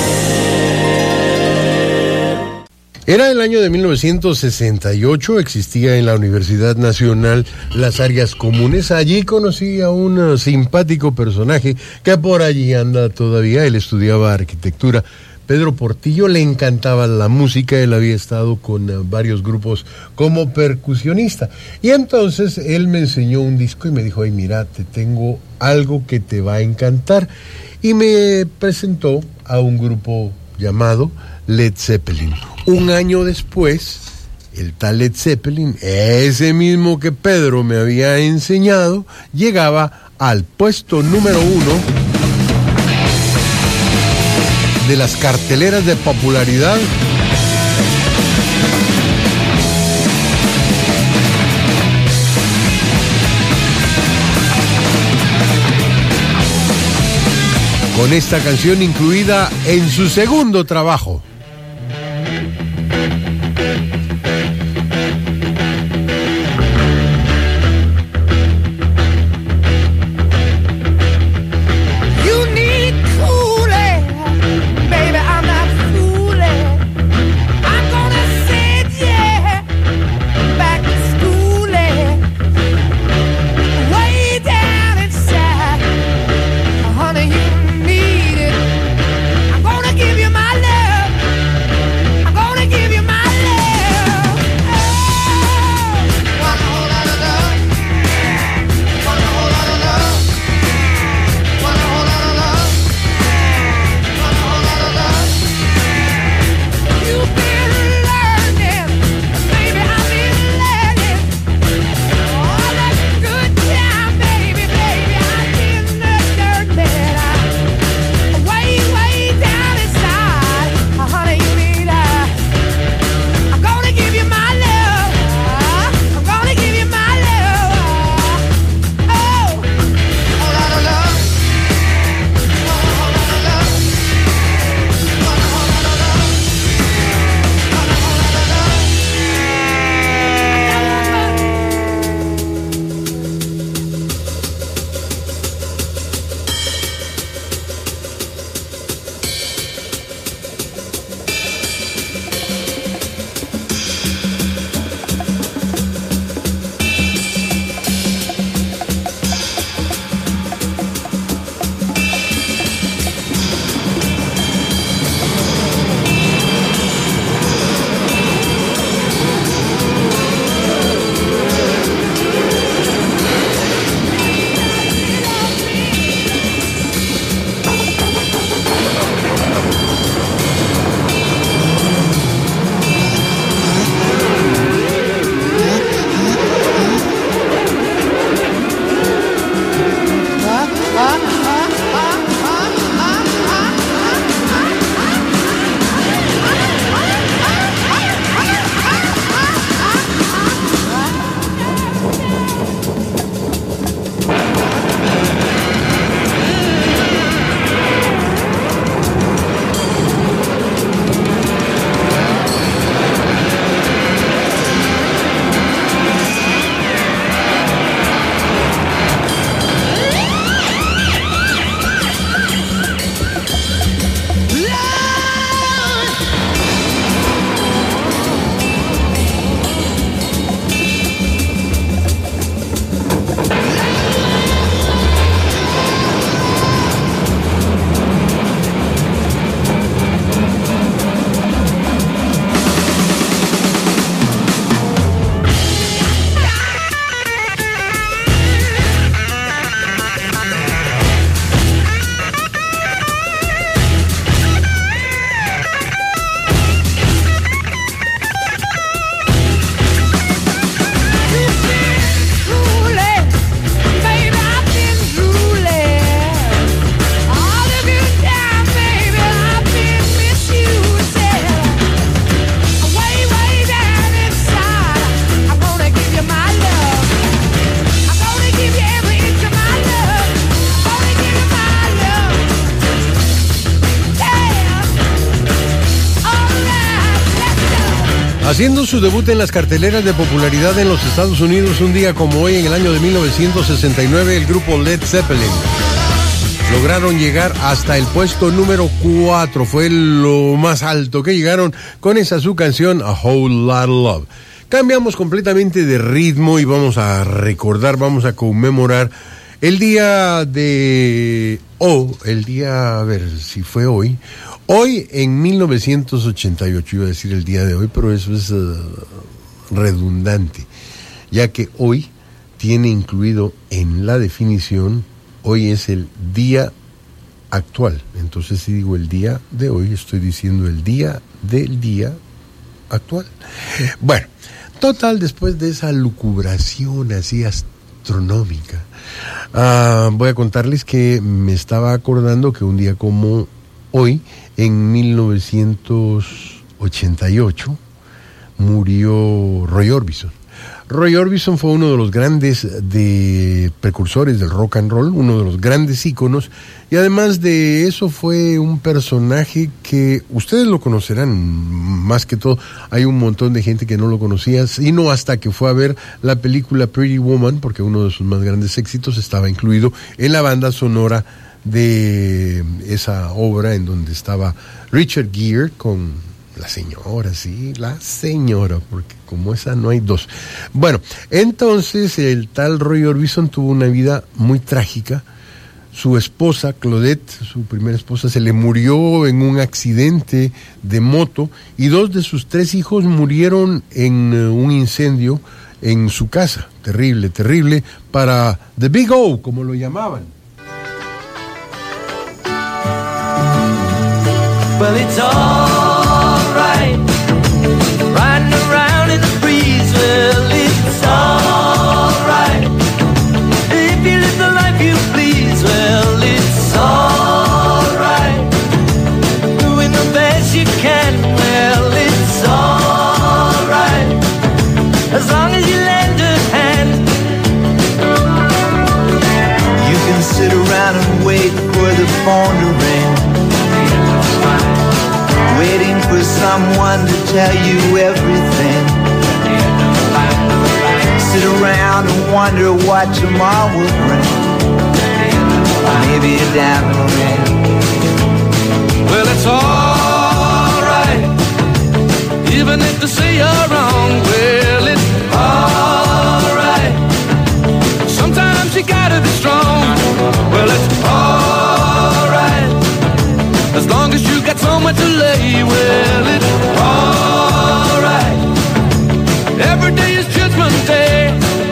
I: Era el año de 1968, existía en la Universidad Nacional las áreas comunes. Allí conocí a un simpático personaje que por allí anda todavía. Él estudiaba arquitectura. Pedro Portillo, le encantaba la música, él había estado con varios grupos como percusionista. Y entonces él me enseñó un disco y me dijo, ay, mira, te tengo algo que te va a encantar. Y me presentó a un grupo llamado Led Zeppelin. Un año después, el tal Led Zeppelin, ese mismo que Pedro me había enseñado, llegaba al puesto número 1 de las carteleras de popularidad con esta canción incluida en su segundo trabajo. Haciendo su debut en las carteleras de popularidad en los Estados Unidos un día como hoy, en el año de 1969, el grupo Led Zeppelin lograron llegar hasta el puesto número 4. Fue lo más alto que llegaron con esa su canción A Whole Lot of Love. Cambiamos completamente de ritmo y vamos a recordar, vamos a conmemorar el día de... a ver si fue hoy. Hoy en 1988, iba a decir el día de hoy, pero eso es redundante, ya que hoy tiene incluido en la definición, hoy es el día actual. Entonces, si digo el día de hoy, estoy diciendo el día del día actual. Bueno, total, después de esa lucubración así astronómica, voy a contarles que me estaba acordando que un día como hoy, en 1988, murió Roy Orbison. Roy Orbison fue uno de los grandes precursores del rock and roll, uno de los grandes íconos, y además de eso fue un personaje que ustedes lo conocerán, más que todo hay un montón de gente que no lo conocía, sino hasta que fue a ver la película Pretty Woman, porque uno de sus más grandes éxitos estaba incluido en la banda sonora de esa obra, en donde estaba Richard Gere con la señora, porque como esa no hay dos. Bueno, entonces el tal Roy Orbison tuvo una vida muy trágica. Su esposa, Claudette, su primera esposa, se le murió en un accidente de moto, y 2 de sus 3 hijos murieron en un incendio en su casa. Terrible, terrible, para The Big O, como lo llamaban.
M: Well, it's all right, riding around in the breeze. Well, it's all right, if you live the life you please. Well, it's all right, doing the best you can. Well, it's all right, as long as you lend a hand. You can sit around and wait for the phone to ring, waiting for someone to tell you everything. Sit around and wonder what tomorrow will bring. Maybe a diamond ring. Well, it's alright, even if they say you're wrong. Well, it's alright, sometimes you gotta be strong. Well, it's alright, as long as you got somewhere to lay. Well, it's alright, every day is Judgment Day.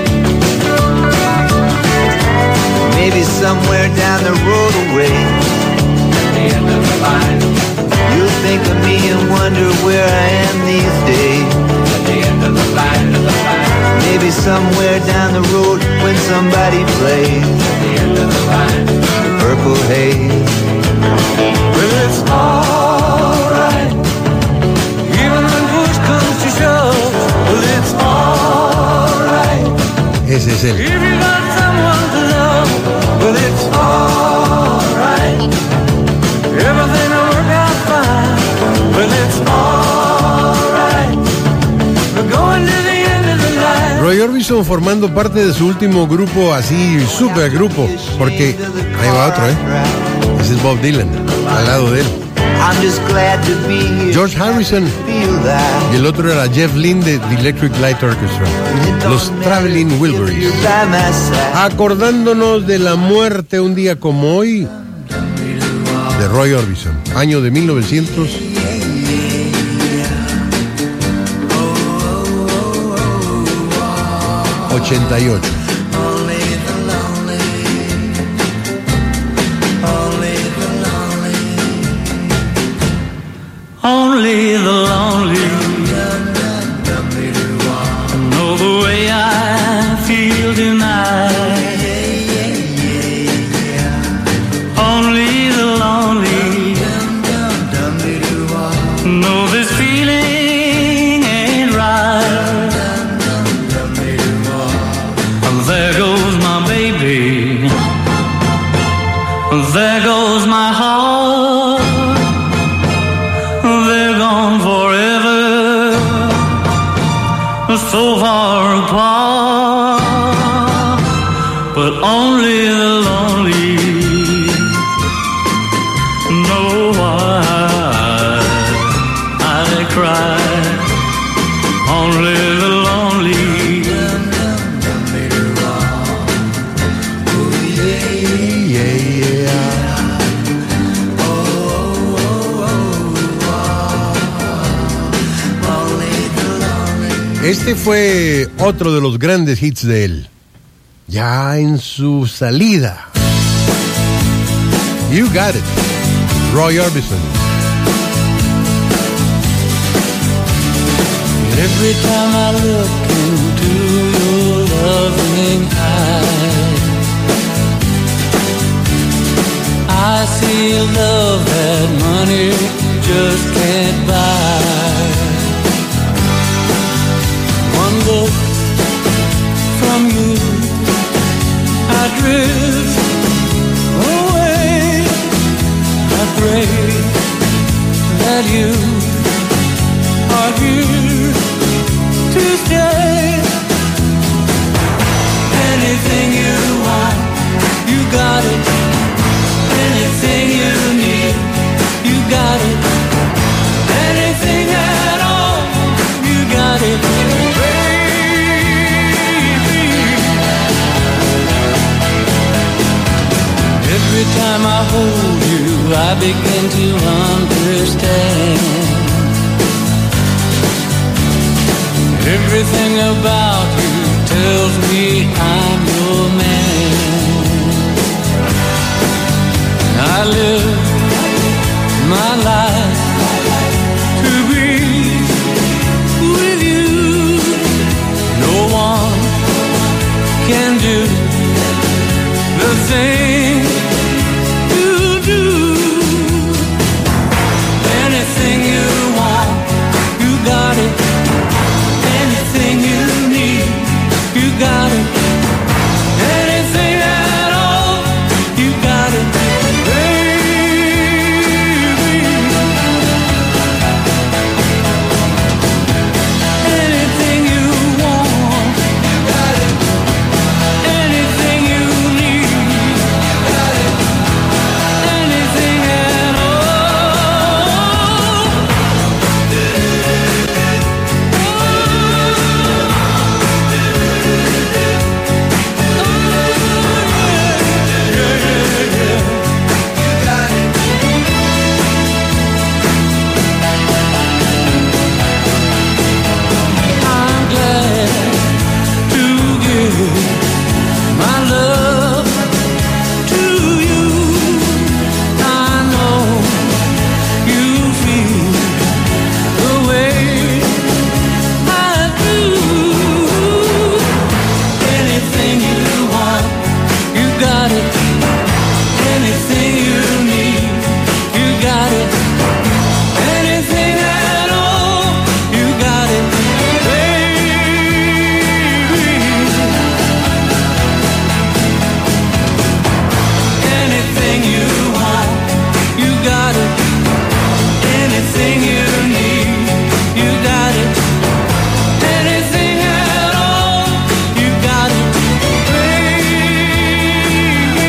M: Maybe somewhere down the road away, at the end of the line, you'll think of me and wonder where I am these days. At the end of the line, maybe somewhere down the road when somebody plays, at the end of the line, Purple Haze. Well, it's alright, even when push comes to shove. Well, it's alright,
I: Ese es él.
M: if you got someone to love. Well, it's alright, everything will work out fine. Well, it's alright, we're going to the end of the line.
I: Roy Orbison formando parte de su último grupo, así, super grupo, porque ahí va otro, ese es Bob Dylan, al lado de él.
M: I'm just glad to be here.
I: George Harrison, y el otro era Jeff Lynne de The Electric Light Orchestra, los Traveling Wilburys. Acordándonos de la muerte un día como hoy de Roy Orbison, año de 1988.
M: Only the lonely know the way I feel tonight. Only the lonely know this feeling ain't right. There goes my baby, there goes my heart. They're gone forever.
H: but only the lonely know why I cry. Only the lonely.
I: Este fue otro de los grandes hits de él, ya en su salida. You Got It, Roy Orbison.
H: Every time I look into your loving eyes, I see a love that money just can't buy. One look from you, I drift away. I pray that you are here to stay. Anything you want, you got it. Anything you need, you got it. Anything at all, you got it, baby. Every time I hold you, I begin to understand. Everything about you tells me I'm your man. I live my life to be with you. No one can do the thing you do. Anything you want, you got it. Anything you need, you got it. Anything at all, you got it, baby. Anything you want, you got it. Anything you need, you got it. Anything at all. I'm glad to give my love to you. I know you feel the way I do. Anything you want, you got it. Anything you need, you got it. Anything at all, you got it, baby. Anything you want, you got it. Anything you need, you got it. Anything at all, you got it, baby.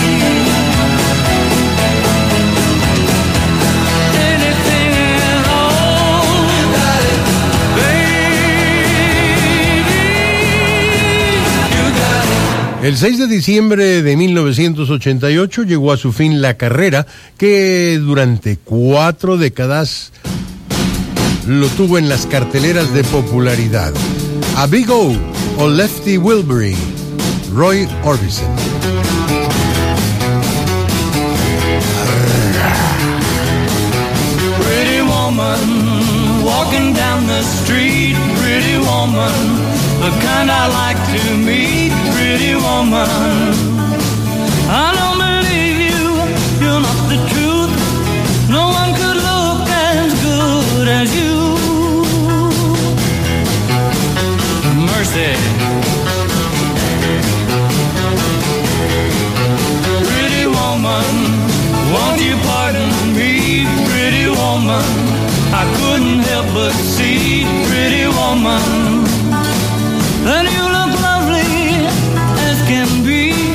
H: Anything at all, you got it, baby. You got it.
I: El 6 de diciembre de 1988 llegó a su fin la carrera que durante 4 décadas lo tuvo en las carteleras de popularidad. A Big O o Lefty Wilbury, Roy Orbison.
H: Pretty woman, walking down the street. Pretty woman, the kind I like to meet. Pretty woman, I don't believe you, you're not the truth. No one could look as good as you. Mercy. Pretty woman, won't you pardon me? Pretty woman, I couldn't help but see. Pretty woman, that you look lovely as can be.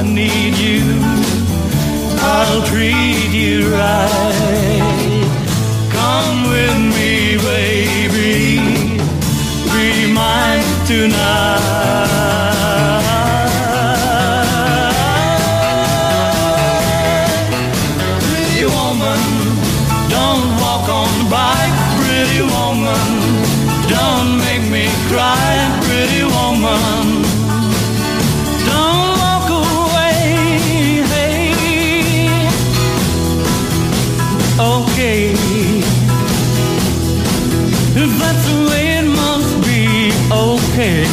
H: I need you. I'll treat you right. Come with me, baby. Be mine tonight. Pretty woman, don't walk on by. Pretty woman, don't make me cry. Pretty woman, don't walk away. Hey, okay, if that's the way it must be, okay.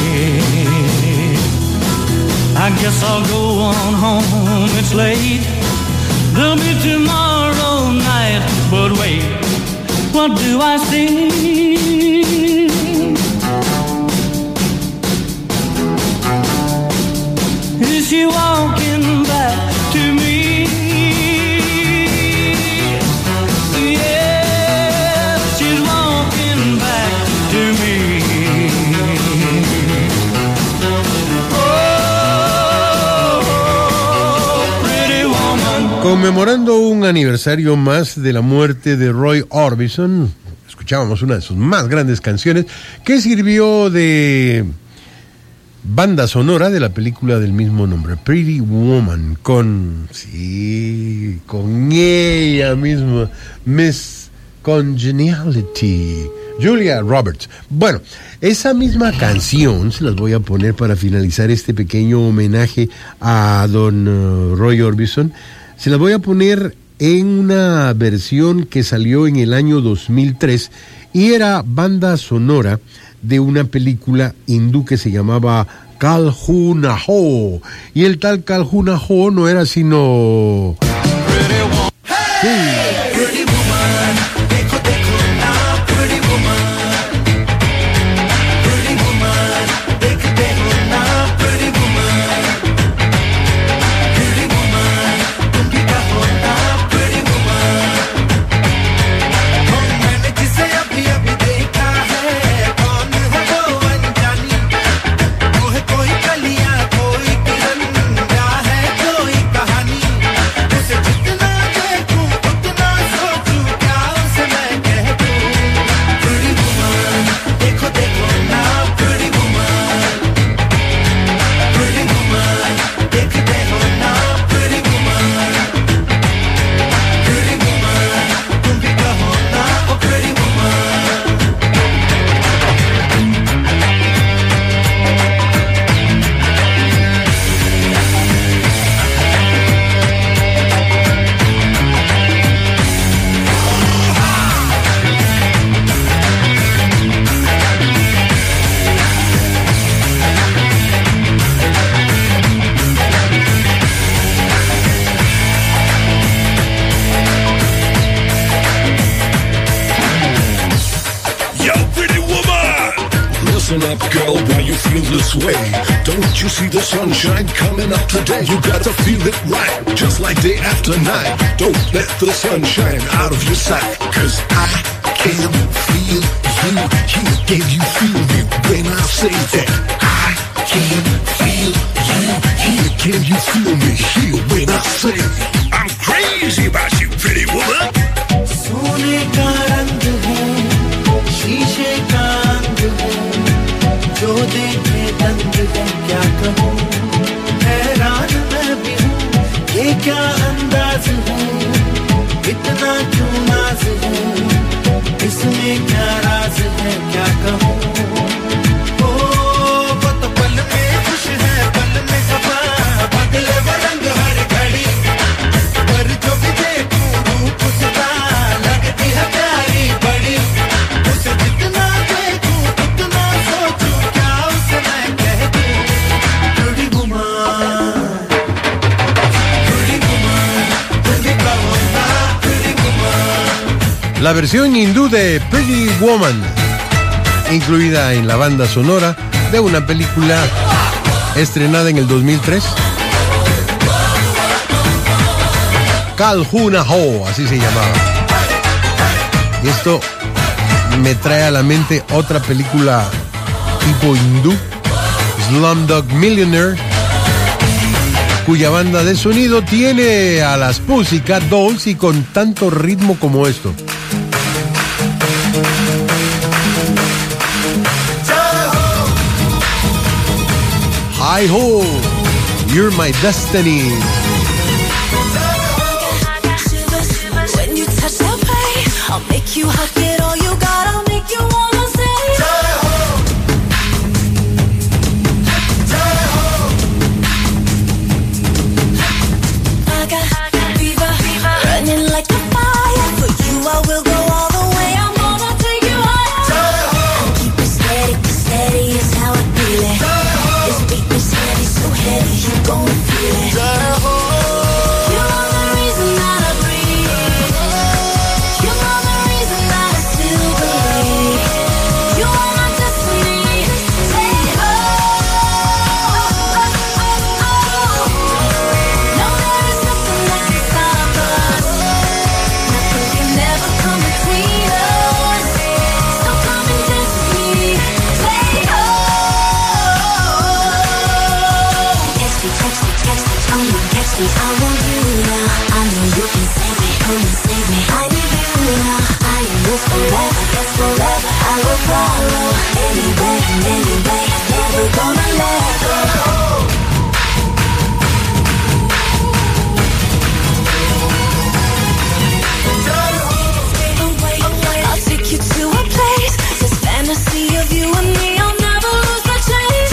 H: I guess I'll go on home, it's late. There'll be tomorrow night, but wait, what do I see? Is she walking back to me? Yeah, she's walking back to me. Oh, pretty woman.
I: Conmemorando un aniversario más de la muerte de Roy Orbison, escuchábamos una de sus más grandes canciones que sirvió de banda sonora de la película del mismo nombre, Pretty Woman, con ella misma, Miss Congeniality, Julia Roberts. Bueno, esa misma canción se las voy a poner para finalizar este pequeño homenaje a don Roy Orbison. Se las voy a poner en una versión que salió en el año 2003 y era banda sonora de una película hindú que se llamaba Kalhuna Ho. Y el tal Kalhuna Ho no era sino... Sí.
C: Don't you see the sunshine coming up today? You gotta feel it right, just like day after night. Don't let the sunshine out of your sight, 'cause I can feel you here. Can you feel me when I say that? I can feel you here. Can you feel me here when I say I'm crazy about you, pretty woman?
H: सोने का रंग है, शीशे का अंग है, जो देखे दंग है, क्या कहूँ, हैरान मैं भी हूँ, ये क्या अंदाज है, इतना क्यों नाज है, इसमें क्या राज है, क्या कहूँ, ओ वो तो पल में खुश है, पल में खफा, बदले वो रंग हर घड़ी, पर जो भी देखूं रूप उसका लगती है प्यारी बड़ी, उसे जितना देखूं उतना सोचूं, क्या उसे मैं कह दूं, pretty woman, तुम भी कहो ना pretty woman.
I: La versión hindú de Pretty Woman, incluida en la banda sonora de una película estrenada en el 2003, Kalhuna Ho, así se llamaba. Y esto me trae a la mente otra película tipo hindú, Slumdog Millionaire, cuya banda de sonido tiene a las Pussycat Dolls y con tanto ritmo como esto. Hi ho, you're my destiny.
R: When you touch that way, I'll make you hot, get all you got, I'll make you wanna say I got fever, running like a fire. For you I will go all the way, I'm gonna take you higher. I keep it steady, 'cause steady is how I feel it. This beat is heavy, so heavy, you gon' feel it. You are the reason that I breathe. You are the reason that I still believe. You are my destiny. Say no, there is nothing that can stop us. Nothing can never come between us. So come and dance with me. Say Catch me, come on, catch me. I want you now. I know you can save me, come and save me. I need you now. I am yours forever, yes forever. I will follow anywhere and anyway. Never gonna let go. I'll take you to a place. This fantasy of you and me, I'll never lose the chase.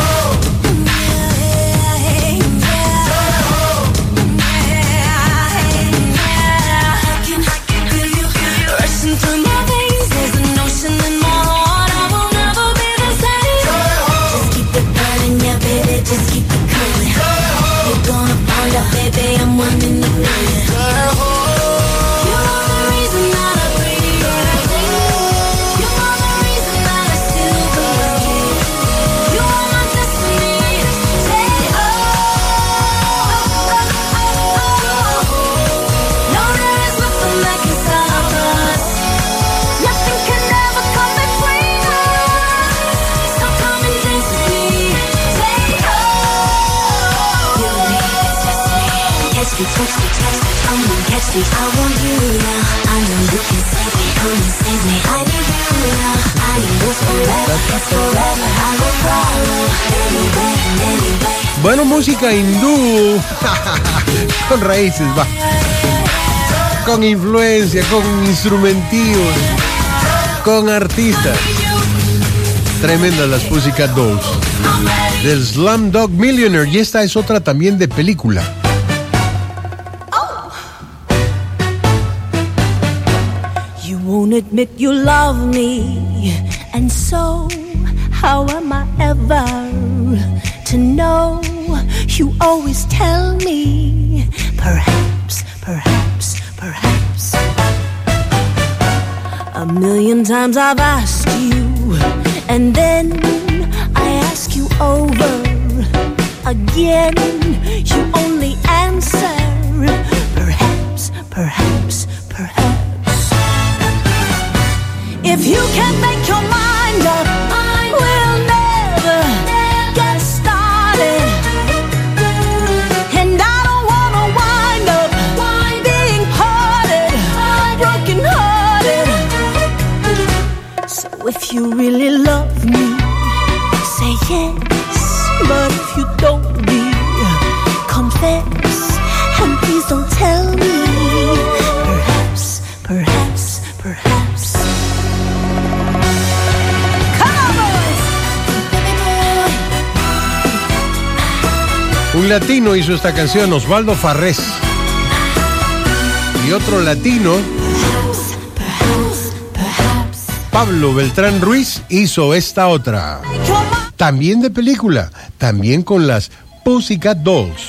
R: Rushing through my veins, there's an ocean in my heart. I will never be the same. Just keep it burning, yeah, baby, just keep it coming. You're gonna find out, baby, I'm 1 in a million. You are the reason that I breathe. You are the reason that I still believe. You are my destiny. Say no, there is nothing that can stop us. Nothing can ever come between us. So come and dance with me. Say catch me, come on, catch me. I want you now. I know you can save me, come and save me. I need you now. I am yours forever, yes forever. I will follow anywhere and anyway.
I: Bueno, música hindú con raíces, va. Con influencia, con instrumentivos, con artistas. Tremendas las Pussycat Dolls. Del Slumdog Millionaire. Y esta es otra también de película.
R: You won't admit you love me, and so how am I ever to know? You always tell me, perhaps, perhaps, perhaps. A million times I've asked you, and then I ask you over again. You only answer, perhaps, perhaps, perhaps. If you can't make your mind up, we'll never get started. And I don't wanna wind up being parted, broken hearted. So if you really love me, say yes. But if you don't, confess. And please don't tell me, perhaps, perhaps, perhaps.
I: Un latino hizo esta canción, Osvaldo Farrés. Y otro latino, Pablo Beltrán Ruiz, hizo esta otra. También de película, también con las Pussycat Dolls.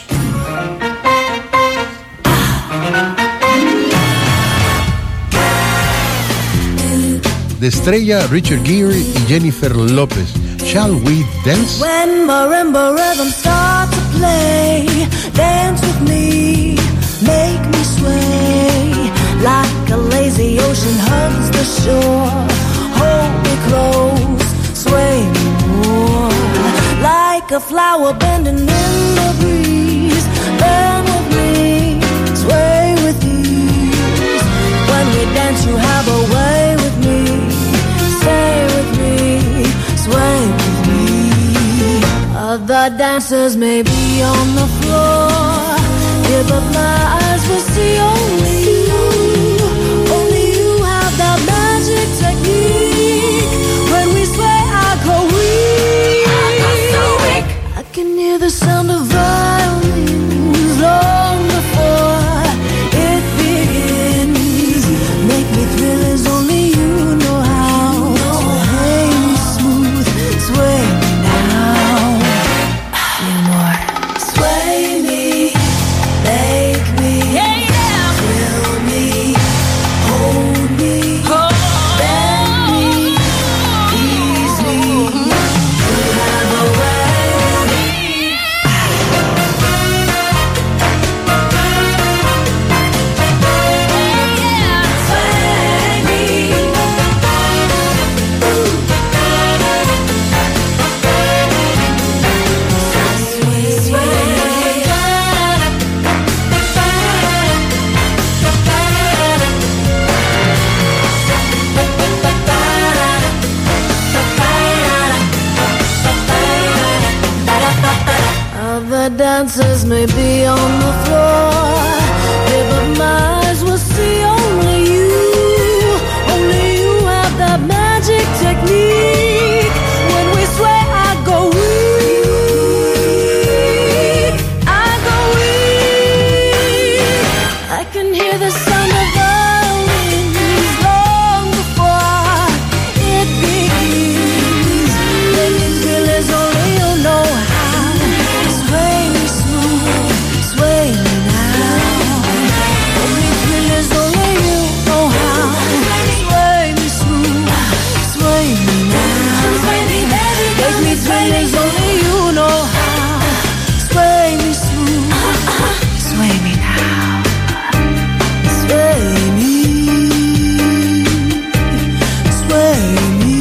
I: De estrella, Richard Gere y Jennifer López. Shall we dance?
R: When marimba rhythms start to play, dance with me, make me sway. Like a lazy ocean hugs the shore, hold me close, sway me more. Like a flower bending in the breeze,
O: Other dancers may be on the floor, yeah, but my eyes will see only you. Only you have that magic technique. When we sway, I go weak. I can hear the sound of violins long before it begins. Make me thrill as only you know how. Sway me smooth, sway me now. Little more. Sway me, make me, thrill me, hold me, bend me, ease me. You have a way with me. Sway me. Other dancers may be on the floor, yeah, but my eyes will see only you. Only you have that magic technique. When we sway, I go weak. I go weak. I can hear the sound of violins long before it begins. Make me feel as only you know how. Sway me smooth, sway me now. Make me feel as only you know how. Sway me smooth, sway me now. Make me feel as only you know how. Sway me smooth, sway me now. Sway me, sway me,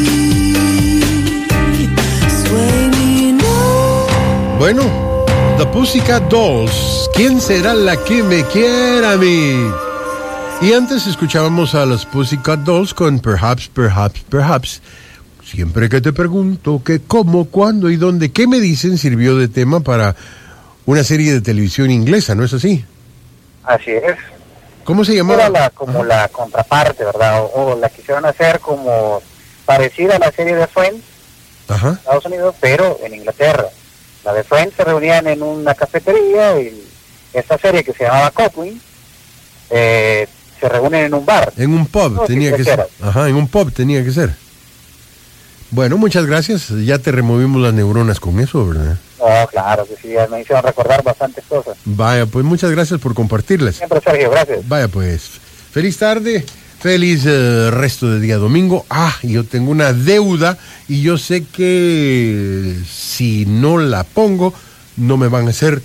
O: sway me now.
I: Bueno, The Pussycat Dolls. ¿Quién será la que me quiera a mí? Y antes escuchábamos a los Pussycat Dolls con Perhaps, Perhaps, Perhaps. Siempre que te pregunto qué, cómo, cuándo y dónde, ¿qué me dicen? Sirvió de tema para una serie de televisión inglesa, ¿no es así?
K: Así es.
I: ¿Cómo se llamaba?
K: Era como la contraparte, ¿verdad? O la quisieron hacer como parecida a la serie de Friends,
I: Ajá.
K: Estados Unidos, pero en Inglaterra. La de Friends se reunían en una cafetería y esta serie que se llamaba Coupling se reúnen en un bar.
I: En un pub
K: No,
I: tenía
K: si
I: que ser. Ajá, en un pub tenía que ser. Bueno, muchas gracias. Ya te removimos las neuronas con eso, ¿verdad?
K: Oh, claro que sí, me hicieron recordar bastantes cosas.
I: Vaya, pues muchas gracias por compartirlas.
K: Siempre, Sergio, gracias.
I: Vaya, pues, feliz tarde, feliz resto de día domingo. Yo tengo una deuda y yo sé que si no la pongo, no me van a hacer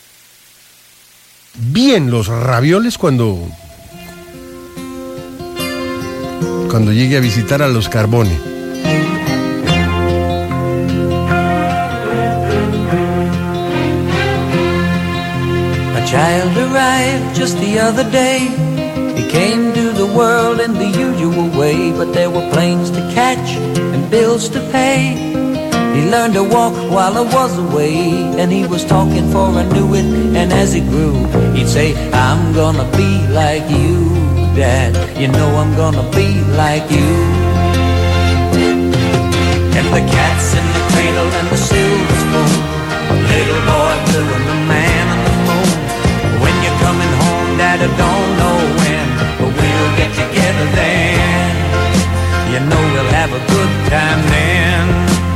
I: bien los ravioles cuando llegue a visitar a los Carbone.
H: A child arrived just the other day. He came to the world in the usual way, but there were planes to catch and bills to pay. He learned to walk while I was away, and he was talking for I knew it, and as he grew, he'd say, I'm gonna be like you, Dad, you know I'm gonna be like you. And the cat's in the cradle and the silver spoon, little boy blue and the man on the moon. When you're coming home, Dad, I don't know when, but we'll get together then. You know we'll have a good time then.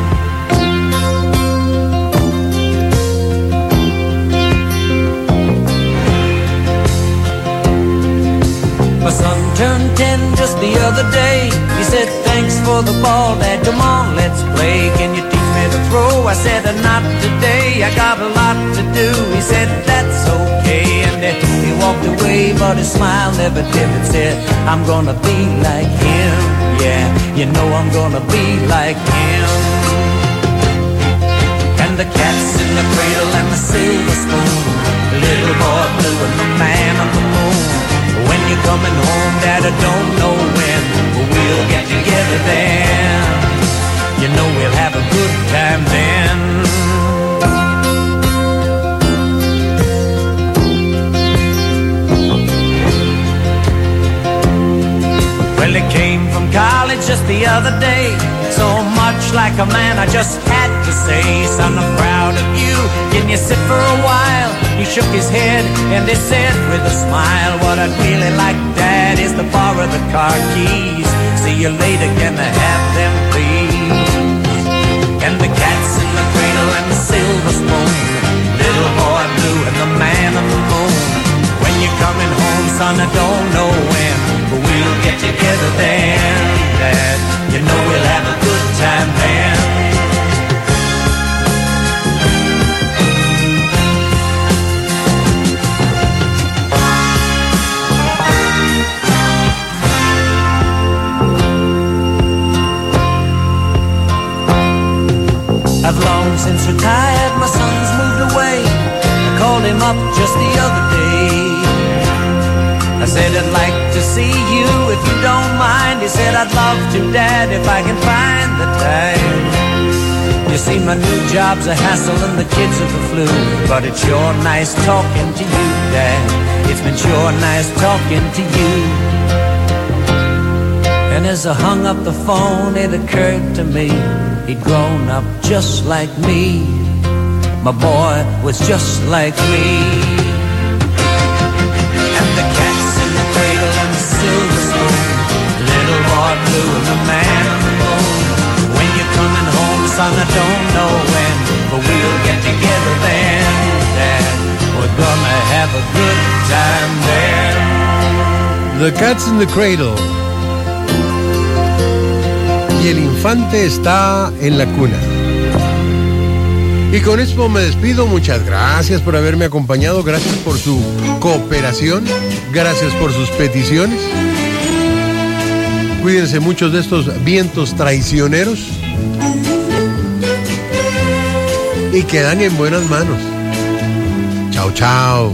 H: My son turned 10 just the other day. He said, thanks for the ball, Dad, come on, let's play. Can you teach me to throw? I said, not today, I got a lot to do. He said, that's okay, and he walked away, but his smile never dimmed. Said, I'm gonna be like him, yeah, you know I'm gonna be like him. And the cat's in the cradle and the silver spoon, the little boy blue and the man on the moon. When you're coming home, Dad, I don't know when, but we'll get together then. You know we'll have a good time then.
M: the other day. So much like a man, I just had to say, son, I'm proud of you. Can you sit for a while? He shook his head and he said with a smile, what I'd really like, Dad, is to borrow the car keys. See you later, can I have them, please? And the cat's in the cradle and the silver spoon, little boy blue and the man on the moon. When you're coming home, son, I don't know when, but we'll get together then, Dad. You know we'll have a good time then. I've long since retired, my son's moved away. I called him up just the other day. I said I'd like to see you if you don't mind. He said I'd love to, Dad, if I can find the time. You see, my new job's a hassle and the kids are the flu, but it's sure nice talking to you, Dad. It's been sure nice talking to you. And as I hung up the phone, it occurred to me, he'd grown up just like me. My boy was just like me. And the cat's in the cradle and the silver spoon, little boy blue and the man on the moon. When you're coming home, son, I don't know when, but we'll get together then, Dad. We're gonna have a good time there.
I: The Cat's in the Cradle. Y el infante está en la cuna. Y con esto me despido. Muchas gracias por haberme acompañado. Gracias por su cooperación. Gracias por sus peticiones. Cuídense mucho de estos vientos traicioneros. Y quedan en buenas manos. Chao, chao.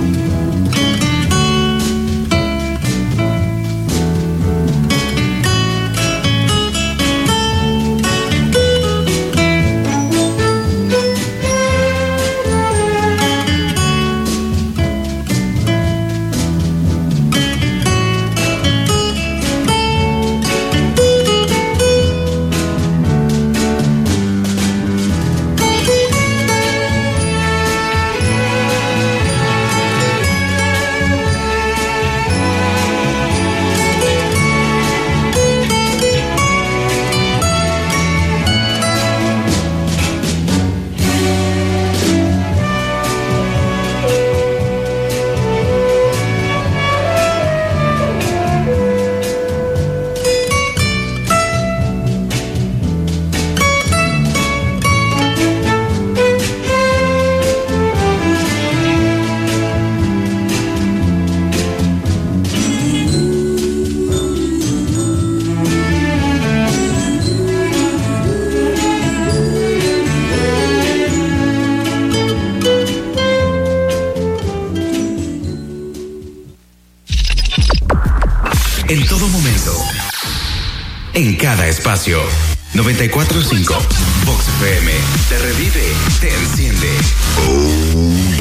N: En todo momento, en cada espacio. 94.5 Vox FM te revive, te enciende. Oh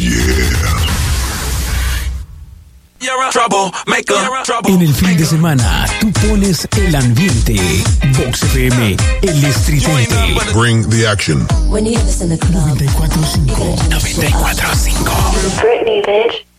N: yeah.
Q: En el fin de semana, tú pones el ambiente. Vox FM, el estridente.
C: Bring the action.
Q: 94.5. 94.5.
O: Britney, bitch.